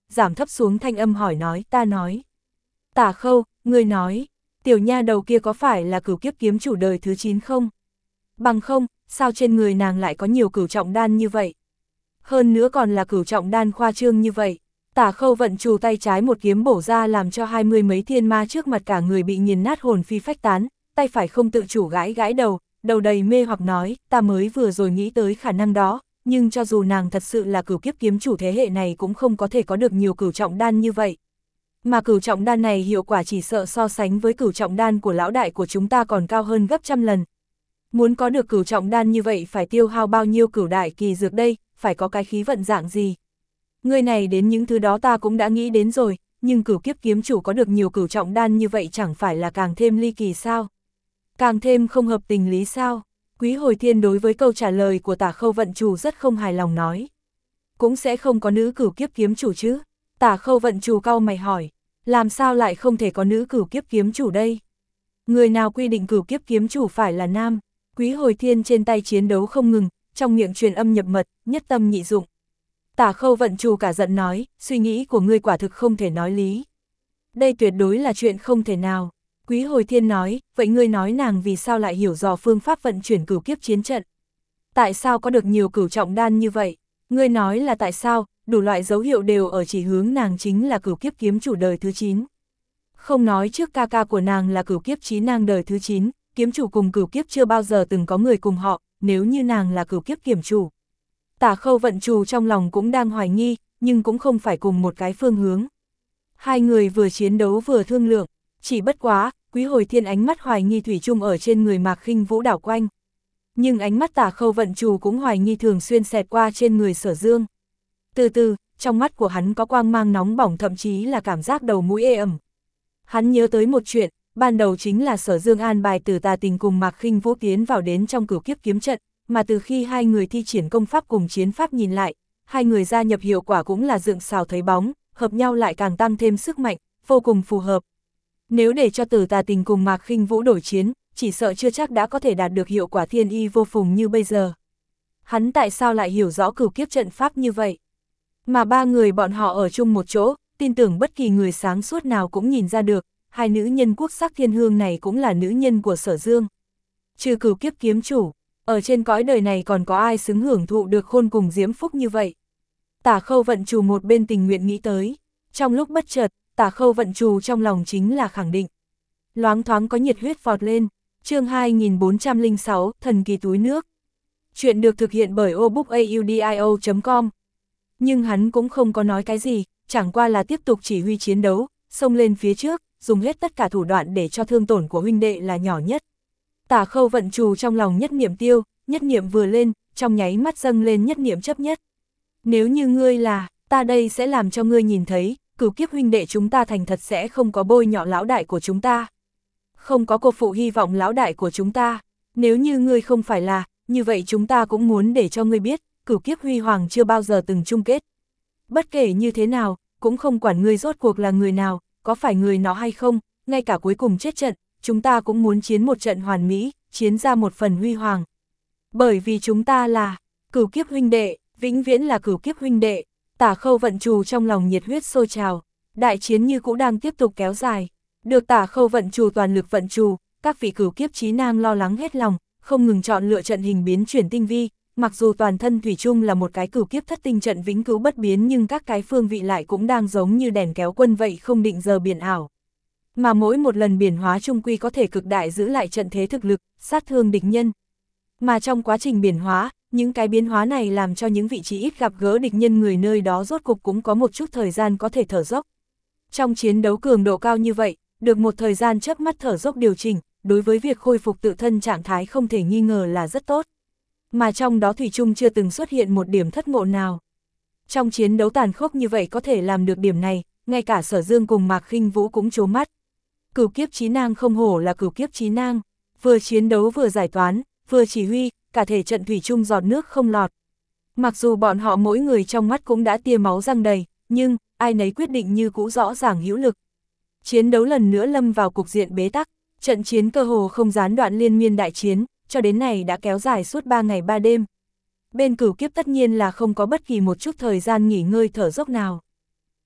giảm thấp xuống thanh âm hỏi nói, ta nói. Tả Khâu, ngươi nói, tiểu nha đầu kia có phải là cửu kiếp kiếm chủ đời thứ chín không? Bằng không, sao trên người nàng lại có nhiều cửu trọng đan như vậy? Hơn nữa còn là cửu trọng đan khoa trương như vậy. Tả Khâu vận chủ tay trái một kiếm bổ ra làm cho hai mươi mấy thiên ma trước mặt cả người bị nghiền nát hồn phi phách tán, tay phải không tự chủ gãi gãi đầu, đầu đầy mê hoặc nói, ta mới vừa rồi nghĩ tới khả năng đó, nhưng cho dù nàng thật sự là cửu kiếp kiếm chủ thế hệ này cũng không có thể có được nhiều cửu trọng đan như vậy. Mà cửu trọng đan này hiệu quả chỉ sợ so sánh với cửu trọng đan của lão đại của chúng ta còn cao hơn gấp trăm lần. Muốn có được cửu trọng đan như vậy phải tiêu hao bao nhiêu cửu đại kỳ dược đây, phải có cái khí vận dạng gì. Người này đến những thứ đó ta cũng đã nghĩ đến rồi, nhưng cửu kiếp kiếm chủ có được nhiều cửu trọng đan như vậy chẳng phải là càng thêm ly kỳ sao? Càng thêm không hợp tình lý sao? Quý Hồi Thiên đối với câu trả lời của Tả Khâu vận chủ rất không hài lòng nói. Cũng sẽ không có nữ cửu kiếp kiếm chủ chứ? Tả Khâu vận chủ cau mày hỏi, làm sao lại không thể có nữ cửu kiếp kiếm chủ đây? Người nào quy định cửu kiếp kiếm chủ phải là nam? Quý Hồi Thiên trên tay chiến đấu không ngừng, trong miệng truyền âm nhập mật, nhất tâm nhị dụng. Tả Khâu vận chủ cả giận nói, suy nghĩ của ngươi quả thực không thể nói lý. Đây tuyệt đối là chuyện không thể nào. Quý Hồi Thiên nói, vậy ngươi nói nàng vì sao lại hiểu dò phương pháp vận chuyển cửu kiếp chiến trận? Tại sao có được nhiều cửu trọng đan như vậy? Ngươi nói là tại sao, đủ loại dấu hiệu đều ở chỉ hướng nàng chính là cửu kiếp kiếm chủ đời thứ chín. Không nói trước ca ca của nàng là cửu kiếp chí nàng đời thứ chín, kiếm chủ cùng cửu kiếp chưa bao giờ từng có người cùng họ, nếu như nàng là cửu kiếp kiểm chủ. Tả Khâu vận chủ trong lòng cũng đang hoài nghi, nhưng cũng không phải cùng một cái phương hướng. Hai người vừa chiến đấu vừa thương lượng, chỉ bất quá, Quý Hồi Thiên ánh mắt hoài nghi thủy chung ở trên người Mạc Khinh Vũ đảo quanh. Nhưng ánh mắt Tả Khâu vận chủ cũng hoài nghi thường xuyên xẹt qua trên người Sở Dương. Từ từ, trong mắt của hắn có quang mang nóng bỏng thậm chí là cảm giác đầu mũi ê ẩm. Hắn nhớ tới một chuyện, ban đầu chính là Sở Dương an bài Tử Tà Tình cùng Mạc Khinh Vũ tiến vào đến trong cửu kiếp kiếm trận, mà từ khi hai người thi triển công pháp cùng chiến pháp nhìn lại, hai người gia nhập hiệu quả cũng là dựng xào thấy bóng, hợp nhau lại càng tăng thêm sức mạnh, vô cùng phù hợp. Nếu để cho Tử Tà Tình cùng Mạc Khinh Vũ đổi chiến, chỉ sợ chưa chắc đã có thể đạt được hiệu quả thiên y vô phùng như bây giờ. Hắn tại sao lại hiểu rõ cửu kiếp trận pháp như vậy? Mà ba người bọn họ ở chung một chỗ, tin tưởng bất kỳ người sáng suốt nào cũng nhìn ra được, hai nữ nhân quốc sắc thiên hương này cũng là nữ nhân của Sở Dương. Trừ cửu kiếp kiếm chủ, ở trên cõi đời này còn có ai xứng hưởng thụ được khôn cùng diễm phúc như vậy? Tả Khâu vận chủ một bên tình nguyện nghĩ tới, trong lúc bất chợt, Tả Khâu vận chủ trong lòng chính là khẳng định. Loáng thoáng có nhiệt huyết vọt lên, chương hai nghìn bốn trăm lẻ sáu, thần kỳ túi nước. Chuyện được thực hiện bởi obookaudio chấm com. Nhưng hắn cũng không có nói cái gì, chẳng qua là tiếp tục chỉ huy chiến đấu, xông lên phía trước, dùng hết tất cả thủ đoạn để cho thương tổn của huynh đệ là nhỏ nhất. Tả Khâu vận chủ trong lòng nhất niệm tiêu, nhất niệm vừa lên, trong nháy mắt dâng lên nhất niệm chấp nhất. Nếu như ngươi là, ta đây sẽ làm cho ngươi nhìn thấy, cửu kiếp huynh đệ chúng ta thành thật sẽ không có bôi nhọ lão đại của chúng ta. Không có cô phụ hy vọng lão đại của chúng ta, nếu như ngươi không phải là, như vậy chúng ta cũng muốn để cho ngươi biết, cửu kiếp huy hoàng chưa bao giờ từng chung kết. Bất kể như thế nào, cũng không quản ngươi rốt cuộc là người nào, có phải người nó hay không, ngay cả cuối cùng chết trận, chúng ta cũng muốn chiến một trận hoàn mỹ, chiến ra một phần huy hoàng. Bởi vì chúng ta là cửu kiếp huynh đệ, vĩnh viễn là cửu kiếp huynh đệ. Tả Khâu vận chủ trong lòng nhiệt huyết sôi trào, đại chiến như cũ đang tiếp tục kéo dài. Được Tả Khâu vận chủ toàn lực vận chủ, các vị cửu kiếp chí nam lo lắng hết lòng, không ngừng chọn lựa trận hình biến chuyển tinh vi, mặc dù toàn thân thủy chung là một cái cửu kiếp thất tinh trận vĩnh cửu bất biến nhưng các cái phương vị lại cũng đang giống như đèn kéo quân vậy không định giờ biển ảo. Mà mỗi một lần biển hóa trung quy có thể cực đại giữ lại trận thế thực lực, sát thương địch nhân. Mà trong quá trình biển hóa, những cái biến hóa này làm cho những vị trí ít gặp gỡ địch nhân người nơi đó rốt cục cũng có một chút thời gian có thể thở dốc. Trong chiến đấu cường độ cao như vậy, được một thời gian chớp mắt thở dốc điều chỉnh, đối với việc khôi phục tự thân trạng thái không thể nghi ngờ là rất tốt. Mà trong đó thủy chung chưa từng xuất hiện một điểm thất ngộ nào. Trong chiến đấu tàn khốc như vậy có thể làm được điểm này, ngay cả Sở Dương cùng Mạc Khinh Vũ cũng trố mắt. Cửu kiếp chí nang không hổ là cửu kiếp chí nang, vừa chiến đấu vừa giải toán, vừa chỉ huy, cả thể trận thủy chung giọt nước không lọt. Mặc dù bọn họ mỗi người trong mắt cũng đã tia máu răng đầy, nhưng ai nấy quyết định như cũ rõ ràng hữu lực. Chiến đấu lần nữa lâm vào cục diện bế tắc, trận chiến cơ hồ không gián đoạn liên miên đại chiến, cho đến này đã kéo dài suốt ba ngày ba đêm. Bên cửu kiếp tất nhiên là không có bất kỳ một chút thời gian nghỉ ngơi thở dốc nào.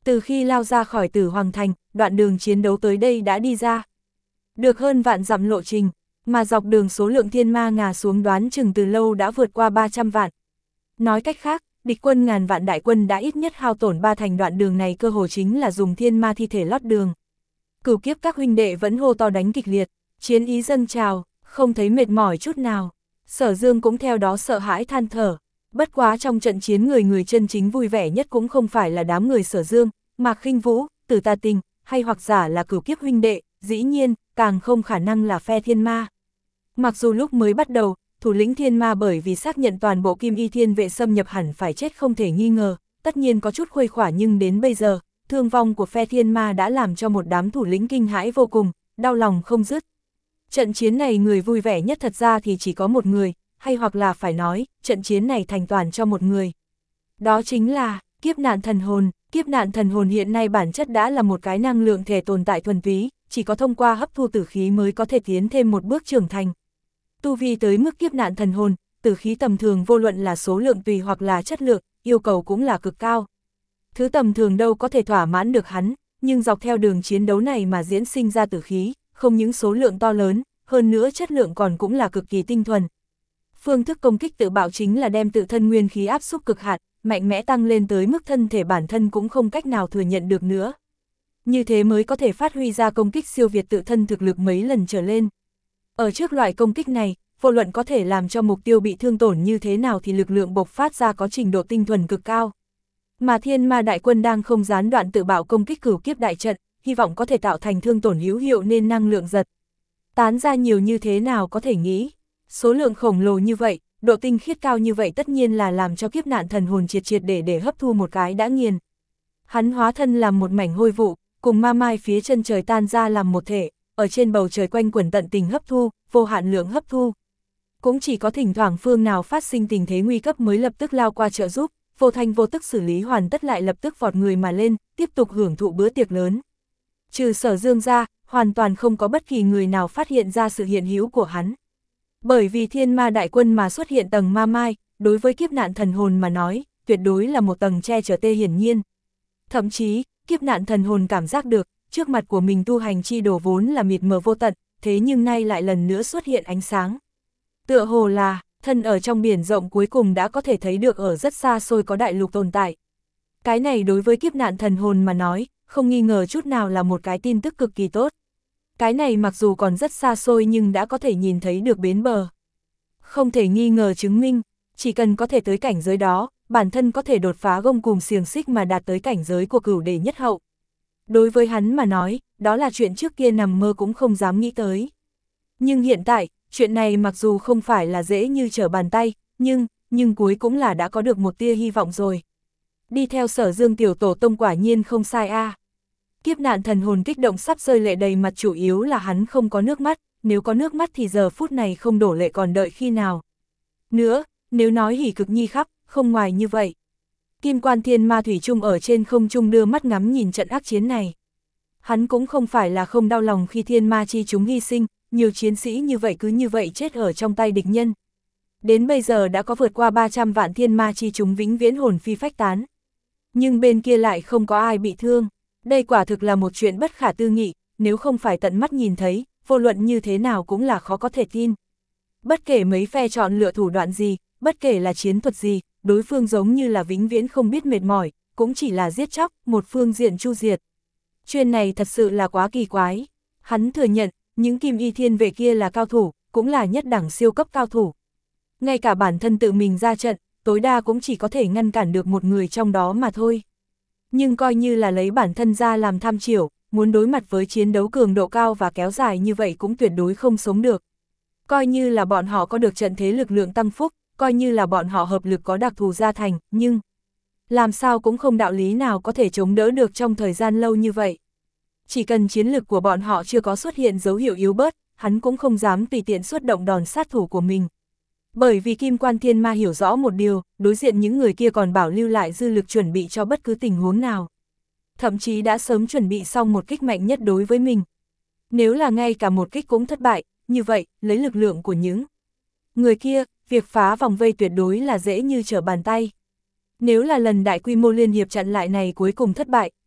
Từ khi lao ra khỏi Tử Hoàng Thành, đoạn đường chiến đấu tới đây đã đi ra. Được hơn vạn dặm lộ trình, mà dọc đường số lượng thiên ma ngà xuống đoán chừng từ lâu đã vượt qua ba trăm vạn. Nói cách khác, địch quân ngàn vạn đại quân đã ít nhất hao tổn ba thành đoạn đường này cơ hồ chính là dùng thiên ma thi thể lót đường. Cửu kiếp các huynh đệ vẫn hô to đánh kịch liệt, chiến ý dâng trào, không thấy mệt mỏi chút nào. Sở Dương cũng theo đó sợ hãi than thở. Bất quá trong trận chiến người người chân chính vui vẻ nhất cũng không phải là đám người Sở Dương, Mạc Khinh Vũ, Tử Tà Tình, hay hoặc giả là cửu kiếp huynh đệ, dĩ nhiên, càng không khả năng là phe thiên ma. Mặc dù lúc mới bắt đầu, thủ lĩnh thiên ma bởi vì xác nhận toàn bộ Kim Y Thiên Vệ xâm nhập hẳn phải chết không thể nghi ngờ, tất nhiên có chút khuây khỏa, nhưng đến bây giờ, thương vong của phe thiên ma đã làm cho một đám thủ lĩnh kinh hãi vô cùng, đau lòng không dứt. Trận chiến này người vui vẻ nhất thật ra thì chỉ có một người, hay hoặc là phải nói, trận chiến này thành toàn cho một người. Đó chính là kiếp nạn thần hồn. Kiếp nạn thần hồn hiện nay bản chất đã là một cái năng lượng thể tồn tại thuần túy, chỉ có thông qua hấp thu tử khí mới có thể tiến thêm một bước trưởng thành. Tu vi tới mức kiếp nạn thần hồn, tử khí tầm thường vô luận là số lượng tùy hoặc là chất lượng, yêu cầu cũng là cực cao. Thứ tầm thường đâu có thể thỏa mãn được hắn, nhưng dọc theo đường chiến đấu này mà diễn sinh ra tử khí, không những số lượng to lớn, hơn nữa chất lượng còn cũng là cực kỳ tinh thuần. Phương thức công kích tự bạo chính là đem tự thân nguyên khí áp xúc cực hạn, mạnh mẽ tăng lên tới mức thân thể bản thân cũng không cách nào thừa nhận được nữa. Như thế mới có thể phát huy ra công kích siêu việt tự thân thực lực mấy lần trở lên. Ở trước loại công kích này, vô luận có thể làm cho mục tiêu bị thương tổn như thế nào thì lực lượng bộc phát ra có trình độ tinh thuần cực cao. Mà thiên ma đại quân đang không gián đoạn tự bạo công kích cửu kiếp đại trận, hy vọng có thể tạo thành thương tổn hữu hiệu nên năng lượng giật tán ra nhiều như thế nào có thể nghĩ. Số lượng khổng lồ như vậy, độ tinh khiết cao như vậy tất nhiên là làm cho kiếp nạn thần hồn triệt triệt để để hấp thu một cái đã nghiền. Hắn hóa thân làm một mảnh hôi vụ, cùng ma mai phía chân trời tan ra làm một thể, ở trên bầu trời quanh quẩn tận tình hấp thu, vô hạn lượng hấp thu. Cũng chỉ có thỉnh thoảng phương nào phát sinh tình thế nguy cấp mới lập tức lao qua trợ giúp, vô thanh vô tức xử lý hoàn tất lại lập tức vọt người mà lên, tiếp tục hưởng thụ bữa tiệc lớn. Trừ Sở Dương ra, hoàn toàn không có bất kỳ người nào phát hiện ra sự hiện hữu của hắn. Bởi vì thiên ma đại quân mà xuất hiện tầng ma mai, đối với kiếp nạn thần hồn mà nói, tuyệt đối là một tầng che chở tê hiển nhiên. Thậm chí, kiếp nạn thần hồn cảm giác được, trước mặt của mình tu hành chi đồ vốn là mịt mờ vô tận, thế nhưng nay lại lần nữa xuất hiện ánh sáng. Tựa hồ là, thân ở trong biển rộng cuối cùng đã có thể thấy được ở rất xa xôi có đại lục tồn tại. Cái này đối với kiếp nạn thần hồn mà nói, không nghi ngờ chút nào là một cái tin tức cực kỳ tốt. Cái này mặc dù còn rất xa xôi nhưng đã có thể nhìn thấy được bến bờ. Không thể nghi ngờ chứng minh, chỉ cần có thể tới cảnh giới đó, bản thân có thể đột phá gông cùm xiềng xích mà đạt tới cảnh giới của cửu đế nhất hậu. Đối với hắn mà nói, đó là chuyện trước kia nằm mơ cũng không dám nghĩ tới. Nhưng hiện tại, chuyện này mặc dù không phải là dễ như trở bàn tay, nhưng, nhưng cuối cũng là đã có được một tia hy vọng rồi. Đi theo Sở Dương tiểu tổ tông quả nhiên không sai a. À. Kiếp nạn thần hồn kích động sắp rơi lệ đầy mặt, chủ yếu là hắn không có nước mắt, nếu có nước mắt thì giờ phút này không đổ lệ còn đợi khi nào. Nữa, nếu nói hỉ cực nhi khắp, không ngoài như vậy. Kim Quan Thiên Ma thủy chung ở trên không trung đưa mắt ngắm nhìn trận ác chiến này. Hắn cũng không phải là không đau lòng khi thiên ma chi chúng hy sinh, nhiều chiến sĩ như vậy cứ như vậy chết ở trong tay địch nhân. Đến bây giờ đã có vượt qua ba trăm vạn thiên ma chi chúng vĩnh viễn hồn phi phách tán. Nhưng bên kia lại không có ai bị thương. Đây quả thực là một chuyện bất khả tư nghị, nếu không phải tận mắt nhìn thấy, vô luận như thế nào cũng là khó có thể tin. Bất kể mấy phe chọn lựa thủ đoạn gì, bất kể là chiến thuật gì, đối phương giống như là vĩnh viễn không biết mệt mỏi, cũng chỉ là giết chóc, một phương diện chu diệt. Chuyện này thật sự là quá kỳ quái. Hắn thừa nhận, những Kim Y Thiên Vệ kia là cao thủ, cũng là nhất đẳng siêu cấp cao thủ. Ngay cả bản thân tự mình ra trận, tối đa cũng chỉ có thể ngăn cản được một người trong đó mà thôi. Nhưng coi như là lấy bản thân ra làm tham chiểu, muốn đối mặt với chiến đấu cường độ cao và kéo dài như vậy cũng tuyệt đối không sống được. Coi như là bọn họ có được trận thế lực lượng tăng phúc, coi như là bọn họ hợp lực có đặc thù gia thành, nhưng làm sao cũng không đạo lý nào có thể chống đỡ được trong thời gian lâu như vậy. Chỉ cần chiến lực của bọn họ chưa có xuất hiện dấu hiệu yếu bớt, hắn cũng không dám tùy tiện xuất động đòn sát thủ của mình. Bởi vì Kim Quan Thiên Ma hiểu rõ một điều, đối diện những người kia còn bảo lưu lại dư lực chuẩn bị cho bất cứ tình huống nào. Thậm chí đã sớm chuẩn bị xong một kích mạnh nhất đối với mình. Nếu là ngay cả một kích cũng thất bại, như vậy, lấy lực lượng của những người kia, việc phá vòng vây tuyệt đối là dễ như trở bàn tay. Nếu là lần đại quy mô liên hiệp chặn lại này cuối cùng thất bại,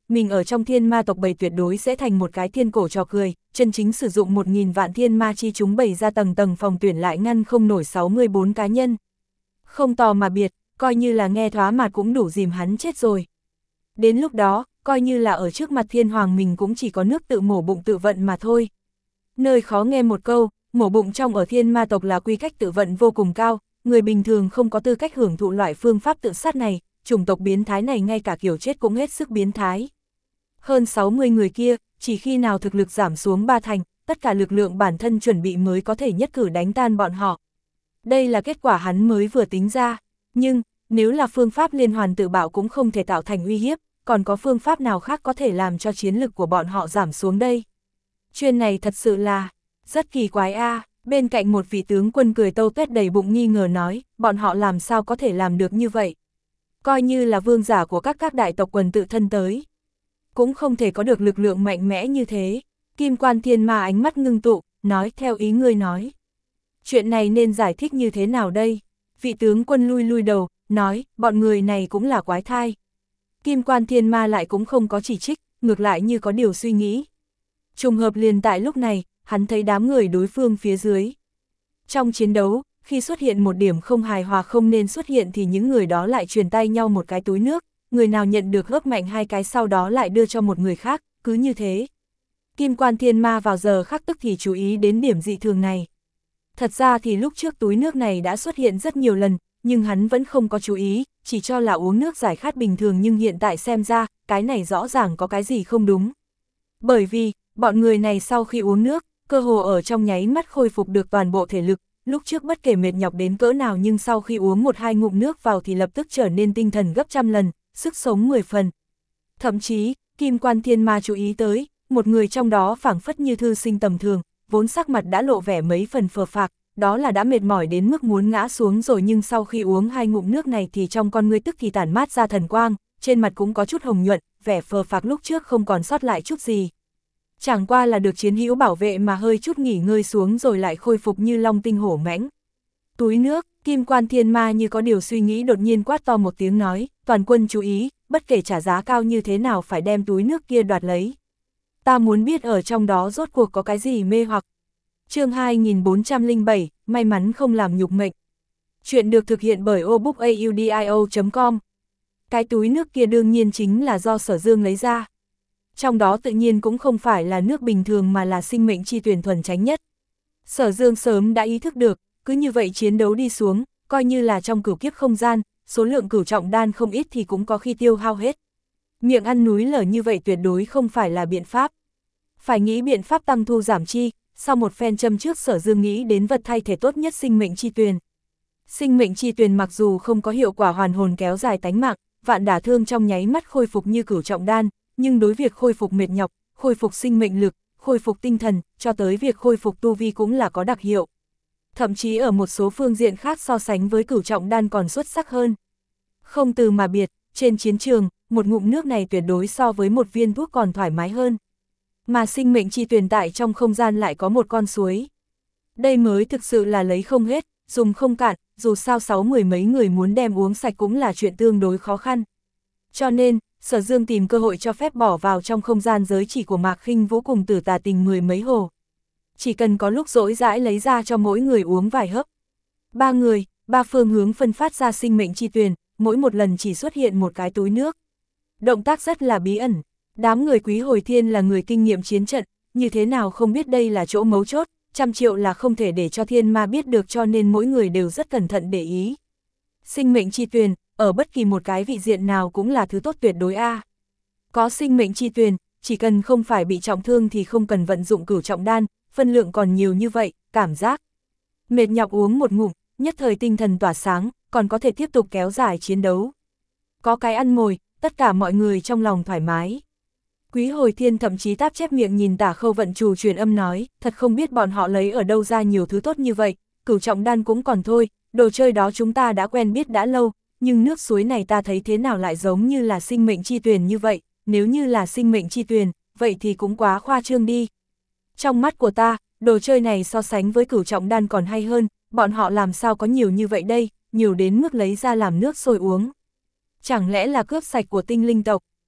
mình ở trong thiên ma tộc bầy tuyệt đối sẽ thành một cái thiên cổ trò cười, chân chính sử dụng một nghìn vạn thiên ma chi chúng bày ra tầng tầng phòng tuyển lại ngăn không nổi sáu mươi bốn cá nhân. Không tò mà biệt, coi như là nghe thoá mặt cũng đủ dìm hắn chết rồi. Đến lúc đó, coi như là ở trước mặt thiên hoàng mình cũng chỉ có nước tự mổ bụng tự vận mà thôi. Nơi khó nghe một câu, mổ bụng trong ở thiên ma tộc là quy cách tự vận vô cùng cao, người bình thường không có tư cách hưởng thụ loại phương pháp tự sát này, chủng tộc biến thái này ngay cả kiểu chết cũng hết sức biến thái. Hơn sáu mươi người kia, chỉ khi nào thực lực giảm xuống ba thành, tất cả lực lượng bản thân chuẩn bị mới có thể nhất cử đánh tan bọn họ. Đây là kết quả hắn mới vừa tính ra, nhưng, nếu là phương pháp liên hoàn tự bạo cũng không thể tạo thành uy hiếp, còn có phương pháp nào khác có thể làm cho chiến lực của bọn họ giảm xuống đây? Chuyện này thật sự là, rất kỳ quái a. À. Bên cạnh một vị tướng quân cười tâu tuét đầy bụng nghi ngờ nói, bọn họ làm sao có thể làm được như vậy? Coi như là vương giả của các các đại tộc quần tự thân tới, cũng không thể có được lực lượng mạnh mẽ như thế. Kim Quan Thiên Ma ánh mắt ngưng tụ, nói theo ý ngươi nói. Chuyện này nên giải thích như thế nào đây? Vị tướng quân lui lui đầu, nói, bọn người này cũng là quái thai. Kim Quan Thiên Ma lại cũng không có chỉ trích, ngược lại như có điều suy nghĩ. Trùng hợp liền tại lúc này, hắn thấy đám người đối phương phía dưới. Trong chiến đấu, khi xuất hiện một điểm không hài hòa không nên xuất hiện thì những người đó lại truyền tay nhau một cái túi nước, người nào nhận được hớp mạnh hai cái sau đó lại đưa cho một người khác, cứ như thế. Kim Quan Thiên Ma vào giờ khắc tức thì chú ý đến điểm dị thường này. Thật ra thì lúc trước túi nước này đã xuất hiện rất nhiều lần, nhưng hắn vẫn không có chú ý, chỉ cho là uống nước giải khát bình thường nhưng hiện tại xem ra, cái này rõ ràng có cái gì không đúng. Bởi vì, bọn người này sau khi uống nước, cơ hồ ở trong nháy mắt khôi phục được toàn bộ thể lực, lúc trước bất kể mệt nhọc đến cỡ nào nhưng sau khi uống một hai ngụm nước vào thì lập tức trở nên tinh thần gấp trăm lần, sức sống mười phần. Thậm chí, Kim Quan Thiên Ma chú ý tới, một người trong đó phảng phất như thư sinh tầm thường, vốn sắc mặt đã lộ vẻ mấy phần phờ phạc, đó là đã mệt mỏi đến mức muốn ngã xuống rồi nhưng sau khi uống hai ngụm nước này thì trong con ngươi tức thì tản mát ra thần quang, trên mặt cũng có chút hồng nhuận, vẻ phờ phạc lúc trước không còn sót lại chút gì. Chẳng qua là được chiến hữu bảo vệ mà hơi chút nghỉ ngơi xuống rồi lại khôi phục như long tinh hổ mãnh. Túi nước, Kim Quan Thiên Ma như có điều suy nghĩ đột nhiên quát to một tiếng nói, toàn quân chú ý, bất kể trả giá cao như thế nào phải đem túi nước kia đoạt lấy. Ta muốn biết ở trong đó rốt cuộc có cái gì mê hoặc. Chương hai nghìn bốn trăm lẻ bảy, may mắn không làm nhục mệnh. Chuyện được thực hiện bởi obookaudio chấm com. Cái túi nước kia đương nhiên chính là do Sở Dương lấy ra. Trong đó tự nhiên cũng không phải là nước bình thường mà là sinh mệnh chi tuyển thuần chánh nhất. Sở Dương sớm đã ý thức được, cứ như vậy chiến đấu đi xuống, coi như là trong cửu kiếp không gian, số lượng cửu trọng đan không ít thì cũng có khi tiêu hao hết. Miệng ăn núi lở như vậy tuyệt đối không phải là biện pháp. Phải nghĩ biện pháp tăng thu giảm chi, sau một phen châm trước Sở Dương nghĩ đến vật thay thế tốt nhất sinh mệnh chi tuyền. Sinh mệnh chi tuyền mặc dù không có hiệu quả hoàn hồn kéo dài tánh mạng, vạn đả thương trong nháy mắt khôi phục như cửu trọng đan, nhưng đối việc khôi phục mệt nhọc, khôi phục sinh mệnh lực, khôi phục tinh thần, cho tới việc khôi phục tu vi cũng là có đặc hiệu. Thậm chí ở một số phương diện khác so sánh với cửu trọng đan còn xuất sắc hơn. Không từ mà biệt, trên chiến trường, một ngụm nước này tuyệt đối so với một viên thuốc còn thoải mái hơn. Mà sinh mệnh chi tuyền tại trong không gian lại có một con suối. Đây mới thực sự là lấy không hết, dùng không cạn, dù sao sáu mười mấy người muốn đem uống sạch cũng là chuyện tương đối khó khăn. Cho nên, Sở Dương tìm cơ hội cho phép bỏ vào trong không gian giới chỉ của Mạc Khinh Vũ cùng Tử Tà Tình mười mấy hồ. Chỉ cần có lúc rỗi rãi lấy ra cho mỗi người uống vài hớp. Ba người, ba phương hướng phân phát ra sinh mệnh chi tuyền, mỗi một lần chỉ xuất hiện một cái túi nước. Động tác rất là bí ẩn. Đám người Quý Hồi Thiên là người kinh nghiệm chiến trận, như thế nào không biết đây là chỗ mấu chốt, trăm triệu là không thể để cho thiên ma biết được cho nên mỗi người đều rất cẩn thận để ý. Sinh mệnh chi tuyền, ở bất kỳ một cái vị diện nào cũng là thứ tốt tuyệt đối a. Có sinh mệnh chi tuyền, chỉ cần không phải bị trọng thương thì không cần vận dụng cửu trọng đan, phân lượng còn nhiều như vậy, cảm giác mệt nhọc uống một ngụm, nhất thời tinh thần tỏa sáng, còn có thể tiếp tục kéo dài chiến đấu. Có cái ăn mồi, tất cả mọi người trong lòng thoải mái. Quý Hồi Thiên thậm chí táp chép miệng nhìn Tả Khâu Vận Trù truyền âm nói, thật không biết bọn họ lấy ở đâu ra nhiều thứ tốt như vậy, cửu trọng đan cũng còn thôi, đồ chơi đó chúng ta đã quen biết đã lâu, nhưng nước suối này ta thấy thế nào lại giống như là sinh mệnh chi tuyền như vậy, nếu như là sinh mệnh chi tuyền, vậy thì cũng quá khoa trương đi. Trong mắt của ta, đồ chơi này so sánh với cửu trọng đan còn hay hơn, bọn họ làm sao có nhiều như vậy đây, nhiều đến mức lấy ra làm nước sôi uống. Chẳng lẽ là cướp sạch của tinh linh tộc?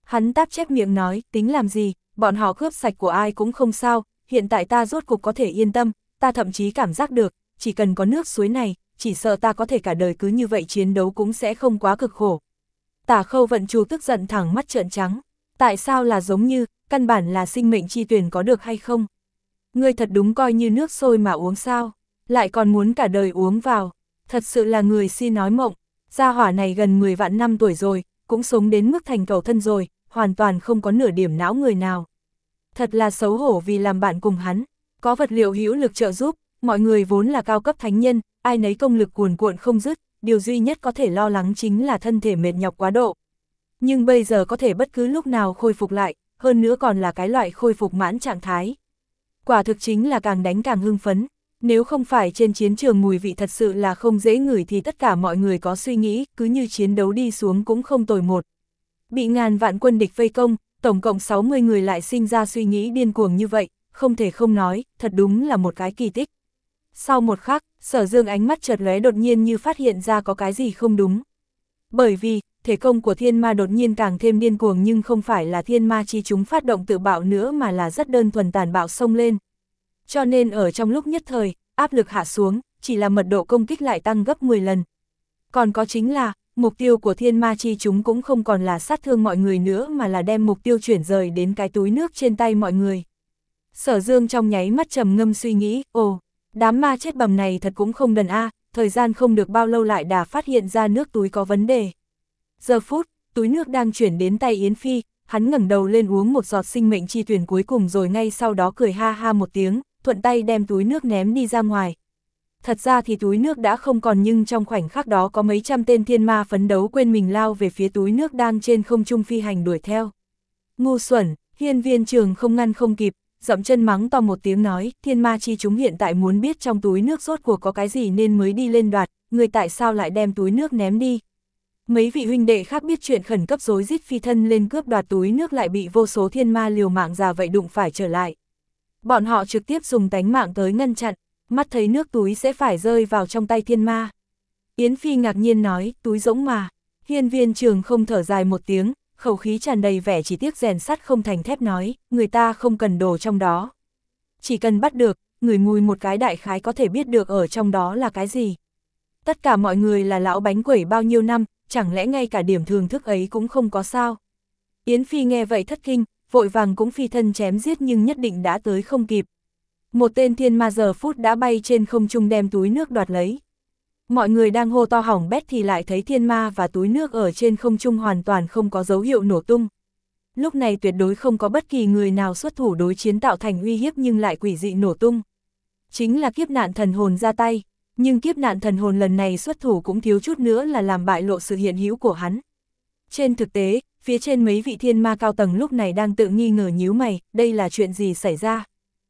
Hắn táp chép miệng nói, tính làm gì, bọn họ cướp sạch của ai cũng không sao, hiện tại ta rốt cục có thể yên tâm, ta thậm chí cảm giác được, chỉ cần có nước suối này, chỉ sợ ta có thể cả đời cứ như vậy chiến đấu cũng sẽ không quá cực khổ. Tả Khâu Vận Chu tức giận thẳng mắt trợn trắng, tại sao là giống như, căn bản là sinh mệnh chi tuyển có được hay không? Ngươi thật đúng coi như nước sôi mà uống sao, lại còn muốn cả đời uống vào, thật sự là người si nói mộng, gia hỏa này gần mười vạn năm tuổi rồi, cũng sống đến mức thành cầu thân rồi, hoàn toàn không có nửa điểm não người nào. Thật là xấu hổ vì làm bạn cùng hắn, có vật liệu hữu lực trợ giúp, mọi người vốn là cao cấp thánh nhân, ai nấy công lực cuồn cuộn không dứt, điều duy nhất có thể lo lắng chính là thân thể mệt nhọc quá độ. Nhưng bây giờ có thể bất cứ lúc nào khôi phục lại, hơn nữa còn là cái loại khôi phục mãn trạng thái. Quả thực chính là càng đánh càng hưng phấn, nếu không phải trên chiến trường mùi vị thật sự là không dễ ngửi thì tất cả mọi người có suy nghĩ, cứ như chiến đấu đi xuống cũng không tồi một. Bị ngàn vạn quân địch vây công, tổng cộng sáu mươi người lại sinh ra suy nghĩ điên cuồng như vậy, không thể không nói, thật đúng là một cái kỳ tích. Sau một khắc, Sở Dương ánh mắt chợt lóe đột nhiên như phát hiện ra có cái gì không đúng. Bởi vì, thể công của thiên ma đột nhiên càng thêm điên cuồng nhưng không phải là thiên ma chi chúng phát động tự bạo nữa mà là rất đơn thuần tàn bạo xông lên. Cho nên ở trong lúc nhất thời, áp lực hạ xuống, chỉ là mật độ công kích lại tăng gấp mười lần. Còn có chính là, mục tiêu của thiên ma chi chúng cũng không còn là sát thương mọi người nữa mà là đem mục tiêu chuyển rời đến cái túi nước trên tay mọi người. Sở Dương trong nháy mắt trầm ngâm suy nghĩ, ồ, đám ma chết bầm này thật cũng không đần a, thời gian không được bao lâu lại đã phát hiện ra nước túi có vấn đề. Giờ phút, túi nước đang chuyển đến tay Yến Phi, hắn ngẩng đầu lên uống một giọt sinh mệnh chi tuyển cuối cùng rồi ngay sau đó cười ha ha một tiếng, thuận tay đem túi nước ném đi ra ngoài. Thật ra thì túi nước đã không còn nhưng trong khoảnh khắc đó có mấy trăm tên thiên ma phấn đấu quên mình lao về phía túi nước đang trên không trung phi hành đuổi theo. Ngu xuẩn, Hiên Viên Trường không ngăn không kịp, dậm chân mắng to một tiếng nói, thiên ma chi chúng hiện tại muốn biết trong túi nước rốt cuộc có cái gì nên mới đi lên đoạt, người tại sao lại đem túi nước ném đi. Mấy vị huynh đệ khác biết chuyện khẩn cấp rối rít phi thân lên cướp đoạt túi nước lại bị vô số thiên ma liều mạng già vậy đụng phải trở lại. Bọn họ trực tiếp dùng tánh mạng tới ngăn chặn, mắt thấy nước túi sẽ phải rơi vào trong tay thiên ma. Yến Phi ngạc nhiên nói, túi rỗng mà. Hiên Viên Trường không thở dài một tiếng, khẩu khí tràn đầy vẻ chỉ tiếc rèn sắt không thành thép nói, người ta không cần đồ trong đó. Chỉ cần bắt được, ngửi mùi một cái đại khái có thể biết được ở trong đó là cái gì. Tất cả mọi người là lão bánh quẩy bao nhiêu năm, chẳng lẽ ngay cả điểm thường thức ấy cũng không có sao. Yến Phi nghe vậy thất kinh, vội vàng cũng phi thân chém giết nhưng nhất định đã tới không kịp. Một tên thiên ma giờ phút đã bay trên không trung đem túi nước đoạt lấy. Mọi người đang hô to hỏng bét thì lại thấy thiên ma và túi nước ở trên không trung hoàn toàn không có dấu hiệu nổ tung. Lúc này tuyệt đối không có bất kỳ người nào xuất thủ đối chiến tạo thành uy hiếp nhưng lại quỷ dị nổ tung. Chính là kiếp nạn thần hồn ra tay, nhưng kiếp nạn thần hồn lần này xuất thủ cũng thiếu chút nữa là làm bại lộ sự hiện hữu của hắn. Trên thực tế, phía trên mấy vị thiên ma cao tầng lúc này đang tự nghi ngờ nhíu mày, đây là chuyện gì xảy ra.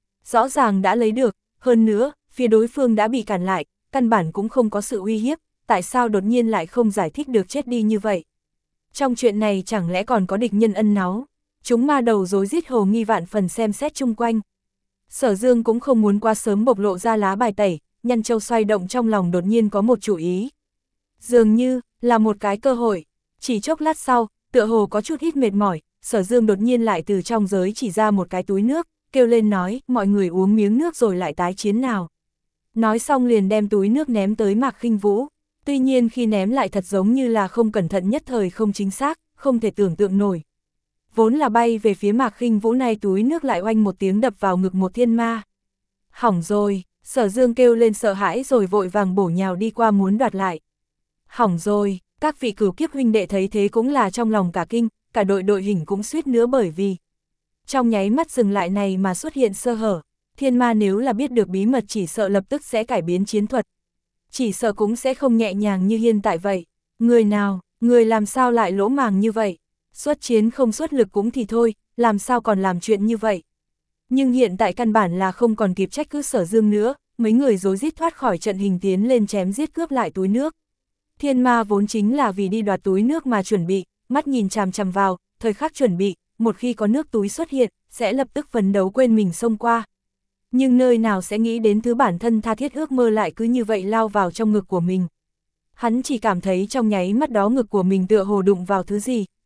Rõ ràng đã lấy được, hơn nữa, phía đối phương đã bị cản lại, căn bản cũng không có sự uy hiếp, tại sao đột nhiên lại không giải thích được chết đi như vậy. Trong chuyện này chẳng lẽ còn có địch nhân ân náu, chúng ma đầu rối rít hồ nghi vạn phần xem xét chung quanh. Sở Dương cũng không muốn quá sớm bộc lộ ra lá bài tẩy, Nhăn Châu xoay động trong lòng đột nhiên có một chủ ý. Dường như, là một cái cơ hội, chỉ chốc lát sau, tựa hồ có chút ít mệt mỏi, Sở Dương đột nhiên lại từ trong giới chỉ ra một cái túi nước, kêu lên nói, mọi người uống miếng nước rồi lại tái chiến nào. Nói xong liền đem túi nước ném tới Mạc Khinh Vũ, tuy nhiên khi ném lại thật giống như là không cẩn thận nhất thời không chính xác, không thể tưởng tượng nổi. Vốn là bay về phía Mạc Khinh Vũ này túi nước lại oanh một tiếng đập vào ngực một thiên ma. Hỏng rồi, Sở Dương kêu lên sợ hãi rồi vội vàng bổ nhào đi qua muốn đoạt lại. Hỏng rồi, các vị cửu kiếp huynh đệ thấy thế cũng là trong lòng cả kinh, cả đội đội hình cũng suýt nữa bởi vì trong nháy mắt dừng lại này mà xuất hiện sơ hở, thiên ma nếu là biết được bí mật chỉ sợ lập tức sẽ cải biến chiến thuật. Chỉ sợ cũng sẽ không nhẹ nhàng như hiện tại vậy. Người nào, người làm sao lại lỗ màng như vậy? Xuất chiến không xuất lực cũng thì thôi, làm sao còn làm chuyện như vậy? Nhưng hiện tại căn bản là không còn kịp trách cứ Sở Dương nữa, mấy người rối rít thoát khỏi trận hình tiến lên chém giết cướp lại túi nước. Thiên ma vốn chính là vì đi đoạt túi nước mà chuẩn bị, mắt nhìn chằm chằm vào, thời khắc chuẩn bị, một khi có nước túi xuất hiện, sẽ lập tức phấn đấu quên mình xông qua. Nhưng nơi nào sẽ nghĩ đến thứ bản thân tha thiết ước mơ lại cứ như vậy lao vào trong ngực của mình. Hắn chỉ cảm thấy trong nháy mắt đó ngực của mình tựa hồ đụng vào thứ gì,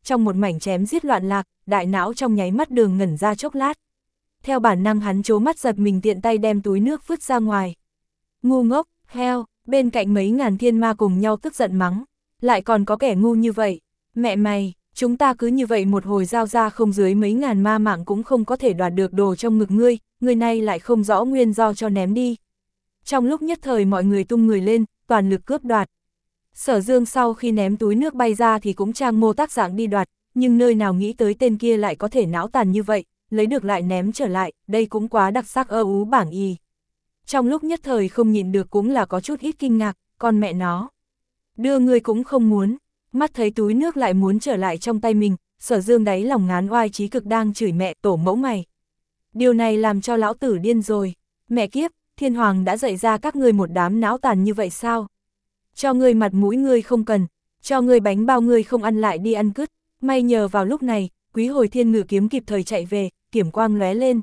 trong một mảnh chém giết loạn lạc, đại não trong nháy mắt đường ngẩn ra chốc lát. Theo bản năng hắn trố mắt giật mình tiện tay đem túi nước vứt ra ngoài. Ngu ngốc, heo, bên cạnh mấy ngàn thiên ma cùng nhau tức giận mắng. Lại còn có kẻ ngu như vậy, mẹ mày, chúng ta cứ như vậy một hồi giao ra không dưới mấy ngàn ma mạng cũng không có thể đoạt được đồ trong ngực ngươi, người này lại không rõ nguyên do cho ném đi. Trong lúc nhất thời mọi người tung người lên, toàn lực cướp đoạt. Sở Dương sau khi ném túi nước bay ra thì cũng trang mô tác dạng đi đoạt, nhưng nơi nào nghĩ tới tên kia lại có thể não tàn như vậy, lấy được lại ném trở lại, đây cũng quá đặc sắc ơ ú bảng y. Trong lúc nhất thời không nhịn được cũng là có chút ít kinh ngạc, con mẹ nó. Đưa người cũng không muốn, mắt thấy túi nước lại muốn trở lại trong tay mình, Sở Dương đáy lòng ngán oai chí cực đang chửi mẹ tổ mẫu mày. Điều này làm cho lão tử điên rồi, mẹ kiếp, thiên hoàng đã dạy ra các ngươi một đám não tàn như vậy sao? Cho ngươi mặt mũi ngươi không cần, cho ngươi bánh bao ngươi không ăn lại đi ăn cứt, may nhờ vào lúc này, Quý Hồi Thiên Ngự kiếm kịp thời chạy về, kiểm quang lóe lên.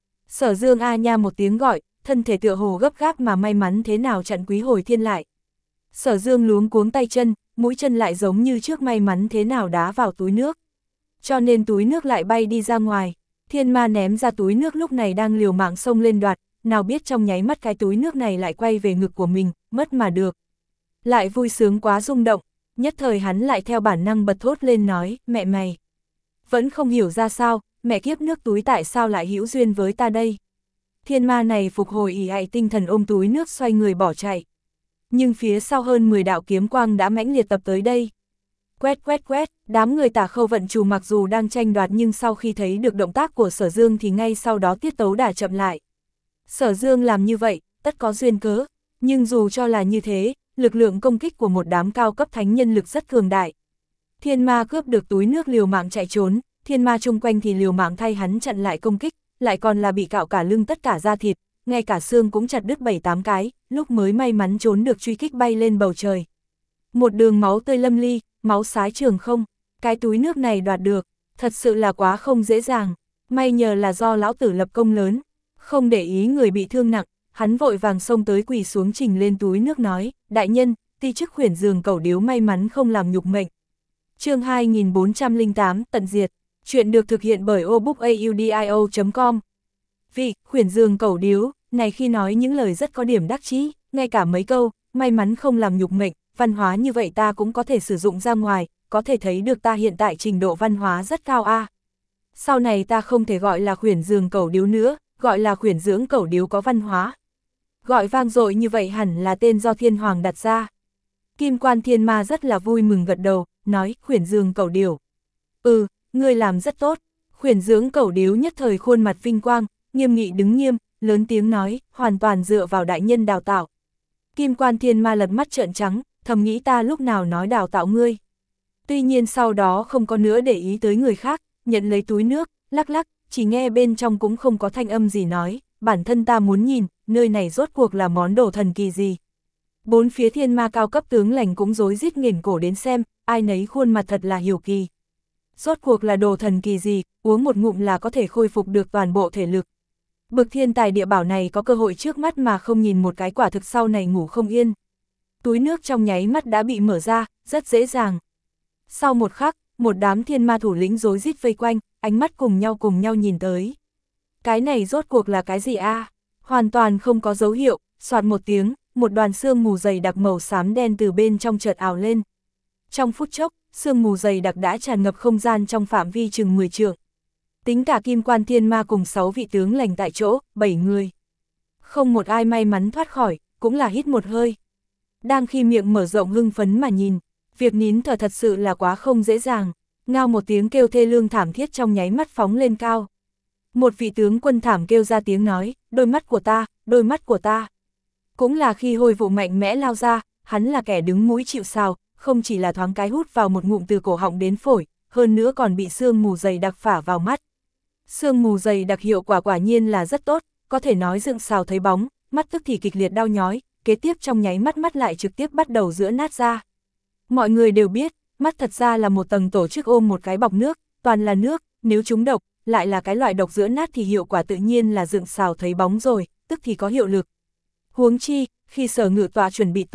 Sở Dương a nha một tiếng gọi, thân thể tựa hồ gấp gáp mà may mắn thế nào chặn Quý Hồi Thiên lại. Sở Dương luống cuống tay chân, mũi chân lại giống như trước may mắn thế nào đá vào túi nước. Cho nên túi nước lại bay đi ra ngoài, thiên ma ném ra túi nước lúc này đang liều mạng xông lên đoạt, nào biết trong nháy mắt cái túi nước này lại quay về ngực của mình, mất mà được. Lại vui sướng quá rung động, nhất thời hắn lại theo bản năng bật thốt lên nói, mẹ mày. Vẫn không hiểu ra sao, mẹ kiếp nước túi tại sao lại hữu duyên với ta đây. Thiên ma này phục hồi ỉ ại tinh thần ôm túi nước xoay người bỏ chạy. Nhưng phía sau hơn mười đạo kiếm quang đã mãnh liệt tập tới đây. Quét quét quét, đám người Tả Khâu Vận Trù mặc dù đang tranh đoạt nhưng sau khi thấy được động tác của Sở Dương thì ngay sau đó tiết tấu đả chậm lại. Sở Dương làm như vậy, tất có duyên cớ, nhưng dù cho là như thế, lực lượng công kích của một đám cao cấp thánh nhân lực rất cường đại. Thiên ma cướp được túi nước liều mạng chạy trốn, thiên ma chung quanh thì liều mạng thay hắn chặn lại công kích, lại còn là bị cạo cả lưng tất cả da thịt, ngay cả xương cũng chặt đứt bảy tám cái, lúc mới may mắn trốn được truy kích bay lên bầu trời. Một đường máu tươi lâm ly, máu xái trường không, cái túi nước này đoạt được, thật sự là quá không dễ dàng, may nhờ là do lão tử lập công lớn, không để ý người bị thương nặng, hắn vội vàng xông tới quỳ xuống trình lên túi nước nói, đại nhân, ti chức khuyển giường cẩu điếu may mắn không làm nhục mệnh. Chương hai nghìn bốn trăm lẻ tám, tận diệt, chuyện được thực hiện bởi obookaudio chấm com. Vị, khuyển giường cẩu điếu, này khi nói những lời rất có điểm đắc chí, ngay cả mấy câu, may mắn không làm nhục mệnh, văn hóa như vậy ta cũng có thể sử dụng ra ngoài, có thể thấy được ta hiện tại trình độ văn hóa rất cao a. À. Sau này ta không thể gọi là khuyển giường cẩu điếu nữa, gọi là khuyển dưỡng cẩu điếu có văn hóa. Gọi vang dội như vậy hẳn là tên do thiên hoàng đặt ra. Kim Quan Thiên Ma rất là vui mừng gật đầu, nói, khuyển giường cẩu điểu. Ừ, ngươi làm rất tốt. Khuyển dưỡng cẩu điếu nhất thời khuôn mặt vinh quang, nghiêm nghị đứng nghiêm, lớn tiếng nói, hoàn toàn dựa vào đại nhân đào tạo. Kim Quan Thiên Ma lật mắt trợn trắng, thầm nghĩ ta lúc nào nói đào tạo ngươi. Tuy nhiên sau đó không có nữa để ý tới người khác, nhận lấy túi nước, lắc lắc, chỉ nghe bên trong cũng không có thanh âm gì nói, bản thân ta muốn nhìn, nơi này rốt cuộc là món đồ thần kỳ gì. Bốn phía thiên ma cao cấp tướng lành cũng rối rít nghiền cổ đến xem, ai nấy khuôn mặt thật là hiểu kỳ. Rốt cuộc là đồ thần kỳ gì, uống một ngụm là có thể khôi phục được toàn bộ thể lực. Bực thiên tài địa bảo này có cơ hội trước mắt mà không nhìn một cái quả thực sau này ngủ không yên. Túi nước trong nháy mắt đã bị mở ra, rất dễ dàng. Sau một khắc, một đám thiên ma thủ lĩnh rối rít vây quanh, ánh mắt cùng nhau cùng nhau nhìn tới. Cái này rốt cuộc là cái gì a? À? Hoàn toàn không có dấu hiệu, soạt một tiếng, một đoàn sương mù dày đặc màu xám đen từ bên trong chợt ảo lên. Trong phút chốc, sương mù dày đặc đã tràn ngập không gian trong phạm vi chừng mười trượng. Tính cả Kim Quan Thiên Ma cùng sáu vị tướng lành tại chỗ, bảy người. Không một ai may mắn thoát khỏi, cũng là hít một hơi. Đang khi miệng mở rộng hưng phấn mà nhìn, việc nín thở thật sự là quá không dễ dàng. Ngao một tiếng kêu thê lương thảm thiết trong nháy mắt phóng lên cao. Một vị tướng quân thảm kêu ra tiếng nói, đôi mắt của ta, đôi mắt của ta. Cũng là khi hôi vụ mạnh mẽ lao ra, hắn là kẻ đứng mũi chịu sào, không chỉ là thoáng cái hút vào một ngụm từ cổ họng đến phổi, hơn nữa còn bị sương mù dày đặc phả vào mắt. Sương mù dày đặc hiệu quả quả nhiên là rất tốt, có thể nói dựng sào thấy bóng, mắt tức thì kịch liệt đau nhói, kế tiếp trong nháy mắt mắt lại trực tiếp bắt đầu giữa nát ra. Mọi người đều biết, mắt thật ra là một tầng tổ chức ôm một cái bọc nước, toàn là nước, nếu trúng độc, lại là cái loại độc giữa nát thì hiệu quả tự nhiên là dựng sào thấy bóng rồi, tức thì có hiệu lực. Huống chi, khi Sở Ngự Tọa chuẩn bị tuồng,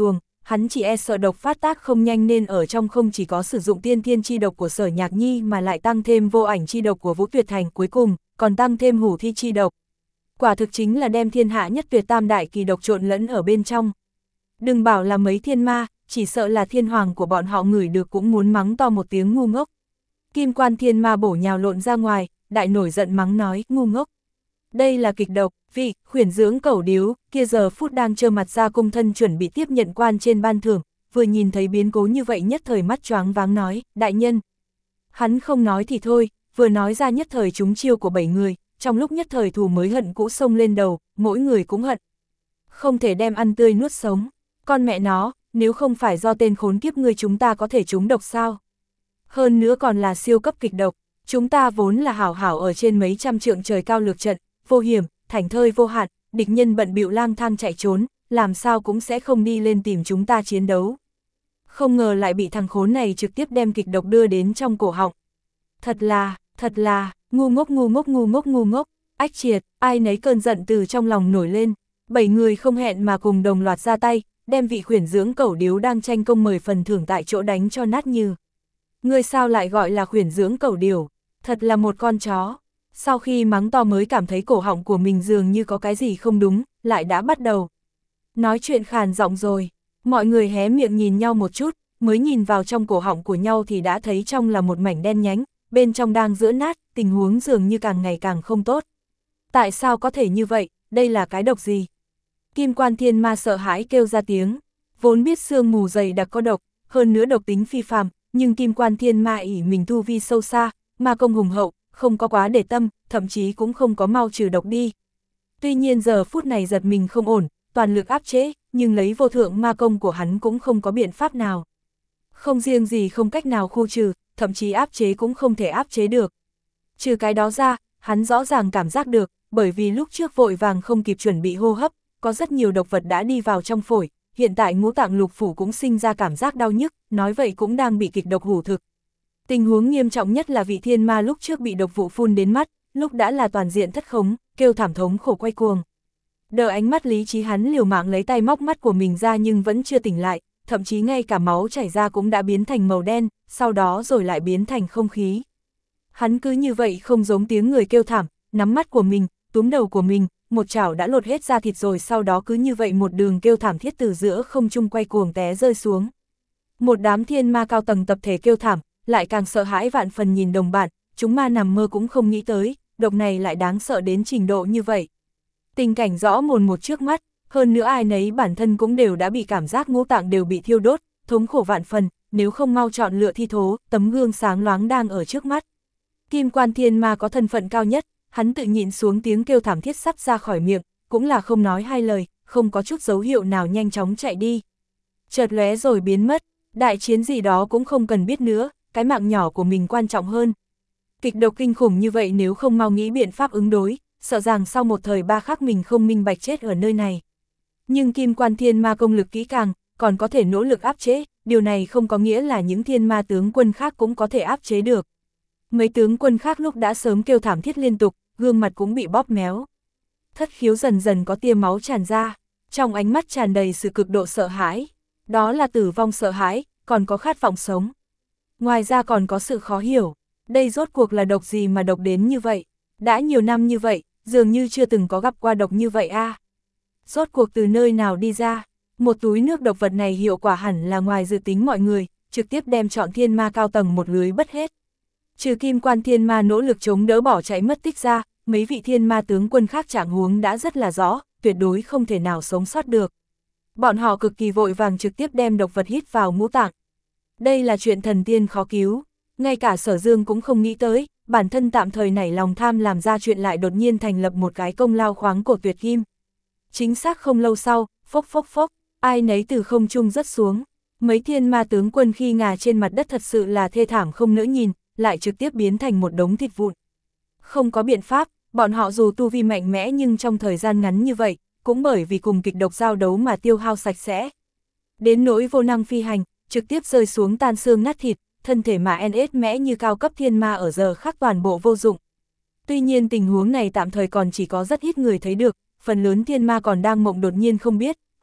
hắn chỉ e sợ độc phát tác không nhanh nên ở trong không chỉ có sử dụng tiên thiên chi độc của Sở Nhạc Nhi mà lại tăng thêm vô ảnh chi độc của Vũ Tuyệt Thành, cuối cùng còn tăng thêm hủ thi chi độc. Quả thực chính là đem thiên hạ nhất tuyệt tam đại kỳ độc trộn lẫn ở bên trong. Đừng bảo là mấy thiên ma, chỉ sợ là thiên hoàng của bọn họ ngửi được cũng muốn mắng to một tiếng ngu ngốc. Kim Quan thiên ma bổ nhào lộn ra ngoài, đại nổi giận mắng nói, ngu ngốc. Đây là kịch độc, vị, khuyển dưỡng cẩu điếu, kia giờ phút đang trơ mặt ra cung thân chuẩn bị tiếp nhận quan trên ban thưởng, vừa nhìn thấy biến cố như vậy nhất thời mắt choáng váng nói, đại nhân. Hắn không nói thì thôi, vừa nói ra nhất thời trúng chiêu của bảy người, trong lúc nhất thời thù mới hận cũ xông lên đầu, mỗi người cũng hận. Không thể đem ăn tươi nuốt sống, con mẹ nó, nếu không phải do tên khốn kiếp ngươi chúng ta có thể trúng độc sao? Hơn nữa còn là siêu cấp kịch độc, chúng ta vốn là hảo hảo ở trên mấy trăm trượng trời cao lược trận, vô hiểm, thảnh thơi vô hạn, địch nhân bận bịu lang thang chạy trốn, làm sao cũng sẽ không đi lên tìm chúng ta chiến đấu. Không ngờ lại bị thằng khốn này trực tiếp đem kịch độc đưa đến trong cổ họng. Thật là, thật là, ngu ngốc ngu ngốc ngu ngốc ngu ngốc, ách triệt, ai nấy cơn giận từ trong lòng nổi lên. Bảy người không hẹn mà cùng đồng loạt ra tay, đem vị khuyển dưỡng cẩu điếu đang tranh công mười phần thưởng tại chỗ đánh cho nát như. Ngươi sao lại gọi là khuyển dưỡng cẩu điểu, thật là một con chó. Sau khi mắng to mới cảm thấy cổ họng của mình dường như có cái gì không đúng, lại đã bắt đầu nói chuyện khàn giọng rồi. Mọi người hé miệng nhìn nhau một chút, mới nhìn vào trong cổ họng của nhau thì đã thấy trong là một mảnh đen nhánh, bên trong đang giữa nát, tình huống dường như càng ngày càng không tốt. Tại sao có thể như vậy, đây là cái độc gì? Kim Quan thiên ma sợ hãi kêu ra tiếng, vốn biết sương mù dày đặc có độc, hơn nữa độc tính phi phàm, nhưng Kim Quan thiên ma ỷ mình tu vi sâu xa, ma công hùng hậu, không có quá để tâm, thậm chí cũng không có mau trừ độc đi. Tuy nhiên giờ phút này giật mình không ổn, toàn lực áp chế, nhưng lấy vô thượng ma công của hắn cũng không có biện pháp nào. Không riêng gì không cách nào khu trừ, thậm chí áp chế cũng không thể áp chế được. Trừ cái đó ra, hắn rõ ràng cảm giác được, bởi vì lúc trước vội vàng không kịp chuẩn bị hô hấp, có rất nhiều độc vật đã đi vào trong phổi, hiện tại ngũ tạng lục phủ cũng sinh ra cảm giác đau nhức, nói vậy cũng đang bị kịch độc hủ thực. Tình huống nghiêm trọng nhất là vị thiên ma lúc trước bị độc vụ phun đến mắt, lúc đã là toàn diện thất khống, kêu thảm thống khổ quay cuồng. Đợi ánh mắt lý trí hắn liều mạng lấy tay móc mắt của mình ra nhưng vẫn chưa tỉnh lại, thậm chí ngay cả máu chảy ra cũng đã biến thành màu đen, sau đó rồi lại biến thành không khí. Hắn cứ như vậy không giống tiếng người kêu thảm, nắm mắt của mình, túm đầu của mình, một chảo đã lột hết da thịt rồi sau đó cứ như vậy một đường kêu thảm thiết từ giữa không trung quay cuồng té rơi xuống. Một đám thiên ma cao tầng tập thể kêu thảm, lại càng sợ hãi vạn phần nhìn đồng bạn, chúng ma nằm mơ cũng không nghĩ tới, độc này lại đáng sợ đến trình độ như vậy. Tình cảnh rõ mồn một trước mắt, hơn nữa ai nấy bản thân cũng đều đã bị cảm giác ngũ tạng đều bị thiêu đốt, thống khổ vạn phần, nếu không mau chọn lựa thi thố, tấm gương sáng loáng đang ở trước mắt. Kim Quan thiên ma có thân phận cao nhất, hắn tự nhịn xuống tiếng kêu thảm thiết sắp ra khỏi miệng, cũng là không nói hai lời, không có chút dấu hiệu nào nhanh chóng chạy đi. Chợt lóe rồi biến mất, đại chiến gì đó cũng không cần biết nữa, cái mạng nhỏ của mình quan trọng hơn. Kịch độc kinh khủng như vậy nếu không mau nghĩ biện pháp ứng đối, sợ rằng sau một thời ba khắc mình không minh bạch chết ở nơi này. Nhưng Kim Quan thiên ma công lực kỹ càng, còn có thể nỗ lực áp chế, điều này không có nghĩa là những thiên ma tướng quân khác cũng có thể áp chế được. Mấy tướng quân khác lúc đã sớm kêu thảm thiết liên tục, gương mặt cũng bị bóp méo. Thất khiếu dần dần có tia máu tràn ra, trong ánh mắt tràn đầy sự cực độ sợ hãi. Đó là tử vong sợ hãi, còn có khát vọng sống. Ngoài ra còn có sự khó hiểu, đây rốt cuộc là độc gì mà độc đến như vậy. Đã nhiều năm như vậy, dường như chưa từng có gặp qua độc như vậy a. À. Rốt cuộc từ nơi nào đi ra, một túi nước độc vật này hiệu quả hẳn là ngoài dự tính mọi người, trực tiếp đem chọn thiên ma cao tầng một lưới bất hết. Trừ Kim Quan thiên ma nỗ lực chống đỡ bỏ chạy mất tích ra, mấy vị thiên ma tướng quân khác trạng huống đã rất là rõ, tuyệt đối không thể nào sống sót được. Bọn họ cực kỳ vội vàng trực tiếp đem độc vật hít vào ngũ tạng. Đây là chuyện thần tiên khó cứu, ngay cả Sở Dương cũng không nghĩ tới, bản thân tạm thời nảy lòng tham làm ra chuyện lại đột nhiên thành lập một cái công lao khoáng cổ tuyệt kim. Chính xác không lâu sau, phốc phốc phốc, ai nấy từ không trung rớt xuống. Mấy thiên ma tướng quân khi ngả trên mặt đất thật sự là thê thảm không nỡ nhìn, lại trực tiếp biến thành một đống thịt vụn. Không có biện pháp, bọn họ dù tu vi mạnh mẽ nhưng trong thời gian ngắn như vậy, cũng bởi vì cùng kịch độc giao đấu mà tiêu hao sạch sẽ. Đến nỗi vô năng phi hành, trực tiếp rơi xuống tan xương nát thịt, thân thể mà en ết mẽ như cao cấp thiên ma ở giờ khắc toàn bộ vô dụng. Tuy nhiên tình huống này tạm thời còn chỉ có rất ít người thấy được, phần lớn thiên ma còn đang mộng đột nhiên không biết,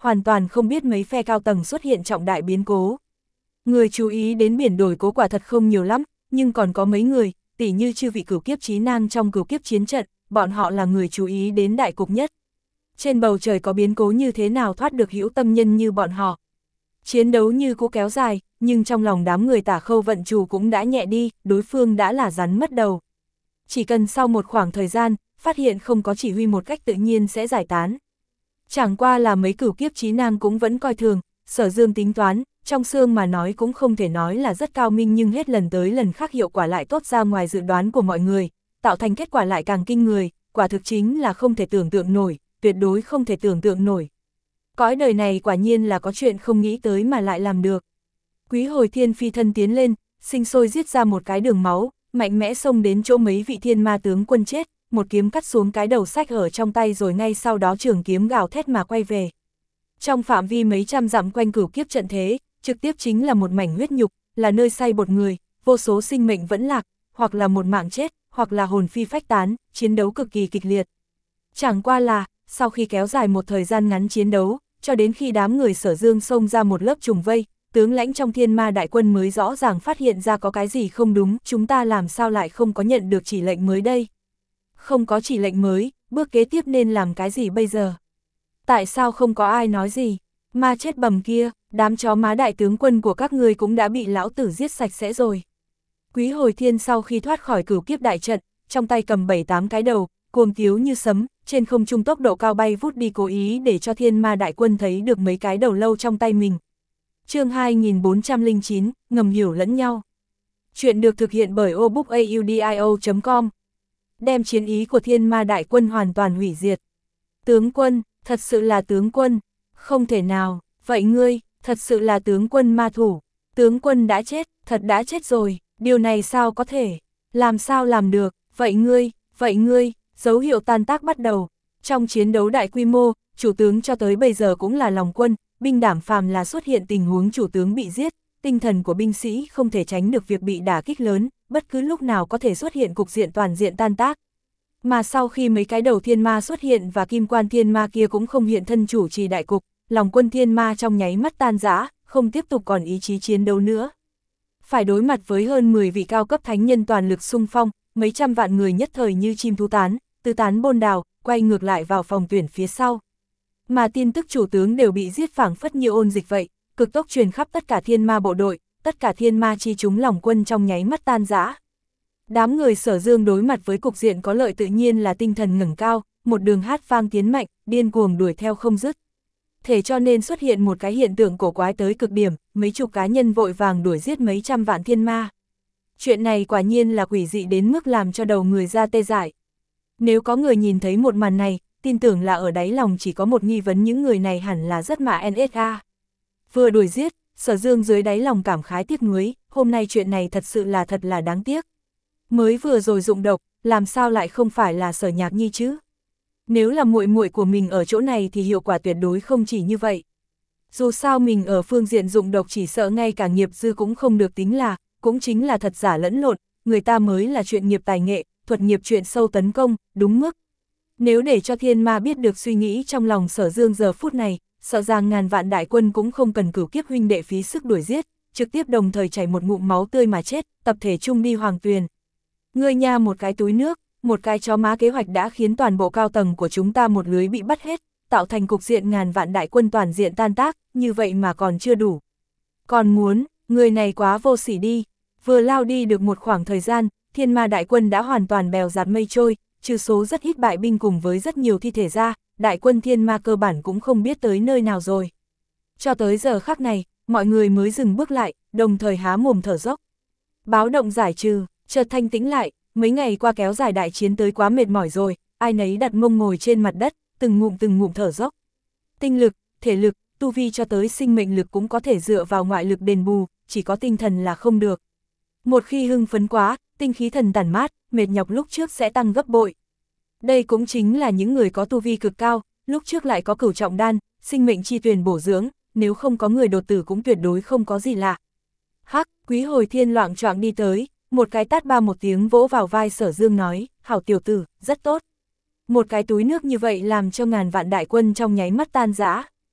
hoàn toàn không biết mấy phe cao tầng xuất hiện trọng đại biến cố. Người chú ý đến biển đổi cố quả thật không nhiều lắm, nhưng còn có mấy người, tỉ như chư vị cửu kiếp chí nang trong cửu kiếp chiến trận, bọn họ là người chú ý đến đại cục nhất. Trên bầu trời có biến cố như thế nào thoát được hữu tâm nhân như bọn họ. Chiến đấu như cũ kéo dài, nhưng trong lòng đám người Tả Khâu vận chủ cũng đã nhẹ đi, đối phương đã là rắn mất đầu. Chỉ cần sau một khoảng thời gian, phát hiện không có chỉ huy một cách tự nhiên sẽ giải tán. Chẳng qua là mấy cửu kiếp chí nang cũng vẫn coi thường, Sở Dương tính toán, trong xương mà nói cũng không thể nói là rất cao minh, nhưng hết lần tới lần khác hiệu quả lại tốt ra ngoài dự đoán của mọi người, tạo thành kết quả lại càng kinh người, quả thực chính là không thể tưởng tượng nổi, tuyệt đối không thể tưởng tượng nổi. Cõi đời này quả nhiên là có chuyện không nghĩ tới mà lại làm được. Quý Hồi Thiên phi thân tiến lên, sinh sôi giết ra một cái đường máu, mạnh mẽ xông đến chỗ mấy vị thiên ma tướng quân chết, một kiếm cắt xuống cái đầu sách ở trong tay, rồi ngay sau đó trường kiếm gào thét mà quay về. Trong phạm vi mấy trăm dặm quanh cửu kiếp trận thế, trực tiếp chính là một mảnh huyết nhục, là nơi say bột người, vô số sinh mệnh vẫn lạc, hoặc là một mạng chết, hoặc là hồn phi phách tán, chiến đấu cực kỳ kịch liệt. Chẳng qua là, sau khi kéo dài một thời gian ngắn chiến đấu, cho đến khi đám người Sở Dương xông ra một lớp trùng vây, tướng lãnh trong thiên ma đại quân mới rõ ràng phát hiện ra có cái gì không đúng, chúng ta làm sao lại không có nhận được chỉ lệnh mới đây? Không có chỉ lệnh mới, bước kế tiếp nên làm cái gì bây giờ? Tại sao không có ai nói gì? Ma chết bầm kia, đám chó má đại tướng quân của các ngươi cũng đã bị lão tử giết sạch sẽ rồi. Quý Hồi Thiên sau khi thoát khỏi cửu kiếp đại trận, trong tay cầm bảy tám cái đầu, cuồng tiếu như sấm, trên không trung tốc độ cao bay vút đi, cố ý để cho thiên ma đại quân thấy được mấy cái đầu lâu trong tay mình. Chương hai nghìn bốn trăm lẻ chín, ngầm hiểu lẫn nhau. Chuyện được thực hiện bởi obookaudio chấm com. Đem chiến ý của thiên ma đại quân hoàn toàn hủy diệt. Tướng quân, thật sự là tướng quân. Không thể nào, vậy ngươi, thật sự là tướng quân ma thủ. Tướng quân đã chết, thật đã chết rồi, điều này sao có thể, làm sao làm được, vậy ngươi, vậy ngươi, dấu hiệu tan tác bắt đầu. Trong chiến đấu đại quy mô, chủ tướng cho tới bây giờ cũng là lòng quân, binh đảm phàm là xuất hiện tình huống chủ tướng bị giết, tinh thần của binh sĩ không thể tránh được việc bị đả kích lớn, bất cứ lúc nào có thể xuất hiện cục diện toàn diện tan tác. Mà sau khi mấy cái đầu thiên ma xuất hiện và kim quan thiên ma kia cũng không hiện thân chủ trì đại cục, lòng quân thiên ma trong nháy mắt tan rã, không tiếp tục còn ý chí chiến đấu nữa. Phải đối mặt với hơn mười vị cao cấp thánh nhân toàn lực xung phong, mấy trăm vạn người nhất thời như chim thú tán, tứ tán bôn đào, quay ngược lại vào phòng tuyển phía sau. Mà tin tức chủ tướng đều bị giết phảng phất như ôn dịch vậy, cực tốc truyền khắp tất cả thiên ma bộ đội, tất cả thiên ma chi chúng lòng quân trong nháy mắt tan rã. Đám người Sở Dương đối mặt với cục diện có lợi tự nhiên là tinh thần ngẩng cao, một đường hát vang tiến mạnh, điên cuồng đuổi theo không dứt. Thế cho nên xuất hiện một cái hiện tượng cổ quái tới cực điểm, mấy chục cá nhân vội vàng đuổi giết mấy trăm vạn thiên ma. Chuyện này quả nhiên là quỷ dị đến mức làm cho đầu người ra tê dại. Nếu có người nhìn thấy một màn này, tin tưởng là ở đáy lòng chỉ có một nghi vấn, những người này hẳn là rất mạ en ét a. Vừa đuổi giết, Sở Dương dưới đáy lòng cảm khái tiếc nuối, hôm nay chuyện này thật sự là thật là đáng tiếc. Mới vừa rồi dụng độc, làm sao lại không phải là Sở Nhạc Nhi chứ? Nếu là muội muội của mình ở chỗ này thì hiệu quả tuyệt đối không chỉ như vậy. Dù sao mình ở phương diện dụng độc chỉ sợ ngay cả nghiệp dư cũng không được tính là, cũng chính là thật giả lẫn lộn, người ta mới là chuyện nghiệp tài nghệ, thuật nghiệp chuyện sâu tấn công, đúng mức. Nếu để cho thiên ma biết được suy nghĩ trong lòng Sở Dương giờ phút này, sợ rằng ngàn vạn đại quân cũng không cần cửu kiếp huynh đệ phí sức đuổi giết, trực tiếp đồng thời chảy một ngụm máu tươi mà chết, tập thể chung đi hoàng tuyền. Ngươi nha, một cái túi nước, một cái chó má kế hoạch đã khiến toàn bộ cao tầng của chúng ta một lưới bị bắt hết, tạo thành cục diện ngàn vạn đại quân toàn diện tan tác, như vậy mà còn chưa đủ. Còn muốn, người này quá vô sỉ đi. Vừa lao đi được một khoảng thời gian, thiên ma đại quân đã hoàn toàn bèo dạt mây trôi, trừ số rất ít bại binh cùng với rất nhiều thi thể ra, đại quân thiên ma cơ bản cũng không biết tới nơi nào rồi. Cho tới giờ khắc này, mọi người mới dừng bước lại, đồng thời há mồm thở dốc. Báo động giải trừ, chợt thanh tĩnh lại, mấy ngày qua kéo dài đại chiến tới quá mệt mỏi rồi, ai nấy đặt mông ngồi trên mặt đất, từng ngụm từng ngụm thở dốc. Tinh lực, thể lực, tu vi cho tới sinh mệnh lực cũng có thể dựa vào ngoại lực đền bù, chỉ có tinh thần là không được. Một khi hưng phấn quá, tinh khí thần tản mát, mệt nhọc lúc trước sẽ tăng gấp bội. Đây cũng chính là những người có tu vi cực cao, lúc trước lại có cửu trọng đan, sinh mệnh chi tuyền bổ dưỡng, nếu không có người đột tử cũng tuyệt đối không có gì lạ. Hắc, Quý Hồi Thiên loạng choạng đi tới, một cái tát ba một tiếng vỗ vào vai Sở Dương nói, hảo tiểu tử, rất tốt. Một cái túi nước như vậy làm cho ngàn vạn đại quân trong nháy mắt tan rã.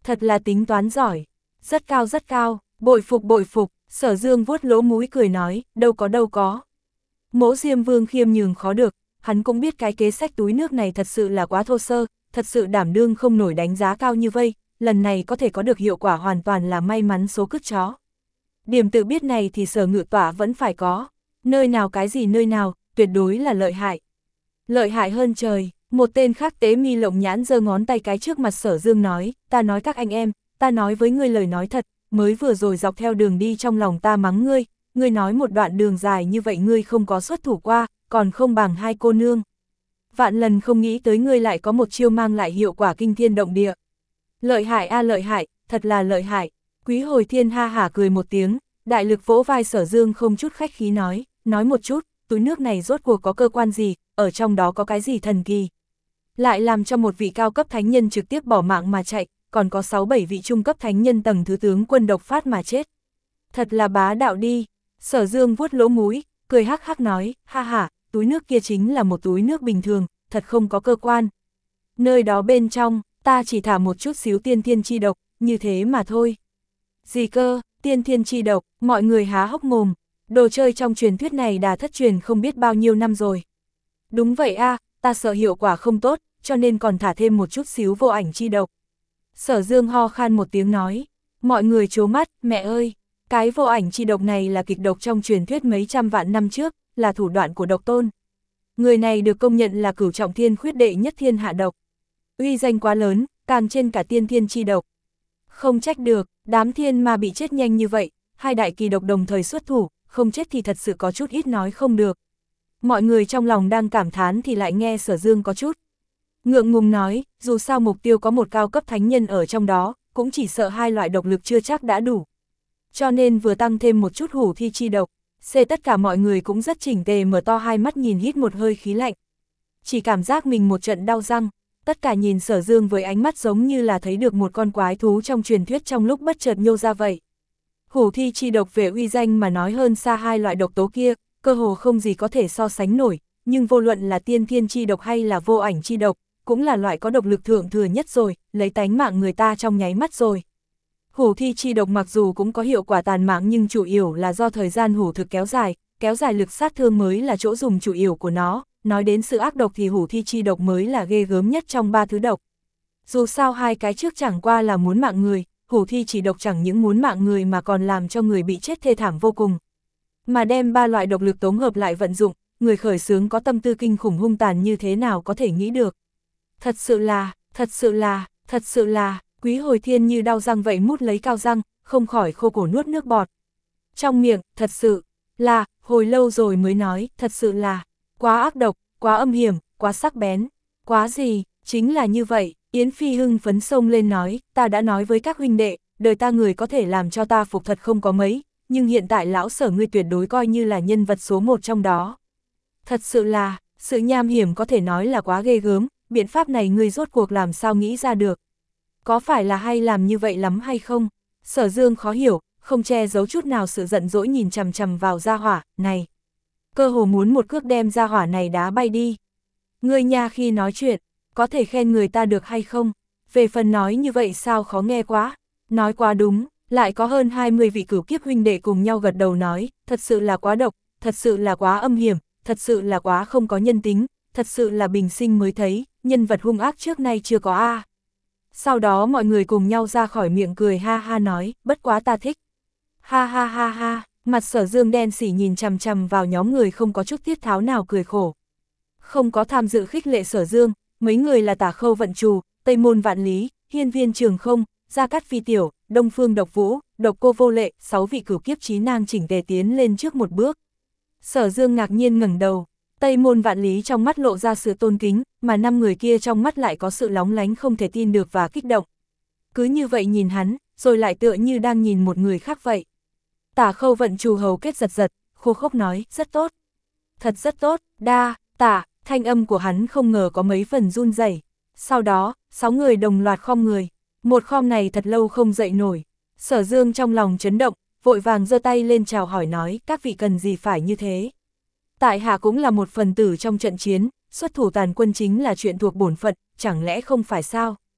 thật là tính toán giỏi, rất cao rất cao, bội phục bội phục, Sở Dương vuốt lỗ mũi cười nói, đâu có đâu có. Mỗ Diêm Vương khiêm nhường khó được, hắn cũng biết cái kế sách túi nước này thật sự là quá thô sơ, thật sự đảm đương không nổi đánh giá cao như vây, lần này có thể có được hiệu quả hoàn toàn là may mắn số cứt chó. Điểm tự biết này thì Sở Ngự Tỏa vẫn phải có, nơi nào cái gì nơi nào, tuyệt đối là lợi hại. Lợi hại hơn trời, một tên khác Tế Mi Lộng Nhãn giơ ngón tay cái trước mặt Sở Dương nói, ta nói các anh em, ta nói với ngươi lời nói thật, mới vừa rồi dọc theo đường đi trong lòng ta mắng ngươi, ngươi nói một đoạn đường dài như vậy ngươi không có xuất thủ qua, còn không bằng hai cô nương. Vạn lần không nghĩ tới ngươi lại có một chiêu mang lại hiệu quả kinh thiên động địa. Lợi hại a lợi hại, thật là lợi hại. Quý Hồi Thiên ha hả cười một tiếng, đại lực vỗ vai Sở Dương không chút khách khí nói, nói một chút, túi nước này rốt cuộc có cơ quan gì, ở trong đó có cái gì thần kỳ. Lại làm cho một vị cao cấp thánh nhân trực tiếp bỏ mạng mà chạy, còn có sáu bảy vị trung cấp thánh nhân tầng thứ tướng quân độc phát mà chết. Thật là bá đạo đi. Sở Dương vuốt lỗ mũi, cười hắc hắc nói, ha ha, túi nước kia chính là một túi nước bình thường, thật không có cơ quan. Nơi đó bên trong, ta chỉ thả một chút xíu tiên thiên chi độc, như thế mà thôi. Gì cơ, tiên thiên chi độc, mọi người há hốc mồm, đồ chơi trong truyền thuyết này đã thất truyền không biết bao nhiêu năm rồi. Đúng vậy a, ta sợ hiệu quả không tốt, cho nên còn thả thêm một chút xíu vô ảnh chi độc. Sở Dương ho khan một tiếng nói, mọi người trố mắt, mẹ ơi, cái vô ảnh chi độc này là kịch độc trong truyền thuyết mấy trăm vạn năm trước, là thủ đoạn của độc tôn. Người này được công nhận là cửu trọng thiên khuyết đệ nhất thiên hạ độc. Uy danh quá lớn, càng trên cả tiên thiên chi độc. Không trách được, đám thiên ma bị chết nhanh như vậy, hai đại kỳ độc đồng thời xuất thủ, không chết thì thật sự có chút ít nói không được. Mọi người trong lòng đang cảm thán thì lại nghe Sở Dương có chút ngượng ngùng nói, dù sao mục tiêu có một cao cấp thánh nhân ở trong đó, cũng chỉ sợ hai loại độc lực chưa chắc đã đủ. Cho nên vừa tăng thêm một chút hủ thi chi độc, xê tất cả mọi người cũng rất chỉnh tề mở to hai mắt nhìn hít một hơi khí lạnh. Chỉ cảm giác mình một trận đau răng, tất cả nhìn Sở Dương với ánh mắt giống như là thấy được một con quái thú trong truyền thuyết trong lúc bất chợt nhô ra vậy. Hủ thi chi độc về uy danh mà nói hơn xa hai loại độc tố kia, cơ hồ không gì có thể so sánh nổi, nhưng vô luận là tiên thiên chi độc hay là vô ảnh chi độc, cũng là loại có độc lực thượng thừa nhất rồi, lấy tánh mạng người ta trong nháy mắt rồi. Hủ thi chi độc mặc dù cũng có hiệu quả tàn mạng nhưng chủ yếu là do thời gian hủ thực kéo dài, kéo dài lực sát thương mới là chỗ dùng chủ yếu của nó, nói đến sự ác độc thì hủ thi chi độc mới là ghê gớm nhất trong ba thứ độc. Dù sao hai cái trước chẳng qua là muốn mạng người, hủ thi chỉ độc chẳng những muốn mạng người mà còn làm cho người bị chết thê thảm vô cùng. Mà đem ba loại độc lực tống hợp lại vận dụng, người khởi xướng có tâm tư kinh khủng hung tàn như thế nào có thể nghĩ được. Thật sự là, thật sự là, thật sự là, Quý Hồi Thiên như đau răng vậy mút lấy cao răng, không khỏi khô cổ nuốt nước bọt. Trong miệng, thật sự là, hồi lâu rồi mới nói, thật sự là, quá ác độc, quá âm hiểm, quá sắc bén, quá gì, chính là như vậy. Yến Phi hưng phấn sông lên nói, ta đã nói với các huynh đệ, đời ta người có thể làm cho ta phục thật không có mấy, nhưng hiện tại lão Sở ngươi tuyệt đối coi như là nhân vật số một trong đó. Thật sự là, sự nham hiểm có thể nói là quá ghê gớm, biện pháp này ngươi rốt cuộc làm sao nghĩ ra được. Có phải là hay làm như vậy lắm hay không? Sở Dương khó hiểu, không che giấu chút nào sự giận dỗi nhìn chằm chằm vào gia hỏa, này. Cơ hồ muốn một cước đem gia hỏa này đá bay đi. Ngươi nha khi nói chuyện, có thể khen người ta được hay không? Về phần nói như vậy sao khó nghe quá? Nói quá đúng, lại có hơn hai mươi vị cửu kiếp huynh đệ cùng nhau gật đầu nói, thật sự là quá độc, thật sự là quá âm hiểm, thật sự là quá không có nhân tính, thật sự là bình sinh mới thấy, nhân vật hung ác trước nay chưa có a. Sau đó mọi người cùng nhau ra khỏi miệng cười ha ha nói, bất quá ta thích. Ha ha ha ha, mặt Sở Dương đen xỉ nhìn chằm chằm vào nhóm người không có chút tiết tháo nào cười khổ. Không có tham dự khích lệ Sở Dương, mấy người là Tả Khâu Vận Trù, Tây Môn Vạn Lý, Hiên Viên Trường Không, Gia Cát Phi Tiểu, Đông Phương Độc Vũ, Độc Cô Vô Lệ, sáu vị cửu kiếp chí nang chỉnh tề tiến lên trước một bước. Sở Dương ngạc nhiên ngẩng đầu, Tây Môn Vạn Lý trong mắt lộ ra sự tôn kính, mà năm người kia trong mắt lại có sự lóng lánh không thể tin được và kích động. Cứ như vậy nhìn hắn, rồi lại tựa như đang nhìn một người khác vậy. Tả Khâu Vận Trù hầu kết giật giật, khô khốc nói, rất tốt. Thật rất tốt, đa, tả, thanh âm của hắn không ngờ có mấy phần run rẩy. Sau đó, sáu người đồng loạt khom người. Một khom này thật lâu không dậy nổi. Sở Dương trong lòng chấn động, vội vàng giơ tay lên chào hỏi nói, các vị cần gì phải như thế. Tại hạ cũng là một phần tử trong trận chiến, xuất thủ tàn quân chính là chuyện thuộc bổn phận, chẳng lẽ không phải sao?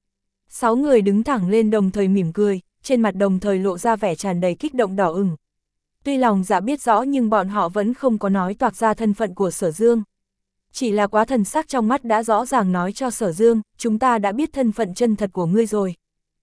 Sáu người đứng thẳng lên đồng thời mỉm cười, trên mặt đồng thời lộ ra vẻ tràn đầy kích động đỏ ửng. Tuy lòng dạ biết rõ nhưng bọn họ vẫn không có nói toạc ra thân phận của Sở Dương. Chỉ là quá thần sắc trong mắt đã rõ ràng nói cho Sở Dương, chúng ta đã biết thân phận chân thật của ngươi rồi.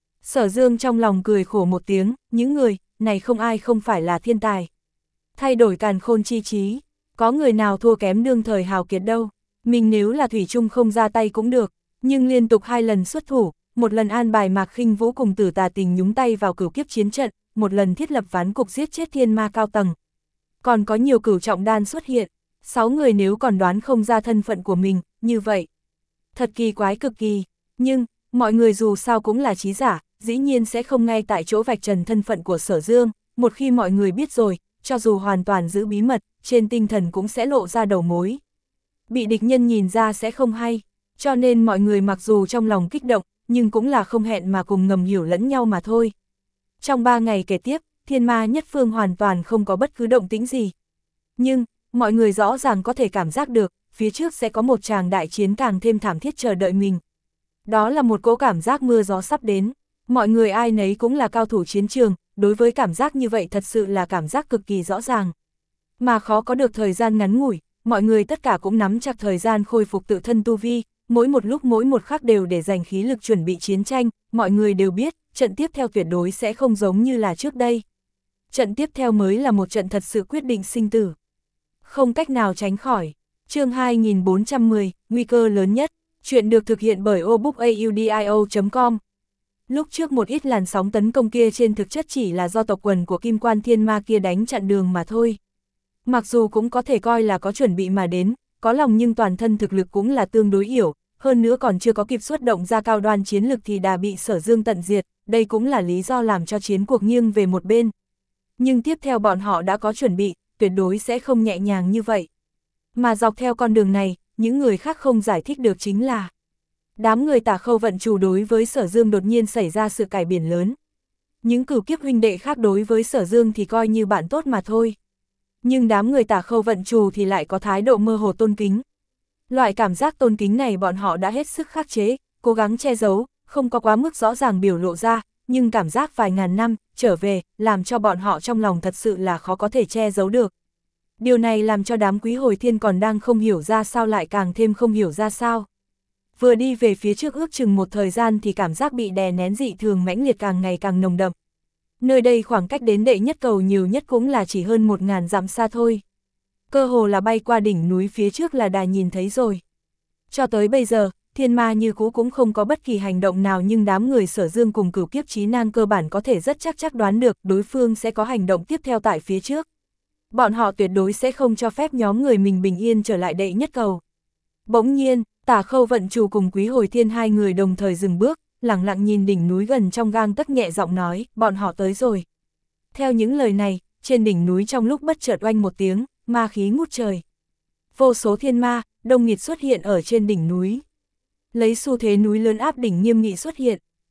Sở Dương trong lòng cười khổ một tiếng, những người này không ai không phải là thiên tài. Thay đổi càn khôn chi trí, có người nào thua kém đương thời hào kiệt đâu. Mình nếu là thủy chung không ra tay cũng được, nhưng liên tục hai lần xuất thủ, một lần an bài Mạc Khinh Vũ cùng Tử Tà Tình nhúng tay vào cửu kiếp chiến trận, một lần thiết lập ván cục giết chết thiên ma cao tầng. Còn có nhiều cửu trọng đan xuất hiện, sáu người nếu còn đoán không ra thân phận của mình, như vậy. Thật kỳ quái cực kỳ, nhưng, mọi người dù sao cũng là trí giả, dĩ nhiên sẽ không ngay tại chỗ vạch trần thân phận của Sở Dương, một khi mọi người biết rồi, cho dù hoàn toàn giữ bí mật, trên tinh thần cũng sẽ lộ ra đầu mối. Bị địch nhân nhìn ra sẽ không hay, cho nên mọi người mặc dù trong lòng kích động, nhưng cũng là không hẹn mà cùng ngầm hiểu lẫn nhau mà thôi. Trong ba ngày kế tiếp, thiên ma nhất phương hoàn toàn không có bất cứ động tĩnh gì. Nhưng, mọi người rõ ràng có thể cảm giác được, phía trước sẽ có một tràng đại chiến càng thêm thảm thiết chờ đợi mình. Đó là một cỗ cảm giác mưa gió sắp đến, mọi người ai nấy cũng là cao thủ chiến trường, đối với cảm giác như vậy thật sự là cảm giác cực kỳ rõ ràng. Mà khó có được thời gian ngắn ngủi, mọi người tất cả cũng nắm chặt thời gian khôi phục tự thân tu vi, mỗi một lúc mỗi một khắc đều để dành khí lực chuẩn bị chiến tranh, mọi người đều biết, trận tiếp theo tuyệt đối sẽ không giống như là trước đây. Trận tiếp theo mới là một trận thật sự quyết định sinh tử. Không cách nào tránh khỏi. Chương hai nghìn bốn trăm mười, nguy cơ lớn nhất. Chuyện được thực hiện bởi obookaudio chấm com. Lúc trước một ít làn sóng tấn công kia trên thực chất chỉ là do tộc quần của Kim Quan Thiên Ma kia đánh chặn đường mà thôi. Mặc dù cũng có thể coi là có chuẩn bị mà đến, có lòng nhưng toàn thân thực lực cũng là tương đối hiểu, hơn nữa còn chưa có kịp xuất động ra cao đoan chiến lực thì đã bị Sở Dương tận diệt, đây cũng là lý do làm cho chiến cuộc nghiêng về một bên. Nhưng tiếp theo bọn họ đã có chuẩn bị, tuyệt đối sẽ không nhẹ nhàng như vậy. Mà dọc theo con đường này, những người khác không giải thích được chính là đám người Tả Khâu vận chủ đối với Sở Dương đột nhiên xảy ra sự cải biển lớn. Những cửu kiếp huynh đệ khác đối với Sở Dương thì coi như bạn tốt mà thôi. Nhưng đám người Tả Khâu vận chủ thì lại có thái độ mơ hồ tôn kính. Loại cảm giác tôn kính này bọn họ đã hết sức khắc chế, cố gắng che giấu, không có quá mức rõ ràng biểu lộ ra, nhưng cảm giác vài ngàn năm trở về, làm cho bọn họ trong lòng thật sự là khó có thể che giấu được. Điều này làm cho đám Quý Hồi Thiên còn đang không hiểu ra sao lại càng thêm không hiểu ra sao. Vừa đi về phía trước ước chừng một thời gian thì cảm giác bị đè nén dị thường mãnh liệt càng ngày càng nồng đậm. Nơi đây khoảng cách đến đệ nhất cầu nhiều nhất cũng là chỉ hơn một ngàn dặm xa thôi. Cơ hồ là bay qua đỉnh núi phía trước là đã nhìn thấy rồi. Cho tới bây giờ, thiên ma như cũ cũng không có bất kỳ hành động nào, nhưng đám người Sở Dương cùng cửu kiếp chí nan cơ bản có thể rất chắc chắc đoán được đối phương sẽ có hành động tiếp theo tại phía trước. Bọn họ tuyệt đối sẽ không cho phép nhóm người mình bình yên trở lại đệ nhất cầu. Bỗng nhiên, Tả Khâu vận chủ cùng Quý Hồi Thiên hai người đồng thời dừng bước, lặng lặng nhìn đỉnh núi gần trong gang tấc, nhẹ giọng nói, bọn họ tới rồi. Theo những lời này, trên đỉnh núi trong lúc bất chợt oanh một tiếng, ma khí ngút trời. Vô số thiên ma, đông nghịt xuất hiện ở trên đỉnh núi. Lấy xu thế núi lớn áp đỉnh nghiêm nghị xuất hiện,